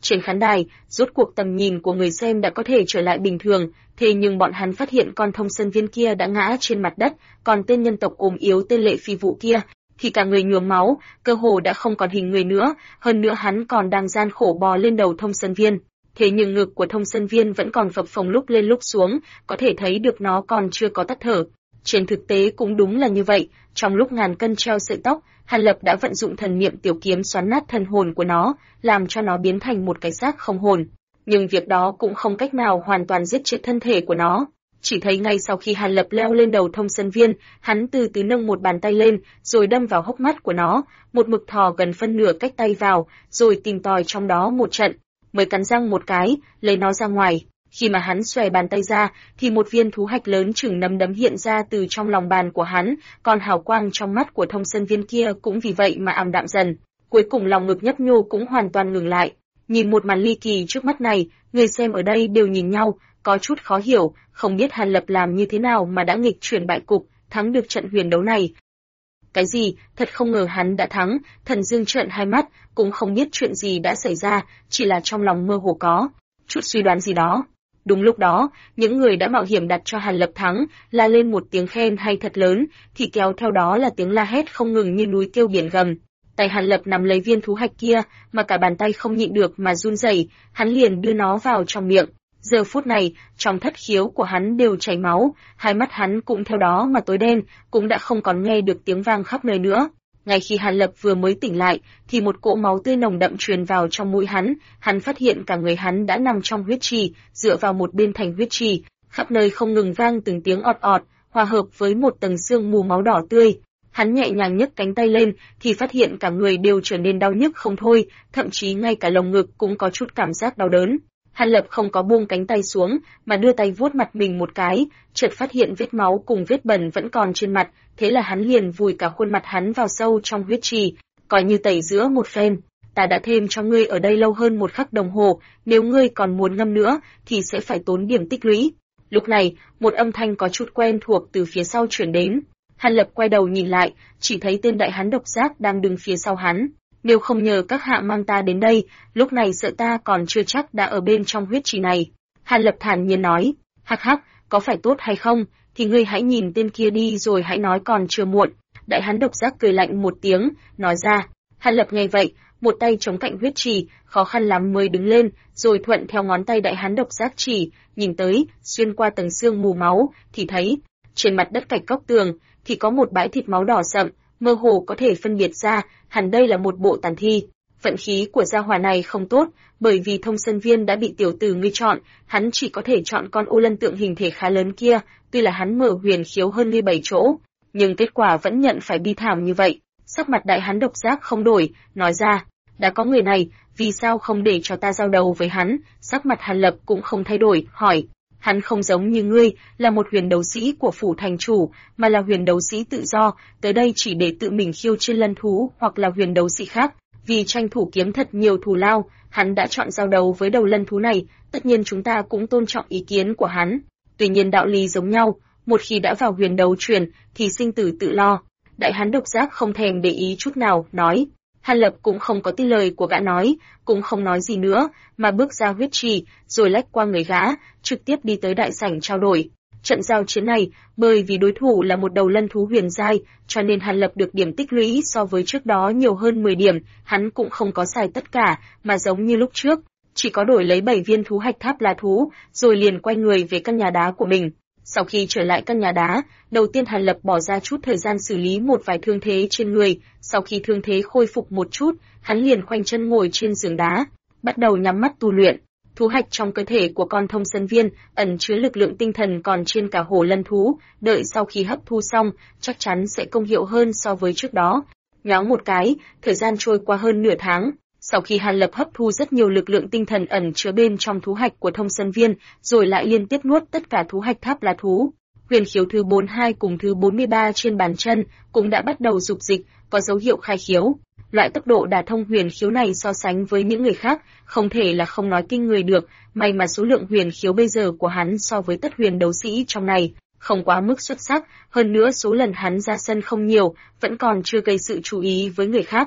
Trên khán đài, rốt cuộc tầm nhìn của người xem đã có thể trở lại bình thường, thế nhưng bọn hắn phát hiện con thông sơn viên kia đã ngã trên mặt đất, còn tên nhân tộc ốm yếu tên Lệ Phi Vũ kia thì cả người nhuốm máu, cơ hồ đã không còn hình người nữa, hơn nữa hắn còn đang gian khổ bò lên đầu thông sơn viên. Thế nhưng ngực của thông sơn viên vẫn còn phập phồng lúc lên lúc xuống, có thể thấy được nó còn chưa có tắt thở. Trên thực tế cũng đúng là như vậy, trong lúc ngàn cân treo sợi tóc, Hàn Lập đã vận dụng thần niệm tiểu kiếm xoắn nát thân hồn của nó, làm cho nó biến thành một cái xác không hồn. Nhưng việc đó cũng không cách nào hoàn toàn giết chết thân thể của nó. Chỉ thấy ngay sau khi Hàn Lập leo lên đầu thông sơn viên, hắn từ từ nâng một bàn tay lên, rồi đâm vào hốc mắt của nó, một mực thò gần phân nửa cách tay vào, rồi tìm tòi trong đó một trận, mới cắn răng một cái, lấy nó ra ngoài. Khi mà hắn xòe bàn tay ra, thì một viên thú hạch lớn chừng nắm đấm hiện ra từ trong lòng bàn của hắn, còn hào quang trong mắt của thông sơn viên kia cũng vì vậy mà ảm đạm dần. Cuối cùng lòng ngực nhấp nhô cũng hoàn toàn ngừng lại. Nhìn một màn ly kỳ trước mắt này, người xem ở đây đều nhìn nhau, có chút khó hiểu, không biết Hàn Lập làm như thế nào mà đã nghịch chuyển bại cục, thắng được trận huyền đấu này. Cái gì, thật không ngờ hắn đã thắng, Thần Dương trợn hai mắt, cũng không biết chuyện gì đã xảy ra, chỉ là trong lòng mơ hồ có chút suy đoán gì đó. Đúng lúc đó, những người đã mạo hiểm đặt cho Hàn Lập thắng, la lên một tiếng khen hay thật lớn, thì kéo theo đó là tiếng la hét không ngừng như núi kêu biển gầm. Tay Hàn Lập nắm lấy viên thú hạch kia, mà cả bàn tay không nhịn được mà run rẩy, hắn liền đưa nó vào trong miệng. Giờ phút này, trong thất khiếu của hắn đều chảy máu, hai mắt hắn cũng theo đó mà tối đen, cũng đã không còn nghe được tiếng vang khắp nơi nữa. Ngay khi Hàn Lập vừa mới tỉnh lại, thì một cỗ máu tươi nồng đậm truyền vào trong mũi hắn phát hiện cả người hắn đã nằm trong huyết trì, dựa vào một bên thành huyết trì, khắp nơi không ngừng vang từng tiếng ọt ọt, hòa hợp với một tầng sương mù máu đỏ tươi. Hắn nhẹ nhàng nhấc cánh tay lên, thì phát hiện cả người đều trở nên đau nhức không thôi, thậm chí ngay cả lồng ngực cũng có chút cảm giác đau đớn. Hàn Lập không có buông cánh tay xuống, mà đưa tay vuốt mặt mình một cái, chợt phát hiện vết máu cùng vết bẩn vẫn còn trên mặt, thế là hắn liền vùi cả khuôn mặt hắn vào sâu trong huyết trì, coi như tẩy rửa một phen. Ta đã thêm cho ngươi ở đây lâu hơn 1 khắc đồng hồ, nếu ngươi còn muốn ngâm nữa, thì sẽ phải tốn điểm tích lũy. Lúc này, một âm thanh có chút quen thuộc từ phía sau truyền đến. Hàn Lập quay đầu nhìn lại, chỉ thấy tên đại hán độc giác đang đứng phía sau hắn. Nếu không nhờ các hạ mang ta đến đây, lúc này sợ ta còn chưa chắc đã ở bên trong huyết trì này. Hàn Lập thản nhiên nói, hắc hắc, có phải tốt hay không, thì ngươi hãy nhìn tên kia đi rồi hãy nói còn chưa muộn. Đại hán độc giác cười lạnh một tiếng, nói ra. Hàn Lập nghe vậy, một tay chống cạnh huyết trì, khó khăn lắm mới đứng lên, rồi thuận theo ngón tay đại hán độc giác chỉ, nhìn tới, xuyên qua tầng xương mù máu, thì thấy, trên mặt đất cạnh góc tường, thì có một bãi thịt máu đỏ sậm, mơ hồ có thể phân biệt ra, hẳn đây là một bộ tàn thi. Vận khí của gia hỏa này không tốt, bởi vì thông sơn viên đã bị tiểu tử ngươi chọn, hắn chỉ có thể chọn con ô lân tượng hình thể khá lớn kia, tuy là hắn mở huyền khiếu hơn ly 7 chỗ, nhưng kết quả vẫn nhận phải bi thảm như vậy. Sắc mặt đại hán độc giác không đổi, nói ra, đã có người này, vì sao không để cho ta giao đầu với hắn? Sắc mặt Hàn Lập cũng không thay đổi, hỏi, hắn không giống như ngươi, là một huyền đấu sĩ của phủ thành chủ, mà là huyền đấu sĩ tự do, tới đây chỉ để tự mình khiêu chiến lân thú hoặc là huyền đấu sĩ khác. Vì tranh thủ kiếm thật nhiều thù lao, hắn đã chọn giao đấu với đầu lân thú này, tất nhiên chúng ta cũng tôn trọng ý kiến của hắn. Tuy nhiên đạo lý giống nhau, một khi đã vào huyền đấu truyền, thì sinh tử tự lo. Đại hán độc giác không thèm để ý chút nào, nói. Hàn Lập cũng không có tin lời của gã nói, cũng không nói gì nữa, mà bước ra huyết trì, rồi lách qua người gã, trực tiếp đi tới đại sảnh trao đổi. Trận giao chiến này, bởi vì đối thủ là một đầu lân thú huyền giai, cho nên Hàn Lập được điểm tích lũy so với trước đó nhiều hơn 10 điểm, hắn cũng không có xài tất cả, mà giống như lúc trước, chỉ có đổi lấy 7 viên thú hạch tháp lá thú, rồi liền quay người về căn nhà đá của mình. Sau khi trở lại căn nhà đá, đầu tiên Hàn Lập bỏ ra chút thời gian xử lý một vài thương thế trên người, sau khi thương thế khôi phục một chút, hắn liền khoanh chân ngồi trên giường đá, bắt đầu nhắm mắt tu luyện. Thú hạch trong cơ thể của con thông sơn viên ẩn chứa lực lượng tinh thần còn trên cả hổ lân thú, đợi sau khi hấp thu xong, chắc chắn sẽ công hiệu hơn so với trước đó. Nhoáng một cái, thời gian trôi qua hơn nửa tháng. Sau khi Hàn Lập hấp thu rất nhiều lực lượng tinh thần ẩn chứa bên trong thú hạch của thông sơn viên, rồi lại liên tiếp nuốt tất cả thú hạch tháp lá thú. Huyền khiếu thứ 42 cùng thứ 43 trên bàn chân cũng đã bắt đầu dục dịch, có dấu hiệu khai khiếu. Loại tốc độ đả thông huyền khiếu này so sánh với những người khác, không thể là không nói kinh người được, may mà số lượng huyền khiếu bây giờ của hắn so với tất huyền đấu sĩ trong này không quá mức xuất sắc, hơn nữa số lần hắn ra sân không nhiều, vẫn còn chưa gây sự chú ý với người khác.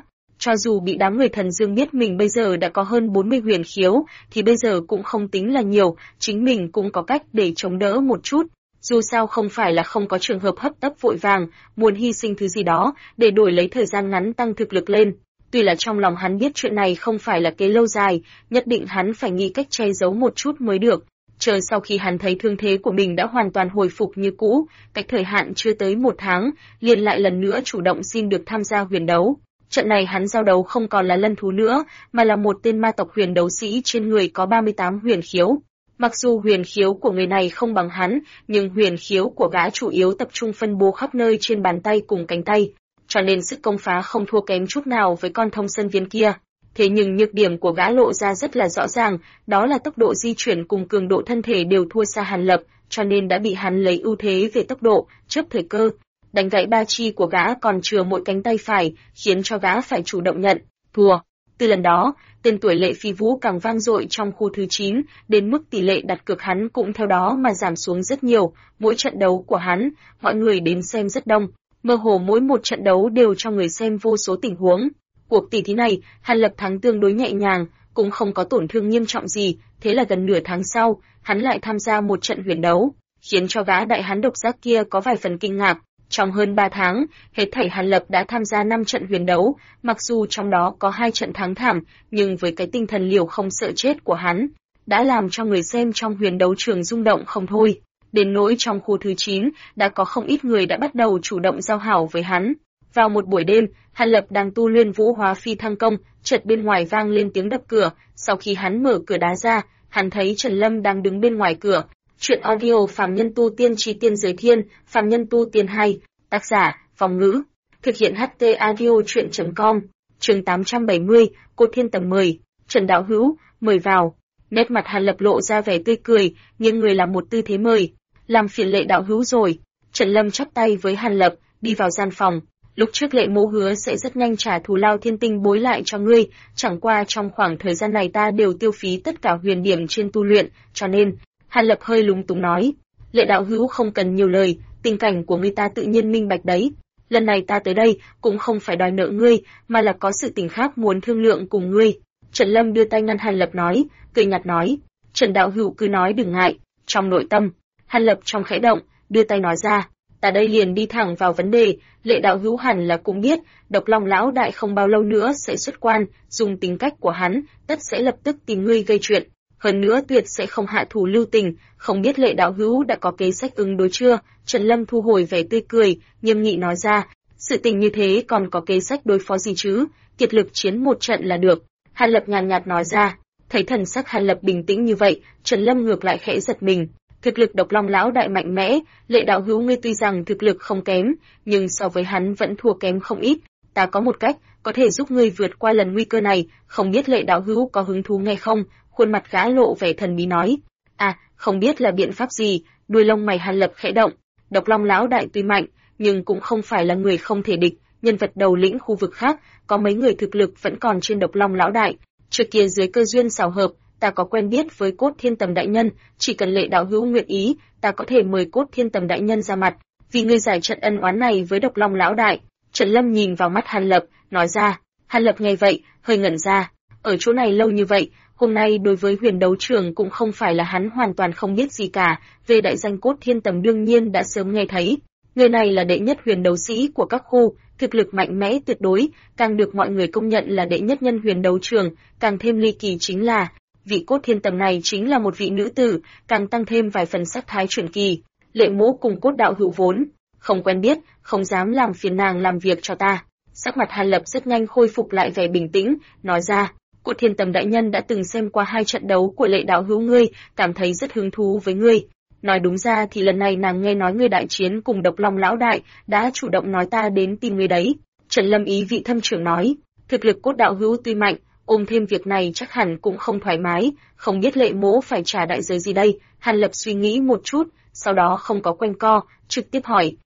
Cho dù bị đám người Thần Dương biết mình bây giờ đã có hơn 40 huyền khiếu, thì bây giờ cũng không tính là nhiều, chính mình cũng có cách để chống đỡ một chút. Dù sao không phải là không có trường hợp hấp tấp vội vàng, muốn hy sinh thứ gì đó, để đổi lấy thời gian ngắn tăng thực lực lên. Tuy là trong lòng hắn biết chuyện này không phải là kế lâu dài, nhất định hắn phải nghĩ cách che giấu một chút mới được. Chờ sau khi hắn thấy thương thế của mình đã hoàn toàn hồi phục như cũ, cách thời hạn chưa tới 1 tháng, liền lại lần nữa chủ động xin được tham gia huyền đấu. Trận này hắn giao đấu không còn là lân thú nữa, mà là một tên ma tộc huyền đấu sĩ trên người có 38 huyền khiếu. Mặc dù huyền khiếu của người này không bằng hắn, nhưng huyền khiếu của gã chủ yếu tập trung phân bố khắp nơi trên bàn tay cùng cánh tay, cho nên sức công phá không thua kém chút nào với con thông sơn viên kia. Thế nhưng nhược điểm của gã lộ ra rất là rõ ràng, đó là tốc độ di chuyển cùng cường độ thân thể đều thua xa Hàn Lập, cho nên đã bị hắn lấy ưu thế về tốc độ, chớp thời cơ. Đánh gãy ba chi của gã còn chừa mỗi cánh tay phải, khiến cho gã phải chủ động nhận thua. Từ lần đó, tên tuổi Lệ Phi Vũ càng vang dội trong khu thứ 9, đến mức tỷ lệ đặt cược hắn cũng theo đó mà giảm xuống rất nhiều. Mỗi trận đấu của hắn, mọi người đến xem rất đông, mơ hồ mỗi một trận đấu đều cho người xem vô số tình huống. Cuộc tỷ thí này, Hàn Lập thắng tương đối nhẹ nhàng, cũng không có tổn thương nghiêm trọng gì, thế là gần nửa tháng sau, hắn lại tham gia một trận huyền đấu, khiến cho gã đại hán độc giác kia có vài phần kinh ngạc. Trong hơn 3 tháng, hết thảy Hàn Lập đã tham gia 5 trận huyền đấu, mặc dù trong đó có 2 trận thắng thảm, nhưng với cái tinh thần liều không sợ chết của hắn, đã làm cho người xem trong huyền đấu trường rung động không thôi. Đến nỗi trong khu thứ 9, đã có không ít người đã bắt đầu chủ động giao hảo với hắn. Vào một buổi đêm, Hàn Lập đang tu luyện Vũ Hóa Phi Thăng Công, chợt bên ngoài vang lên tiếng đập cửa, sau khi hắn mở cửa đá ra, hắn thấy Trần Lâm đang đứng bên ngoài cửa. Chuyện audio Phàm Nhân Tu Tiên Chi Tiên Giới Thiên, Phàm Nhân Tu Tiên 2, tác giả, Phong Ngữ, thực hiện HT audio chuyện.com, chương 870, Cốt Thiên tầng 10, Trần Đạo Hữu, mời vào. Nét mặt Hàn Lập lộ ra vẻ tươi cười, nghiêng người làm một tư thế mời, làm phiền Lệ Đạo Hữu rồi. Trần Lâm chắp tay với Hàn Lập, đi vào gian phòng. Lúc trước Lệ Mỗ hứa sẽ rất nhanh trả thù lao thiên tinh bối lại cho ngươi, chẳng qua trong khoảng thời gian này ta đều tiêu phí tất cả huyền điểm trên tu luyện, cho nên, Hàn Lập hơi lúng túng nói, Lệ Đạo Hữu không cần nhiều lời, tình cảnh của ngươi ta tự nhiên minh bạch đấy. Lần này ta tới đây cũng không phải đòi nợ ngươi, mà là có sự tình khác muốn thương lượng cùng ngươi. Trần Lâm đưa tay ngăn Hàn Lập nói, cười nhạt nói, Trần Đạo Hữu cứ nói đừng ngại. Trong nội tâm, Hàn Lập trong khẽ động, đưa tay nói ra, ta đây liền đi thẳng vào vấn đề. Lệ Đạo Hữu hẳn là cũng biết, Độc Long lão đại không bao lâu nữa sẽ xuất quan, dùng tính cách của hắn, tất sẽ lập tức tìm ngươi gây chuyện. Hơn nữa tuyệt sẽ không hạ thủ lưu tình, không biết Lệ Đạo Hữu đã có kế sách ứng đối chưa? Trần Lâm thu hồi vẻ tươi cười, nghiêm nghị nói ra, sự tình như thế còn có kế sách đối phó gì chứ, kiệt lực chiến một trận là được. Hàn Lập nhàn nhạt nói ra, thấy thần sắc Hàn Lập bình tĩnh như vậy, Trần Lâm ngược lại khẽ giật mình. Thực lực Độc Long lão đại mạnh mẽ, Lệ Đạo Hữu ngươi tuy rằng thực lực không kém, nhưng so với hắn vẫn thua kém không ít. Ta có một cách, có thể giúp ngươi vượt qua lần nguy cơ này, không biết Lệ Đạo Hữu có hứng thú nghe không? Khuôn mặt gã lộ vẻ thần bí nói, không biết là biện pháp gì. Đuôi lông mày Hàn Lập khẽ động. Độc Long lão đại tuy mạnh, nhưng cũng không phải là người không thể địch, nhân vật đầu lĩnh khu vực khác, có mấy người thực lực vẫn còn trên Độc Long lão đại. Trước kia dưới cơ duyên xảo hợp, ta có quen biết với Cốt Thiên Tầm đại nhân, chỉ cần Lệ Đạo Hữu nguyện ý, ta có thể mời Cốt Thiên Tầm đại nhân ra mặt, vì ngươi giải trận ân oán này với Độc Long lão đại. Trần Lâm nhìn vào mắt Hàn Lập, nói ra. Hàn Lập nghe vậy, hơi ngẩn ra. Ở chỗ này lâu như vậy, hôm nay đối với huyền đấu trường cũng không phải là hắn hoàn toàn không biết gì cả, về đại danh Cốt Thiên Tầm đương nhiên đã sớm nghe thấy. Người này là đệ nhất huyền đấu sĩ của các khu, thực lực mạnh mẽ tuyệt đối, càng được mọi người công nhận là đệ nhất nhân huyền đấu trường, càng thêm ly kỳ chính là, vị Cốt Thiên Tầm này chính là một vị nữ tử, càng tăng thêm vài phần sắc thái truyền kỳ. Lệ Mỗ cùng Cốt đạo hữu vốn không quen biết, không dám làm phiền nàng làm việc cho ta. Sắc mặt Hàn Lập rất nhanh khôi phục lại vẻ bình tĩnh, nói ra, Cốt Thiên Tầm đại nhân đã từng xem qua 2 trận đấu của Lệ Đạo Hữu ngươi, cảm thấy rất hứng thú với ngươi. Nói đúng ra thì lần này nàng nghe nói ngươi đại chiến cùng Độc Long lão đại, đã chủ động nói ta đến tìm ngươi đấy. Trần Lâm ý vị thâm trưởng nói, thực lực Cốt đạo hữu tuy mạnh, ôm thêm việc này chắc hẳn cũng không thoải mái, không biết Lệ Mỗ phải trả đại giới gì đây. Hàn Lập suy nghĩ một chút, sau đó không có quanh co, trực tiếp hỏi,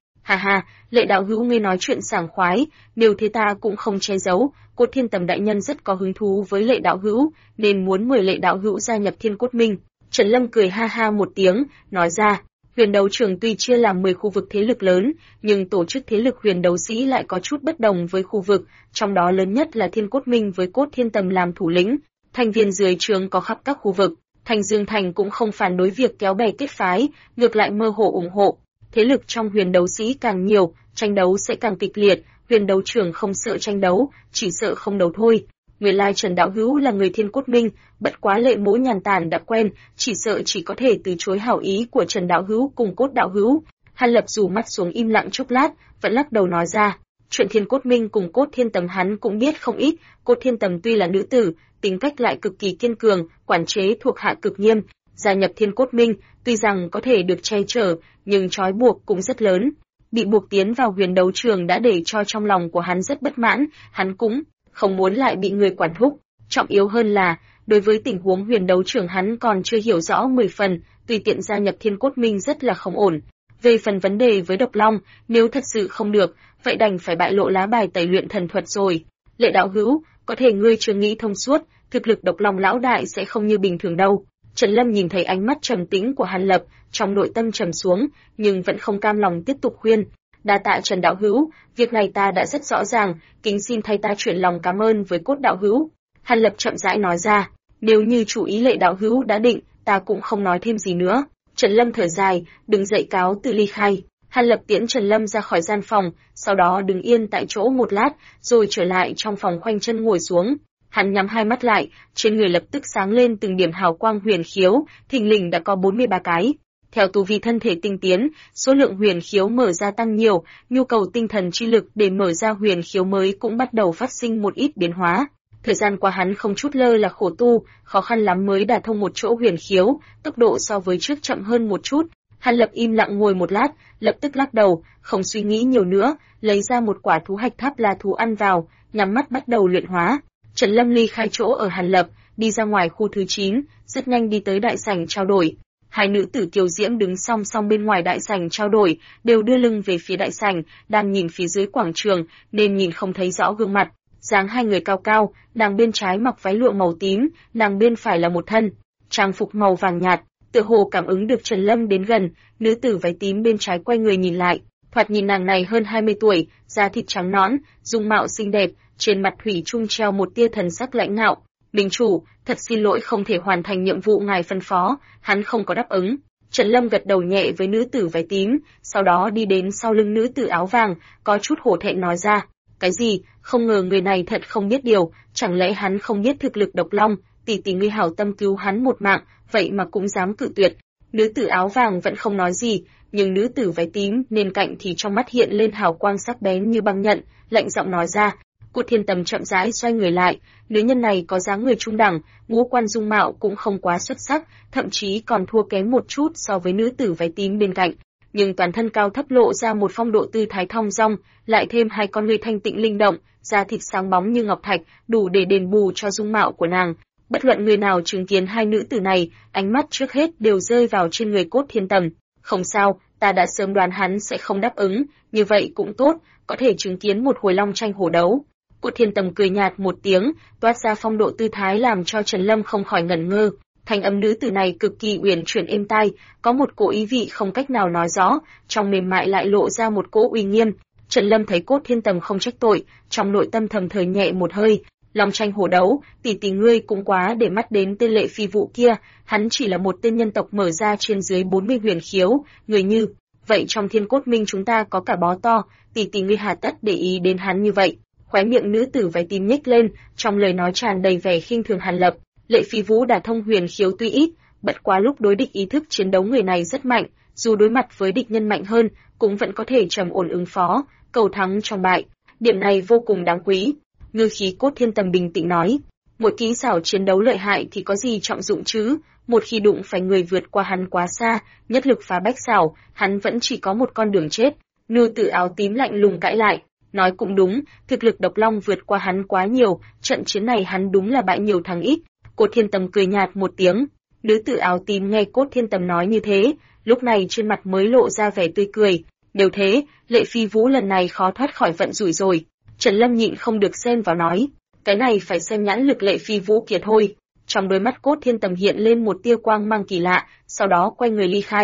Lệ Đạo Hữu ngươi nói chuyện sảng khoái, nếu thế ta cũng không che giấu, Cốt Thiên Tầm đại nhân rất có hứng thú với Lệ Đạo Hữu, nên muốn mời Lệ Đạo Hữu gia nhập Thiên Cốt Minh. Trần Lâm cười ha ha một tiếng, nói ra, Huyền đấu trường tuy chia làm 10 khu vực thế lực lớn, nhưng tổ chức thế lực huyền đấu sĩ lại có chút bất đồng với khu vực, trong đó lớn nhất là Thiên Cốt Minh với Cốt Thiên Tầm làm thủ lĩnh. Thành viên dưới trướng có khắp các khu vực. Thành Dương Thành cũng không phản đối việc kéo bè kết phái, ngược lại mơ hồ ủng hộ. Thế lực trong huyền đấu sĩ càng nhiều, tranh đấu sẽ càng kịch liệt, huyền đấu trưởng không sợ tranh đấu, chỉ sợ không đấu thôi. Nguyên lai Trần đạo hữu là người Thiên Cốt Minh, bất quá Lệ Mỗ nhàn tản đã quen, chỉ sợ chỉ có thể từ chối hảo ý của Trần đạo hữu cùng Cốt đạo hữu. Hàn Lập rủ mắt xuống im lặng chốc lát, vẫn lắc đầu nói ra, chuyện Thiên Cốt Minh cùng Cốt Thiên Tầm hắn cũng biết không ít. Cốt Thiên Tầm tuy là nữ tử, tính cách lại cực kỳ kiên cường, quản chế thuộc hạ cực nghiêm. Gia nhập Thiên Cốt Minh, tuy rằng có thể được che chở, nhưng trói buộc cũng rất lớn. Bị buộc tiến vào huyền đấu trường đã để cho trong lòng của hắn rất bất mãn, hắn cũng không muốn lại bị người quản thúc. Trọng yếu hơn là, đối với tình huống huyền đấu trường hắn còn chưa hiểu rõ 10 phần, tùy tiện gia nhập Thiên Cốt Minh rất là không ổn. Về phần vấn đề với Độc Long, nếu thật sự không được, vậy đành phải bại lộ lá bài tẩy luyện thần thuật rồi. Lệ đạo hữu, có thể ngươi chưa nghĩ thông suốt, thực lực Độc Long lão đại sẽ không như bình thường đâu. Trần Lâm nhìn thấy ánh mắt trầm tĩnh của Hàn Lập, trong nội tâm trầm xuống, nhưng vẫn không cam lòng tiếp tục khuyên. Đa tạ Trần đạo hữu, việc này ta đã rất rõ ràng, kính xin thay ta chuyển lòng cảm ơn với Cốt đạo hữu. Hàn Lập chậm rãi nói ra, nếu như chủ ý Lệ đạo hữu đã định, ta cũng không nói thêm gì nữa. Trần Lâm thở dài, đứng dậy cáo từ ly khai. Hàn Lập tiễn Trần Lâm ra khỏi gian phòng, sau đó đứng yên tại chỗ một lát, rồi trở lại trong phòng khoanh chân ngồi xuống. Hắn nhắm hai mắt lại, trên người lập tức sáng lên từng điểm hào quang huyền khiếu, thình lình đã có 43 cái. Theo tu vi thân thể tinh tiến, số lượng huyền khiếu mở ra tăng nhiều, nhu cầu tinh thần chi lực để mở ra huyền khiếu mới cũng bắt đầu phát sinh một ít biến hóa. Thời gian qua hắn không chút lơ là khổ tu, khó khăn lắm mới đả thông một chỗ huyền khiếu, tốc độ so với trước chậm hơn một chút. Hàn Lập im lặng ngồi một lát, lập tức lắc đầu, không suy nghĩ nhiều nữa, lấy ra một quả thú hạch tháp la thú ăn vào, nhắm mắt bắt đầu luyện hóa. Trần Lâm ly khai chỗ ở Hàn Lập, đi ra ngoài khu thứ 9, rất nhanh đi tới đại sảnh trao đổi. Hai nữ tử kiều diễm đứng song song bên ngoài đại sảnh trao đổi, đều đưa lưng về phía đại sảnh, đang nhìn phía dưới quảng trường, nên nhìn không thấy rõ gương mặt. Dáng hai người cao cao, nàng bên trái mặc váy lụa màu tím, nàng bên phải là một thân trang phục màu vàng nhạt. Tựa hồ cảm ứng được Trần Lâm đến gần, nữ tử váy tím bên trái quay người nhìn lại, thoạt nhìn nàng này hơn 20 tuổi, da thịt trắng nõn, dung mạo xinh đẹp, trên mặt thủy chung treo một tia thần sắc lãnh ngạo. Minh chủ, thật xin lỗi không thể hoàn thành nhiệm vụ ngài phân phó, hắn không có đáp ứng. Trần Lâm gật đầu nhẹ với nữ tử váy tím, sau đó đi đến sau lưng nữ tử áo vàng, có chút hổ thẹn nói ra, cái gì, không ngờ người này thật không biết điều, chẳng lẽ hắn không biết thực lực Độc Long, tỷ tỷ ngươi hảo tâm cứu hắn một mạng, vậy mà cũng dám cự tuyệt. Nữ tử áo vàng vẫn không nói gì, nhưng nữ tử váy tím bên cạnh thì trong mắt hiện lên hào quang sắc bén như băng nhận, lạnh giọng nói ra. Cốt Thiên Tầm chậm rãi xoay người lại, nữ nhân này có dáng người trung đẳng, ngũ quan dung mạo cũng không quá xuất sắc, thậm chí còn thua kém một chút so với nữ tử váy tím bên cạnh, nhưng toàn thân cao thấp lộ ra một phong độ tư thái thong dong, lại thêm hai con ngươi thanh tịnh linh động, da thịt sáng bóng như ngọc thạch, đủ để đền bù cho dung mạo của nàng. Bất luận người nào chứng kiến hai nữ tử này, ánh mắt trước hết đều rơi vào trên người Cốt Thiên Tầm. Không sao, ta đã sớm đoán hắn sẽ không đáp ứng, như vậy cũng tốt, có thể chứng kiến một hồi long tranh hổ đấu. Cốt Thiên Tầm cười nhạt một tiếng, toát ra phong độ tư thái làm cho Trần Lâm không khỏi ngẩn ngơ. Thanh âm nữ tử này cực kỳ uyển chuyển êm tai, có một cỗ ý vị không cách nào nói rõ, trong mềm mại lại lộ ra một cỗ uy nghiêm. Trần Lâm thấy Cốt Thiên Tầm không trách tội, trong nội tâm thầm thở nhẹ một hơi. Long tranh hổ đấu, tỷ tỷ ngươi cũng quá để mắt đến tên Lệ Phi Vũ kia, hắn chỉ là một tên nhân tộc mở ra trên dưới 40 huyền khiếu, người như vậy trong Thiên Cốt Minh chúng ta có cả bó to, tỷ tỷ ngươi hà tất để ý đến hắn như vậy. Khóe miệng nữ tử váy tím nhếch lên, trong lời nói tràn đầy vẻ khinh thường Hàn Lập. Lệ Phi Vũ đả thông huyền khiếu tuy ít, bất quá lúc đối địch ý thức chiến đấu người này rất mạnh, dù đối mặt với địch nhân mạnh hơn, cũng vẫn có thể trầm ổn ứng phó, cầu thắng trong bại. Điểm này vô cùng đáng quý. Ngư khí Cốt Thiên Tầm bình tĩnh nói, một kỹ xảo chiến đấu lợi hại thì có gì trọng dụng chứ, một khi đụng phải người vượt qua hắn quá xa, nhất lực phá bách xảo, hắn vẫn chỉ có một con đường chết. Nữ tử áo tím lạnh lùng cãi lại, nói cũng đúng, thực lực Độc Long vượt qua hắn quá nhiều, trận chiến này hắn đúng là bại nhiều thắng ít. Cốt Thiên Tầm cười nhạt một tiếng, nữ tử áo tím nghe Cốt Thiên Tầm nói như thế, lúc này trên mặt mới lộ ra vẻ tươi cười. Nếu thế, Lệ Phi Vũ lần này khó thoát khỏi vận rủi rồi. Trần Lâm nhịn không được xen vào nói, cái này phải xem nhãn lực Lệ Phi Vũ kia thôi. Trong đôi mắt Cốt Thiên Tầm hiện lên một tia quang mang kỳ lạ, sau đó quay người ly khai.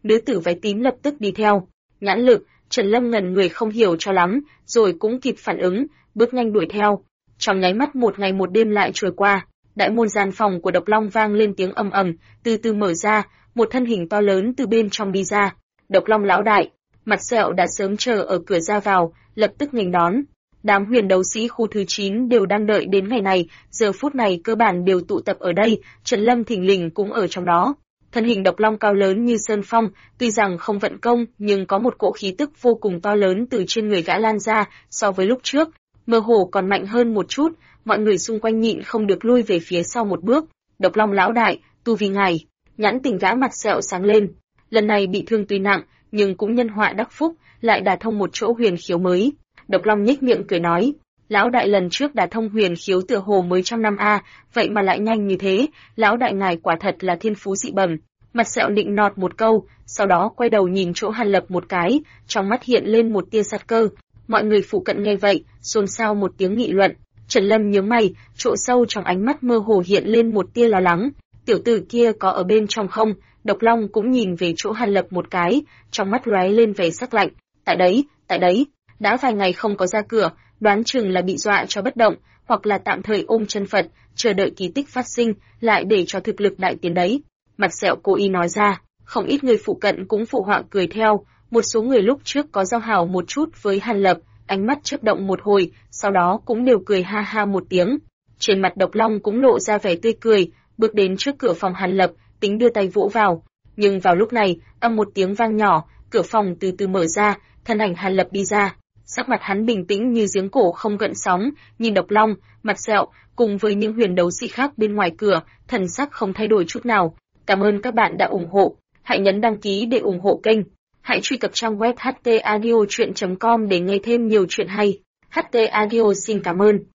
Nữ tử váy tím lập tức đi theo. Nhãn lực, Trần Lâm ngẩn người không hiểu cho lắm, rồi cũng kịp phản ứng, bước nhanh đuổi theo. Trong nháy mắt một ngày một đêm lại trôi qua, đại môn gian phòng của Độc Long vang lên tiếng ầm ầm, từ từ mở ra, một thân hình to lớn từ bên trong đi ra. Độc Long lão đại, Mặt Sẹo đã sớm chờ ở cửa ra vào, lập tức nghênh đón. Đám huyền đấu sĩ khu thứ 9 đều đang đợi đến ngày này, giờ phút này cơ bản đều tụ tập ở đây, Trần Lâm thình lình cũng ở trong đó. Thân hình Độc Long cao lớn như sơn phong, tuy rằng không vận công, nhưng có một cỗ khí tức vô cùng to lớn từ trên người gã lan ra, so với lúc trước, mơ hồ còn mạnh hơn một chút, mọi người xung quanh nhịn không được lui về phía sau một bước. Độc Long lão đại, tu vi ngài. Nhãn tình gã Mặt Sẹo sáng lên. Lần này bị thương tuy nặng, nhưng cũng nhân họa đắc phúc, lại đả thông một chỗ huyền khiếu mới. Độc Long nhếch miệng cười nói, lão đại lần trước đả thông huyền khiếu tựa hồ mới trăm năm vậy mà lại nhanh như thế, lão đại ngài quả thật là thiên phú dị bẩm. Mặt Sẹo nịnh nọt một câu, sau đó quay đầu nhìn chỗ Hàn Lập một cái, trong mắt hiện lên một tia sát cơ. Mọi người phụ cận nghe vậy, xôn xao một tiếng nghị luận. Trần Lâm nhướng mày, chỗ sâu trong ánh mắt mơ hồ hiện lên một tia lo lắng. Tiểu tử kia có ở bên trong không? Độc Long cũng nhìn về chỗ Hàn Lập một cái, trong mắt lóe lên vẻ sắc lạnh. Tại đấy, đã vài ngày không có ra cửa, đoán chừng là bị dọa cho bất động, hoặc là tạm thời ôm chân Phật, chờ đợi kỳ tích phát sinh, lại để cho thực lực đại tiến đấy. Mặt Sẹo cố ý nói ra, không ít người phụ cận cũng phụ họa cười theo, một số người lúc trước có giao hảo một chút với Hàn Lập, ánh mắt chớp động một hồi, sau đó cũng đều cười ha ha một tiếng. Trên mặt Độc Long cũng lộ ra vẻ tươi cười, bước đến trước cửa phòng Hàn Lập, tính đưa tay vỗ vào. Nhưng vào lúc này, âm một tiếng vang nhỏ, cửa phòng từ từ mở ra, thân ảnh Hàn Lập đi ra. Sắc mặt hắn bình tĩnh như giếng cổ không gợn sóng, nhìn Độc Long, Mặt Sẹo, cùng với những huyền đấu sĩ khác bên ngoài cửa, thần sắc không thay đổi chút nào. Cảm ơn các bạn đã ủng hộ. Hãy nhấn đăng ký để ủng hộ kênh. Hãy truy cập trang web htaudio.com để nghe thêm nhiều chuyện hay. HT Audio xin cảm ơn.